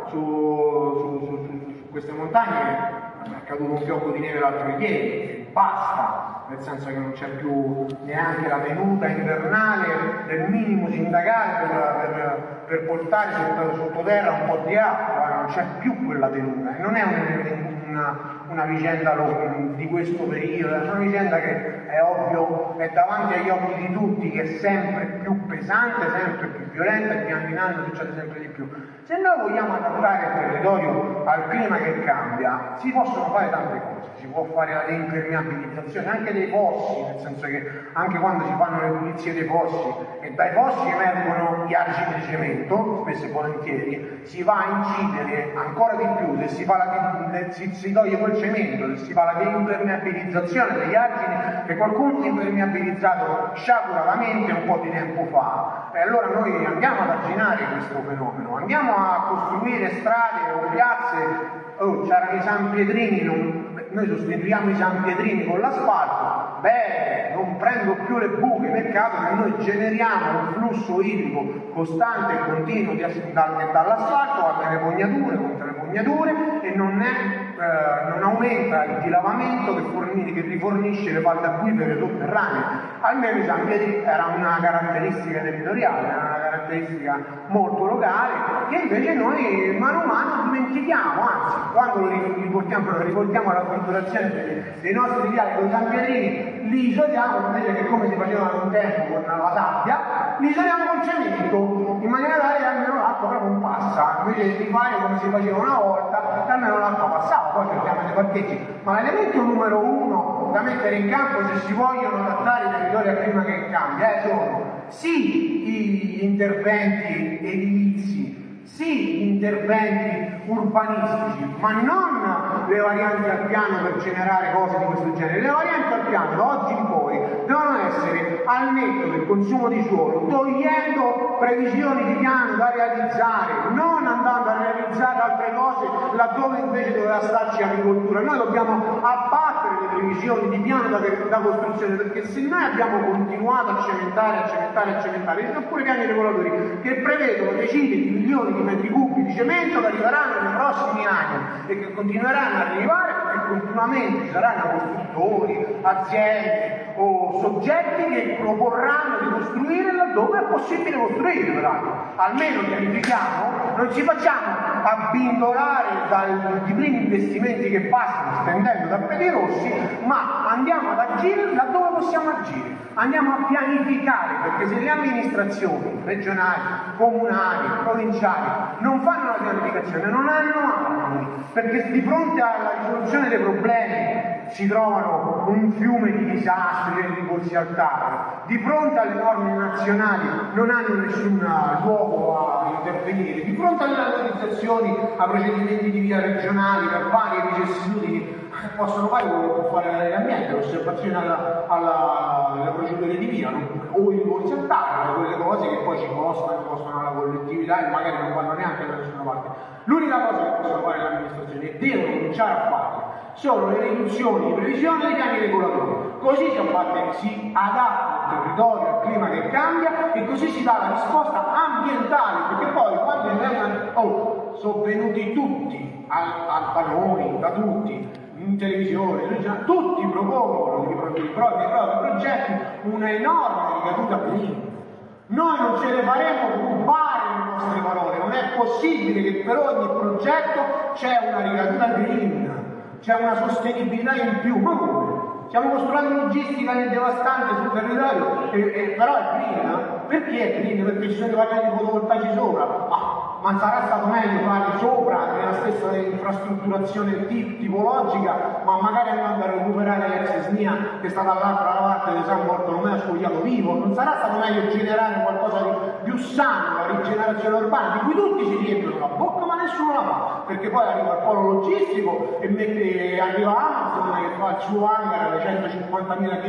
su queste montagne è caduto un fiocco di neve l'altro ieri, basta, nel senso che non c'è più neanche la tenuta invernale del minimo sindacale per portare sottoterra un po' di acqua, non c'è più quella tenuta, e non è una vicenda di questo periodo, è una vicenda che è ovvio, è davanti agli occhi di tutti, che è sempre più pesante, sempre più violenta, e di anno in anno succede sempre di più. Se noi vogliamo adattare il territorio al clima che cambia, si possono fare tante cose, si può fare la deimpermeabilizzazione anche dei fossi, nel senso che anche quando si fanno le pulizie dei fossi e dai fossi emergono gli argini di cemento, spesso e volentieri, si va a incidere ancora di più, se si toglie quel cemento, se si fa la deimpermeabilizzazione degli argini che qualcuno ha impermeabilizzato sciaguratamente un po' di tempo fa, e allora noi andiamo ad arginare questo fenomeno, andiamo a costruire strade o piazze. C'erano i San Pietrini, noi sostituiamo i San Pietrini con l'asfalto, bene, non prendo più le buche, peccato che noi generiamo un flusso idrico costante e continuo dall'asfalto a delle fognature, con delle fognature bagnature e non aumenta il dilavamento che rifornisce le falde acquifere sotterranee. Almeno i San Pietri era una caratteristica territoriale, era una caratteristica molto locale, che invece noi mano a mano dimentichiamo, anzi, quando lo riportiamo alla strutturazione dei nostri viali con i San Pietrini, li isoliamo invece che come si faceva un tempo con la sabbia, li isoliamo col cemento, in maniera tale che almeno l'acqua proprio non passa, invece di fare come si faceva una volta, che almeno l'acqua passava, poi cerchiamo dei parcheggi. Ma l'elemento numero uno da mettere in campo se si vogliono adattare i territori al clima che cambia sono sì gli interventi edilizi, sì gli interventi urbanistici, ma non le varianti al piano per generare cose di questo genere. Le varianti al piano da oggi in poi devono essere al netto del consumo di suolo, togliendo previsioni di piano da realizzare, non andando a realizzare altre cose laddove invece doveva starci agricoltura. Noi dobbiamo abbattere le previsioni di piano da costruzione, perché se noi abbiamo continuato a cementare, ci sono pure piani regolatori che prevedono decine di milioni di metri cubi di cemento che arriveranno nei prossimi anni e che continueranno ad arrivare perché continuamente ci saranno costruttori, aziende o soggetti che proporranno di costruire laddove è possibile costruire, peraltro. Almeno pianifichiamo, non ci facciamo abbindolare dai primi investimenti che passano spendendo tappeti rossi, ma andiamo ad agire laddove possiamo agire, andiamo a pianificare, perché se le amministrazioni regionali, comunali, provinciali non fanno la pianificazione, non hanno armi, perché di fronte alla risoluzione dei problemi si trovano un fiume di disastri e di corsi al tavolo, di fronte alle norme nazionali non hanno nessun luogo a intervenire, di fronte alle autorizzazioni a procedimenti di via regionali per varie vicissitudini possono fare quello che può fare la Lega Ambiente, l'osservazione alle procedure di via, o i corsi al tavolo, quelle cose che poi ci costano alla collettività e magari non vanno neanche da nessuna parte. L'unica cosa che possono fare le amministrazioni e devono cominciare a fare sono le riduzioni di previsione dei piani regolatori, così si adatta il territorio al clima che cambia e così si dà la risposta ambientale, perché poi quando sono venuti tutti da noi, da tutti, in televisione, tutti propongono i propri progetti una enorme ricaduta green. Noi non ce ne faremo rubare le nostre parole, non è possibile che per ogni progetto c'è una ricaduta green, c'è una sostenibilità in più. Ma come? Stiamo costruendo logistica devastante sul territorio, però è green. Perché è green? Perché ci sono i pannelli fotovoltaici sopra. Ma sarà stato meglio farli sopra nella stessa infrastrutturazione tipologica, ma magari andando a recuperare l'ex SNIA che è stata all'altra parte di San Bartolomeo spogliato vivo? Non sarà stato meglio generare qualcosa di più sano, la rigenerazione urbana, di cui tutti si riempiono la bocca ma nessuno la fa, perché poi arriva il polo logistico e arriva Amazon che fa il suo hangar alle 150.000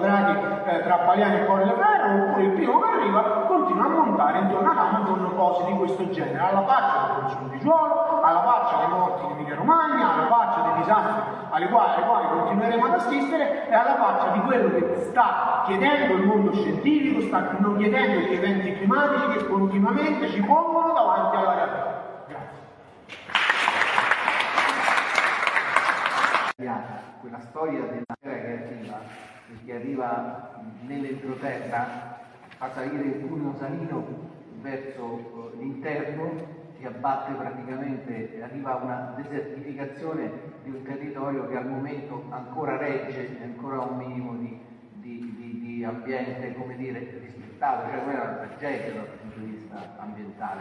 km² tra Paliani e Colleferro, oppure il primo che arriva continua a montare intorno ad Amazon cose di questo genere, alla faccia del consumo di suolo, alla faccia dei morti in Emilia Romagna, alla faccia dei disastri ai quali continueremo ad assistere e alla faccia di quello che sta chiedendo il mondo scientifico, stanno chiedendo gli eventi climatici che continuamente ci pongono davanti alla realtà. Grazie. Quella storia della terra che arriva nell'entroterra, fa salire il Cuneo Salino verso l'interno, si abbatte praticamente, arriva a una desertificazione di un territorio che al momento ancora regge, ancora un minimo di ambiente, come dire, rispettato, cioè quella è una tragedia dal punto di vista ambientale.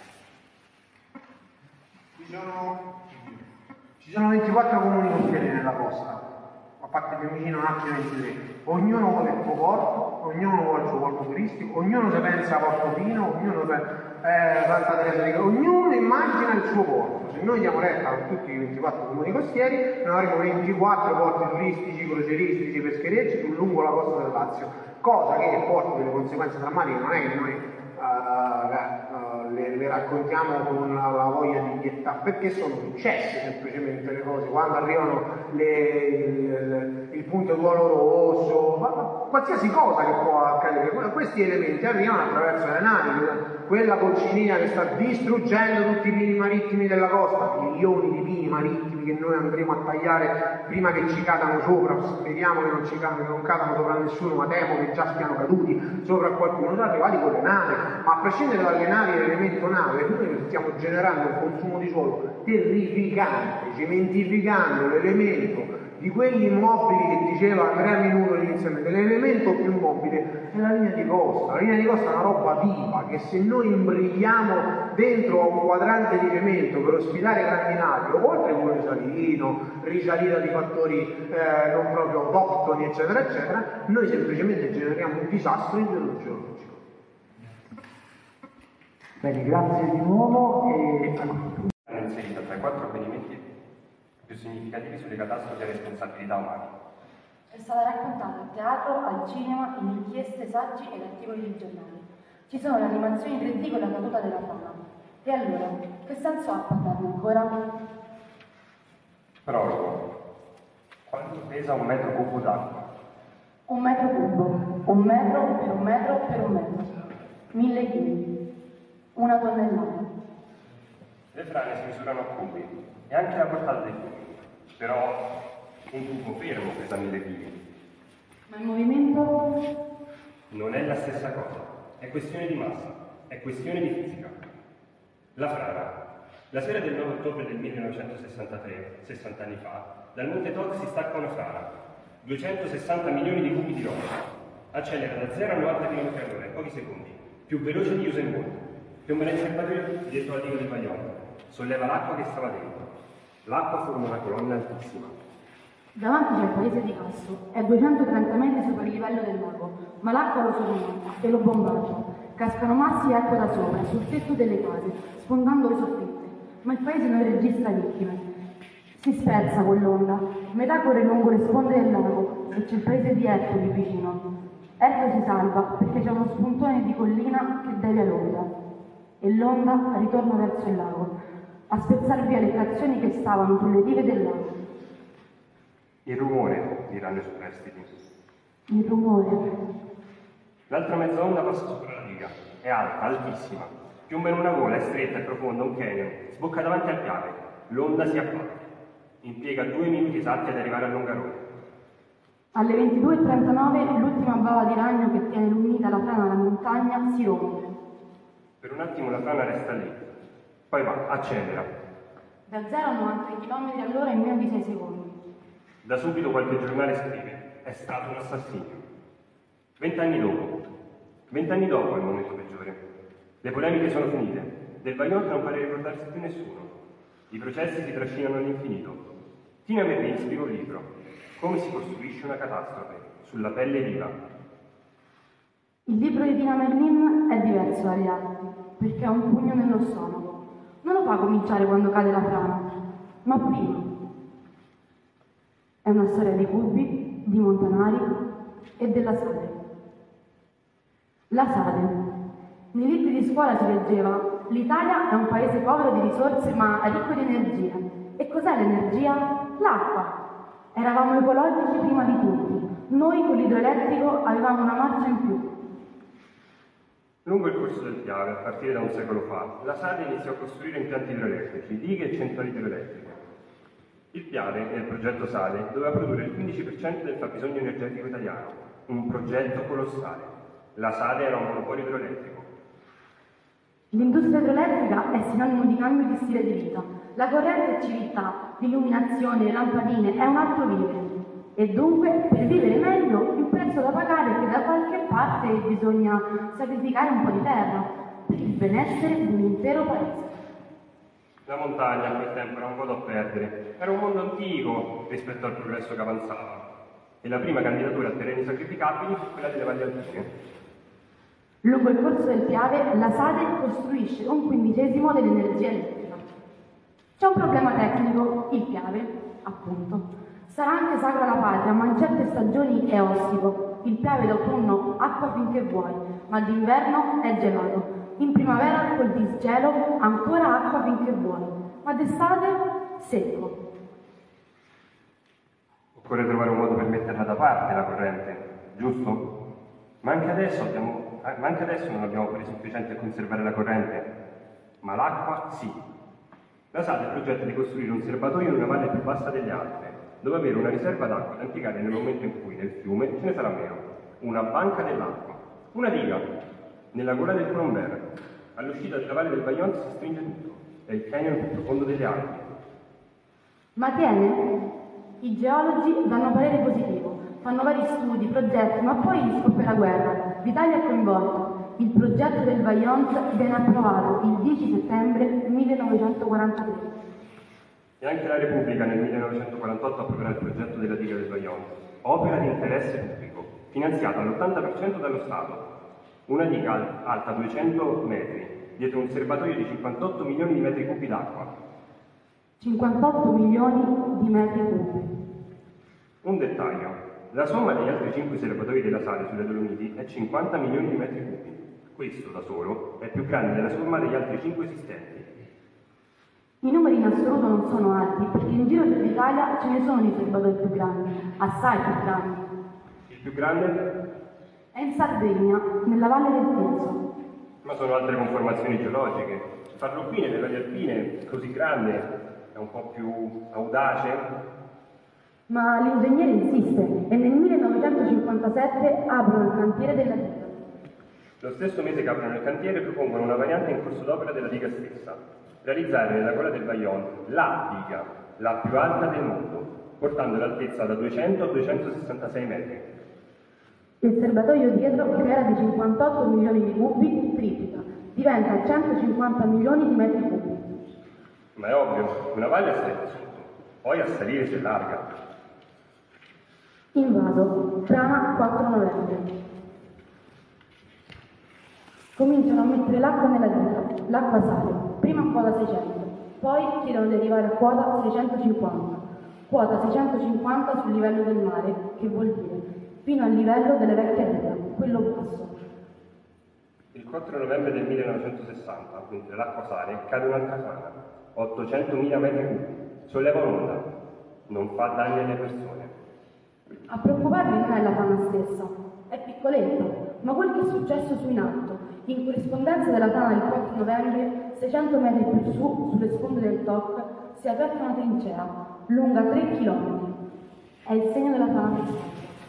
Ci sono 24 comuni costieri nella costa, a parte Fiumicino, Napoli e 23. Ognuno vuole il suo porto, ognuno vuole il suo porto turistico, ognuno si pensa a Portofino, ognuno Santa Teresa, ognuno immagina il suo porto. Se noi diamo retta a tutti i 24 comuni costieri, noi avremo 24 porti turistici, croceristici, pescherecci lungo la costa del Lazio, cosa che porta delle conseguenze drammatiche. Non è che noi le raccontiamo con la voglia di pietà, perché sono successe semplicemente le cose, quando arrivano il punto Duolo Rosso, qualsiasi cosa che può accadere, questi elementi arrivano attraverso le navi quella coccinina che sta distruggendo tutti i pini marittimi della costa, milioni di pini marittimi che noi andremo a tagliare prima che ci cadano sopra, speriamo che non ci cadano, che non cadano sopra nessuno, ma temo che già siano caduti sopra qualcuno, sono arrivati con le navi, ma a prescindere dalle navi e l'elemento nave, noi stiamo generando un consumo di suolo terrificante, cementificando l'elemento di quegli immobili che diceva Andrea Minuto inizialmente. L'elemento più mobile è la linea di costa. La linea di costa è una roba viva che se noi imbrigliamo dentro a un quadrante di cemento per ospitare grandi navi, oltre a un risalita di fattori non proprio autoctoni, eccetera, eccetera, noi semplicemente generiamo un disastro idrogeologico. Bene, grazie di nuovo. Hanno inserito tra i 4 avvenimenti più significativi sulle catastrofi e responsabilità umane. È stata raccontata al teatro, al cinema, in inchieste, saggi ed articoli di giornali. Ci sono le animazioni 3D con la caduta della fauna. E allora, che senso ha parlarne ancora? Prologo. Quanto pesa un metro cubo d'acqua? 1 metro cubo, 1 metro per 1 metro per 1 metro. 1000 kg, 1 tonnellata. Le frane si misurano a cubi e anche la portata dei cubi. Però un cubo fermo pesa 1000 kg. Ma il movimento? Non è la stessa cosa. È questione di massa, è questione di fisica. La frana. La sera del 9 ottobre del 1963, 60 anni fa, dal Monte Toc si stacca una frana. 260 milioni di cubi di roccia. Accelera da 0 a 90 km/h in pochi secondi. Più veloce di Usain Bolt. Piomba nel serbatoio dietro al dico del Vajont. Solleva l'acqua che stava dentro. L'acqua forma una colonna altissima. Davanti c'è il paese di Casso, è 230 metri sopra il livello del lago, ma l'acqua lo sormonta e lo bombarda. Cascano massi e acqua da sopra, sul tetto delle case, sfondando le soffitte, ma il paese non registra vittime. Si spezza con l'onda, metà corre lungo le sponde del lago e c'è il paese di Erto lì vicino. Erto si salva perché c'è uno spuntone di collina che devia l'onda e l'onda ritorna verso il lago, a spezzar via le trazioni che stavano sulle rive del lago. Il rumore, diranno i superstiti. Il rumore. L'altra mezza onda passa sopra la riga. È alta, altissima. Piomba in una gola, è stretta e profonda, un canyon. Sbocca davanti al piave. L'onda si abbatte. Impiega 2 minuti esatti ad arrivare a Longarone. Alle 22:39 l'ultima bava di ragno che tiene l'unita la frana alla montagna si rompe. Per un attimo la frana resta lì. Poi va, accelera. Da 0 a 90 km/h in meno di 6 secondi. Da subito qualche giornale scrive, è stato un assassinio. 20 anni dopo è il momento peggiore. Le polemiche sono finite, del Vajont non pare ricordarsi più nessuno. I processi si trascinano all'infinito. Tina Merlin scrive un libro, Come si costruisce una catastrofe, sulla pelle viva. Il libro di Tina Merlin è diverso dagli altri, perché ha un pugno nello stomaco. Non lo fa cominciare quando cade la frana, ma prima. È una storia di cubi, di montanari e della Sade. La Sade. Nei libri di scuola si leggeva: l'Italia è un paese povero di risorse ma ricco di energia. E cos'è l'energia? L'acqua. Eravamo ecologici prima di tutti. Noi con l'idroelettrico avevamo una marcia in più. Lungo il corso del Piave, a partire da un secolo fa, la Sade iniziò a costruire impianti idroelettrici, dighe e centrali idroelettriche. Il Piave, nel progetto Sade, doveva produrre il 15% del fabbisogno energetico italiano, un progetto colossale. La Sade era un monopolio idroelettrico. L'industria idroelettrica è sinonimo di cambio di stile di vita. La corrente è civiltà, l'illuminazione, le lampadine è un altro vivere. E dunque, per vivere meglio, il prezzo da pagare è che da qualche parte bisogna sacrificare un po' di terra per il benessere di un intero paese. La montagna a quel tempo era un modo a perdere. Era un mondo antico rispetto al progresso che avanzava. E la prima candidatura a terreni sacrificabili fu quella delle valli alpine. Lungo il corso del Piave, la Sade costruisce 1/15 dell'energia elettrica. C'è un problema tecnico, il Piave, appunto. Sarà anche sacro alla patria, ma in certe stagioni è ostico. Il Piave d'autunno acqua finché vuoi, ma d'inverno è gelato. In primavera col disgelo ancora acqua finché vuoi, ma d'estate secco. Occorre trovare un modo per metterla da parte la corrente, giusto? Ma anche adesso non abbiamo quelli sufficienti a conservare la corrente. Ma l'acqua sì. La SADE progetta di costruire un serbatoio in una valle più bassa delle altre, dove avere una riserva d'acqua da impiegare nel momento in cui nel fiume ce ne sarà meno. Una banca dell'acqua. Una diga. Nella gola del Colomber. All'uscita della valle del Vajont si stringe tutto. È il canyon più profondo delle Alpi. Ma tiene? I geologi danno parere positivo, fanno vari studi, progetti, ma poi scoppia la guerra. L'Italia è coinvolta. Il progetto del Vajont viene approvato il 10 settembre 1943. E anche la Repubblica nel 1948 approverà il progetto della diga del Vajont. Opera di interesse pubblico, finanziata all'80% dallo Stato. Una diga alta 200 metri, dietro un serbatoio di 58 milioni di metri cubi d'acqua. 58 milioni di metri cubi. Un dettaglio, la somma degli altri 5 serbatoi della SADE sulle Dolomiti è 50 milioni di metri cubi. Questo, da solo, è più grande della somma degli altri 5 esistenti. I numeri in assoluto non sono alti, perché in giro per l'Italia ce ne sono di serbatoi più grandi, assai più grandi. Il più grande? È in Sardegna, nella Valle del Pizzo. Ma sono altre conformazioni geologiche. Farlo qui nelle valli alpine, così grande, è un po' più audace. Ma l'ingegnere insiste e nel 1957 aprono il cantiere della diga. Lo stesso mese che aprono il cantiere propongono una variante in corso d'opera della diga stessa. Realizzare nella gola del Vajont la diga, la più alta del mondo, portando l'altezza da 200 a 266 metri. Il serbatoio dietro, che era di 58 milioni di cubi, triplica, diventa 150 milioni di metri cubi. Ma è ovvio, una valle è stretta sotto, poi a salire si allarga. Invaso, trama 4 novembre. Cominciano a mettere l'acqua nella diga, l'acqua sale, prima a quota 600, poi chiedono di arrivare a quota 650, quota 650 sul livello del mare, che vuol dire fino al livello delle vecchie diga, quello basso. Il 4 novembre del 1960, mentre l'acqua sale, cade un'altra frana, 800.000 metri cubi, solleva un'onda, non fa danni alle persone. A preoccuparli non è la frana stessa, è piccoletta, ma quel che è successo su in alto, in corrispondenza della frana del 4 novembre, 600 metri più su, sulle sponde del Toc, si è aperta una trincea, lunga 3 km. È il segno della frana pesante.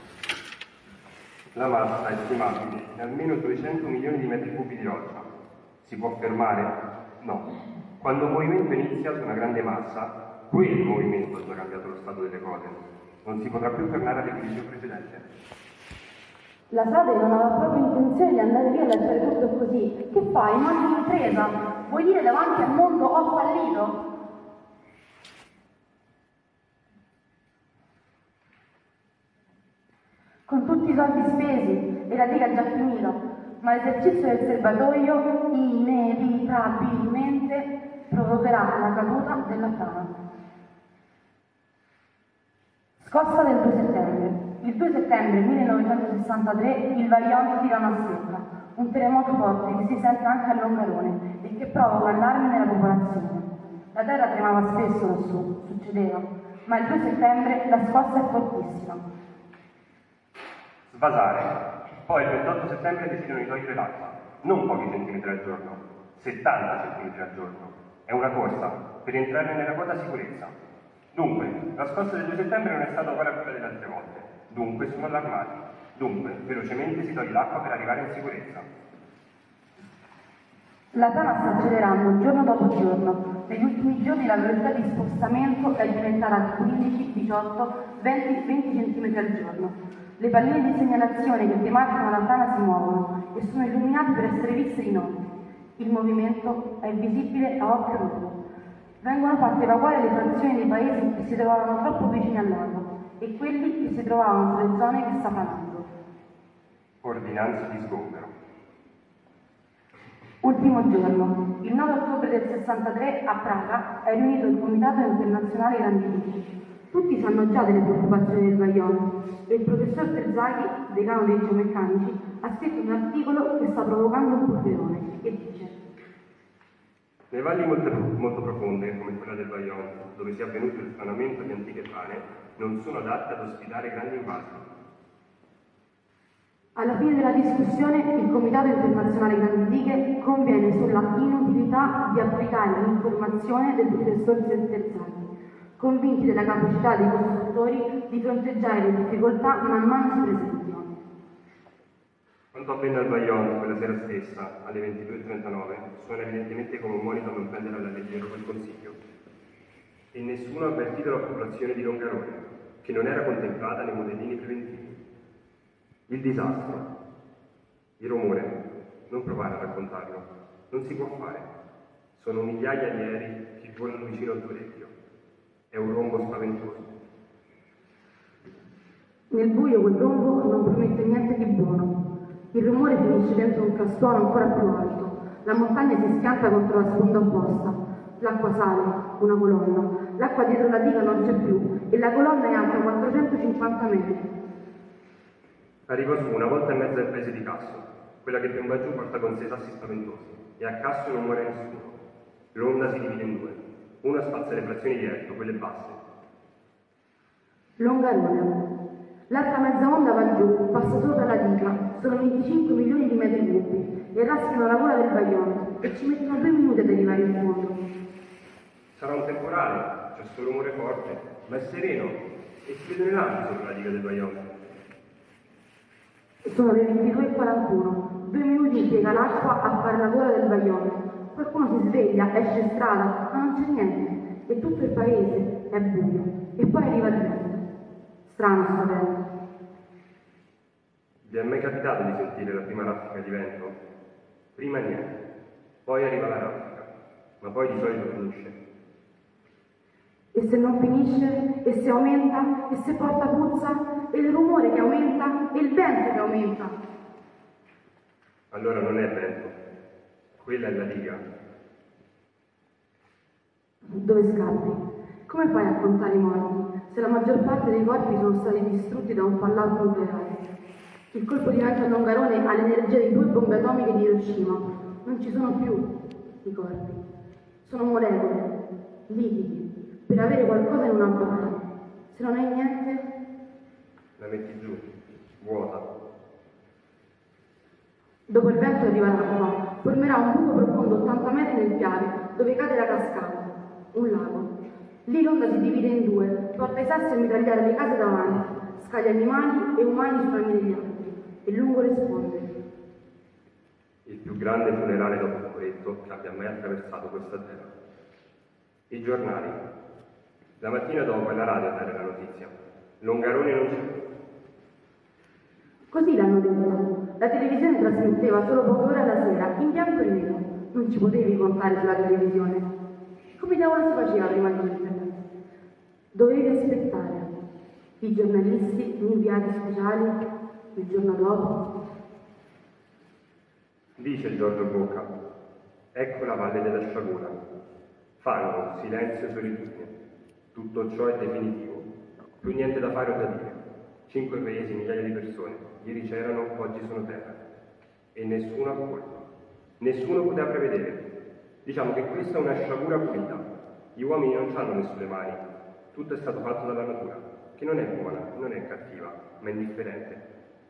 La massa è stimabile in almeno 200 milioni di metri cubi di roccia. Si può fermare? No. Quando un movimento inizia su una grande massa, quel movimento ha già cambiato lo stato delle cose. Non si potrà più tornare all'equilibrio precedente. La SADE non aveva proprio intenzione di andare via e lasciare tutto così. Che fai? Mangi l'impresa? Vuoi dire davanti al mondo ho fallito? Con tutti i soldi spesi e la diga già finita, ma l'esercizio del serbatoio inevitabilmente provocherà la caduta della frana. Scossa del 2 settembre. Il 2 settembre 1963 il Vajont tira una secca, un terremoto forte che si sente anche a Longarone e che provoca allarme nella popolazione. La terra tremava spesso lassù, succedeva, ma il 2 settembre la scossa è fortissima. Svasare. Poi il 28 settembre decidono di togliere l'acqua, non pochi centimetri al giorno, 70 centimetri al giorno. È una corsa per entrare nella quota sicurezza. Dunque, la scossa del 2 settembre non è stata uguale a quella delle altre volte. Dunque sono allarmati. Dunque, velocemente si toglie l'acqua per arrivare in sicurezza. La frana sta accelerando giorno dopo giorno. Negli ultimi giorni la velocità di spostamento è diventata di 15, 18, 20 cm al giorno. Le palline di segnalazione che demarcano la frana si muovono e sono illuminate per essere viste di notte. Il movimento è visibile a occhio nudo. Vengono fatte evacuare le frazioni dei paesi che si trovavano troppo vicini al lago e quelli che si trovavano sulle zone che sta franando. Ordinanza di sgombero. Ultimo giorno. Il 9 ottobre del 63 a Praga è riunito il Comitato Internazionale Grandi. Tutti sanno già delle preoccupazioni del Vajont e il professor Terzaghi, decano dei geomeccanici, ha scritto un articolo che sta provocando un polverone e dice: le valli molto profonde, come quella del Vajont, dove si è avvenuto il franamento di antiche frane, non sono adatte ad ospitare grandi invasi. Alla fine della discussione, il Comitato Internazionale Grandi Dighe conviene sulla inutilità di applicare l'informazione del professor Terzani, convinti della capacità dei costruttori di fronteggiare le difficoltà man mano si presentano. Quanto avvenne al Vajont quella sera stessa, alle 22:39, suona evidentemente come un monito a non prendere alla leggera quel consiglio. E nessuno ha avvertito la popolazione di Longarone, che non era contemplata nei modellini preventivi. Il disastro, il rumore, non provare a raccontarlo, non si può fare. Sono migliaia di aerei che volano vicino al tuo orecchio. È un rombo spaventoso. Nel buio quel rombo non promette niente di buono. Il rumore finisce dentro un frastuono ancora più alto. La montagna si schianta contro la sponda opposta. L'acqua sale, una colonna. L'acqua dietro la diga non c'è più e la colonna è alta 450 metri. Arriva su una volta e mezza il paese di Casso. Quella che piomba giù porta con sé sassi spaventosi. E a Casso non muore nessuno. L'onda si divide in due. Una spazza le frazioni di erto, quelle basse. Longarone. L'altra mezza onda va giù, passa sopra la diga. Sono 25 milioni di metri cubi e raschiano la gola del Vajont e ci mettono 2 minuti ad arrivare in fondo. Sarà un temporale, c'è solo rumore forte, ma è sereno e si vedono i lampi sopra la diga del Vajont. Sono le 22:41. 2 minuti impiega l'acqua a fare la gola del Vajont. Qualcuno si sveglia, esce in strada, ma non c'è niente. E tutto il paese è buio. E poi arriva il vento. Strano sto vento. Vi è mai capitato di sentire la prima raffica di vento? Prima niente, poi arriva la raffica, ma poi di solito finisce. E se non finisce, e se aumenta, e se porta puzza, e il rumore che aumenta, e il vento che aumenta. Allora non è vento, quella è la diga. Dove scappi? Come fai a contare i morti, se la maggior parte dei corpi sono stati distrutti da un fallout nucleare? Il colpo di vento a Longarone ha l'energia di 2 bombe atomiche di Hiroshima. Non ci sono più i corpi. Sono molecole, liquidi, per avere qualcosa in una bolla. Se non hai niente... La metti giù, vuota. Dopo il vento arriva l'acqua. Formerà un buco profondo 80 metri nel piave, dove cade la cascata. Un lago. Lì l'onda si divide in 2, porta i sassi a mitragliare le case davanti, scaglia animali e umani sui panni degli altri. E lungo le sponde. Il più grande funerale dopo Coretto che abbia mai attraversato questa terra. I giornali. La mattina dopo è la radio a dare la notizia. Longarone non c'è più. Così l'hanno detto. La televisione trasmetteva solo poche ore alla sera, in bianco e nero. Non ci potevi contare sulla televisione. Come diavolo si faceva prima di internet? Dovevi aspettare. I giornalisti, gli inviati speciali, il giorno dopo. Dice Giorgio Bocca, ecco la valle della sciagura. Fango, silenzio e solitudine. Tutto ciò è definitivo. Più niente da fare o da dire. 5 paesi, migliaia di persone. Ieri c'erano, oggi sono terra. E nessuno ha colpa. Nessuno poteva prevedere. Diciamo che questa è una sciagura pulita. Gli uomini non ci hanno messo le mani. Tutto è stato fatto dalla natura, che non è buona, non è cattiva, ma è indifferente.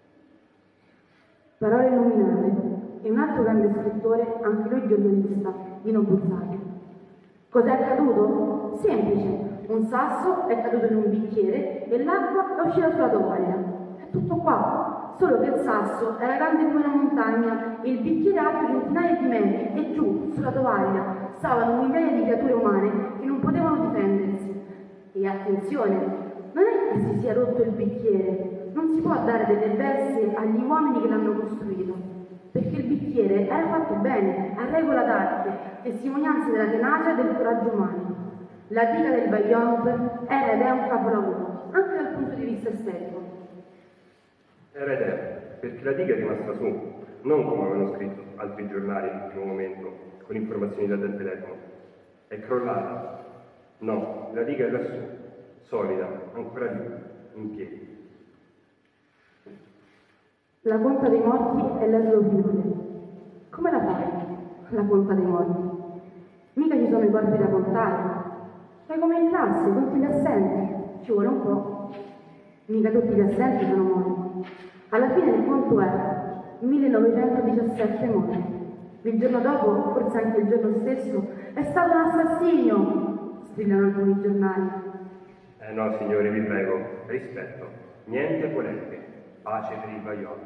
Parole illuminate. E un altro grande scrittore, anche lui giornalista, Dino Buzzati. Cos'è accaduto? Semplice. Un sasso è caduto in un bicchiere e l'acqua è uscita sulla tovaglia. È tutto qua. Solo che il sasso era grande come una montagna e il bicchiere alto centinaia di metri e giù, sulla tovaglia, stavano migliaia di creature umane che non potevano difendersi. E attenzione, non è che si sia rotto il bicchiere, non si può dare delle veste agli uomini che l'hanno costruito, perché il bicchiere era fatto bene, a regola d'arte, testimonianza della tenacia e del coraggio umano. La diga del Vajont era ed è un capolavoro, anche dal punto di vista estetico. Era ed è, perché la diga è rimasta su, non come avevano scritto altri giornali all'ultimo momento, con informazioni dal telefono. È crollata. No, la diga è lassù, solida, ancora lì, in piedi. La conta dei morti è l'errore finale. Come la fai, la conta dei morti? Mica ci sono i corpi da contare. Fai come in classe, conti gli assenti. Ci vuole un po'. Mica tutti gli assenti sono morti. Alla fine il conto è 1917 morti. Il giorno dopo, forse anche il giorno stesso, è stato un assassinio, strillano alcuni giornali. No, signori, vi prego, rispetto, niente polemiche, pace per il Vajont.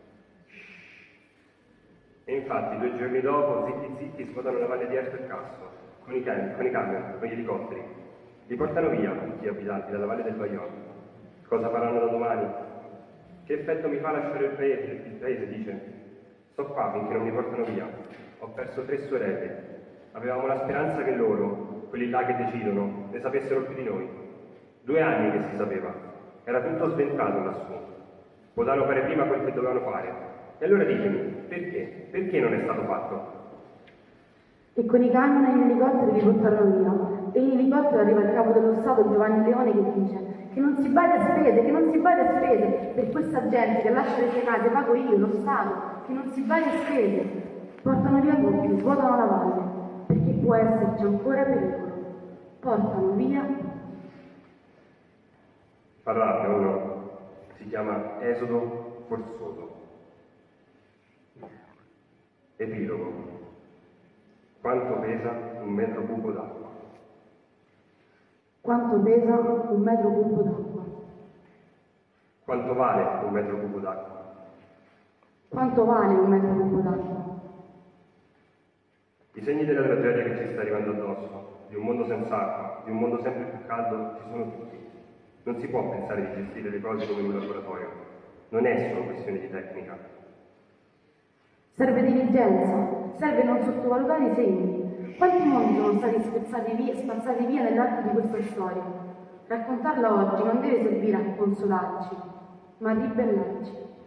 E infatti 2 giorni dopo, zitti zitti, svuotano la valle di Erto e Casso, con i camion, con gli elicotteri. Li portano via tutti gli abitanti dalla valle del Vajont. Cosa faranno da domani? Che effetto mi fa lasciare il paese? Il paese dice: sto qua finché non mi portano via. Ho perso 3 sorelle. Avevamo la speranza che loro, quelli là che decidono, ne sapessero più di noi. 2 anni che si sapeva. Era tutto sventrato lassù. Potevano fare prima quel che dovevano fare. E allora ditemi, perché? Perché non è stato fatto? E con i camion e gli elicotteri li portarono via. E in elicottero arriva il capo dello Stato Giovanni Leone che dice che non si bada a spese, che non si bada a spese. Per questa gente che lascia le sue case pago io, lo Stato, che non si bada a spese. Portano via tutti, svuotano la valle, perché può esserci ancora pericolo. Portano via. Parlate o no? Si chiama esodo forzoso. Epilogo. Quanto pesa un metro cubo d'acqua? Quanto pesa un metro cubo d'acqua? Quanto vale un metro cubo d'acqua? Quanto vale un metro cubo d'acqua? I segni della tragedia che ci sta arrivando addosso, di un mondo senza acqua, di un mondo sempre più caldo, ci sono tutti. Non si può pensare di gestire le cose come in un laboratorio. Non è solo questione di tecnica. Serve diligenza, serve non sottovalutare i segni. Quanti mondi sono stati spazzati via nell'arco di questa storia? Raccontarla oggi non deve servire a consolarci, ma a ribellarci.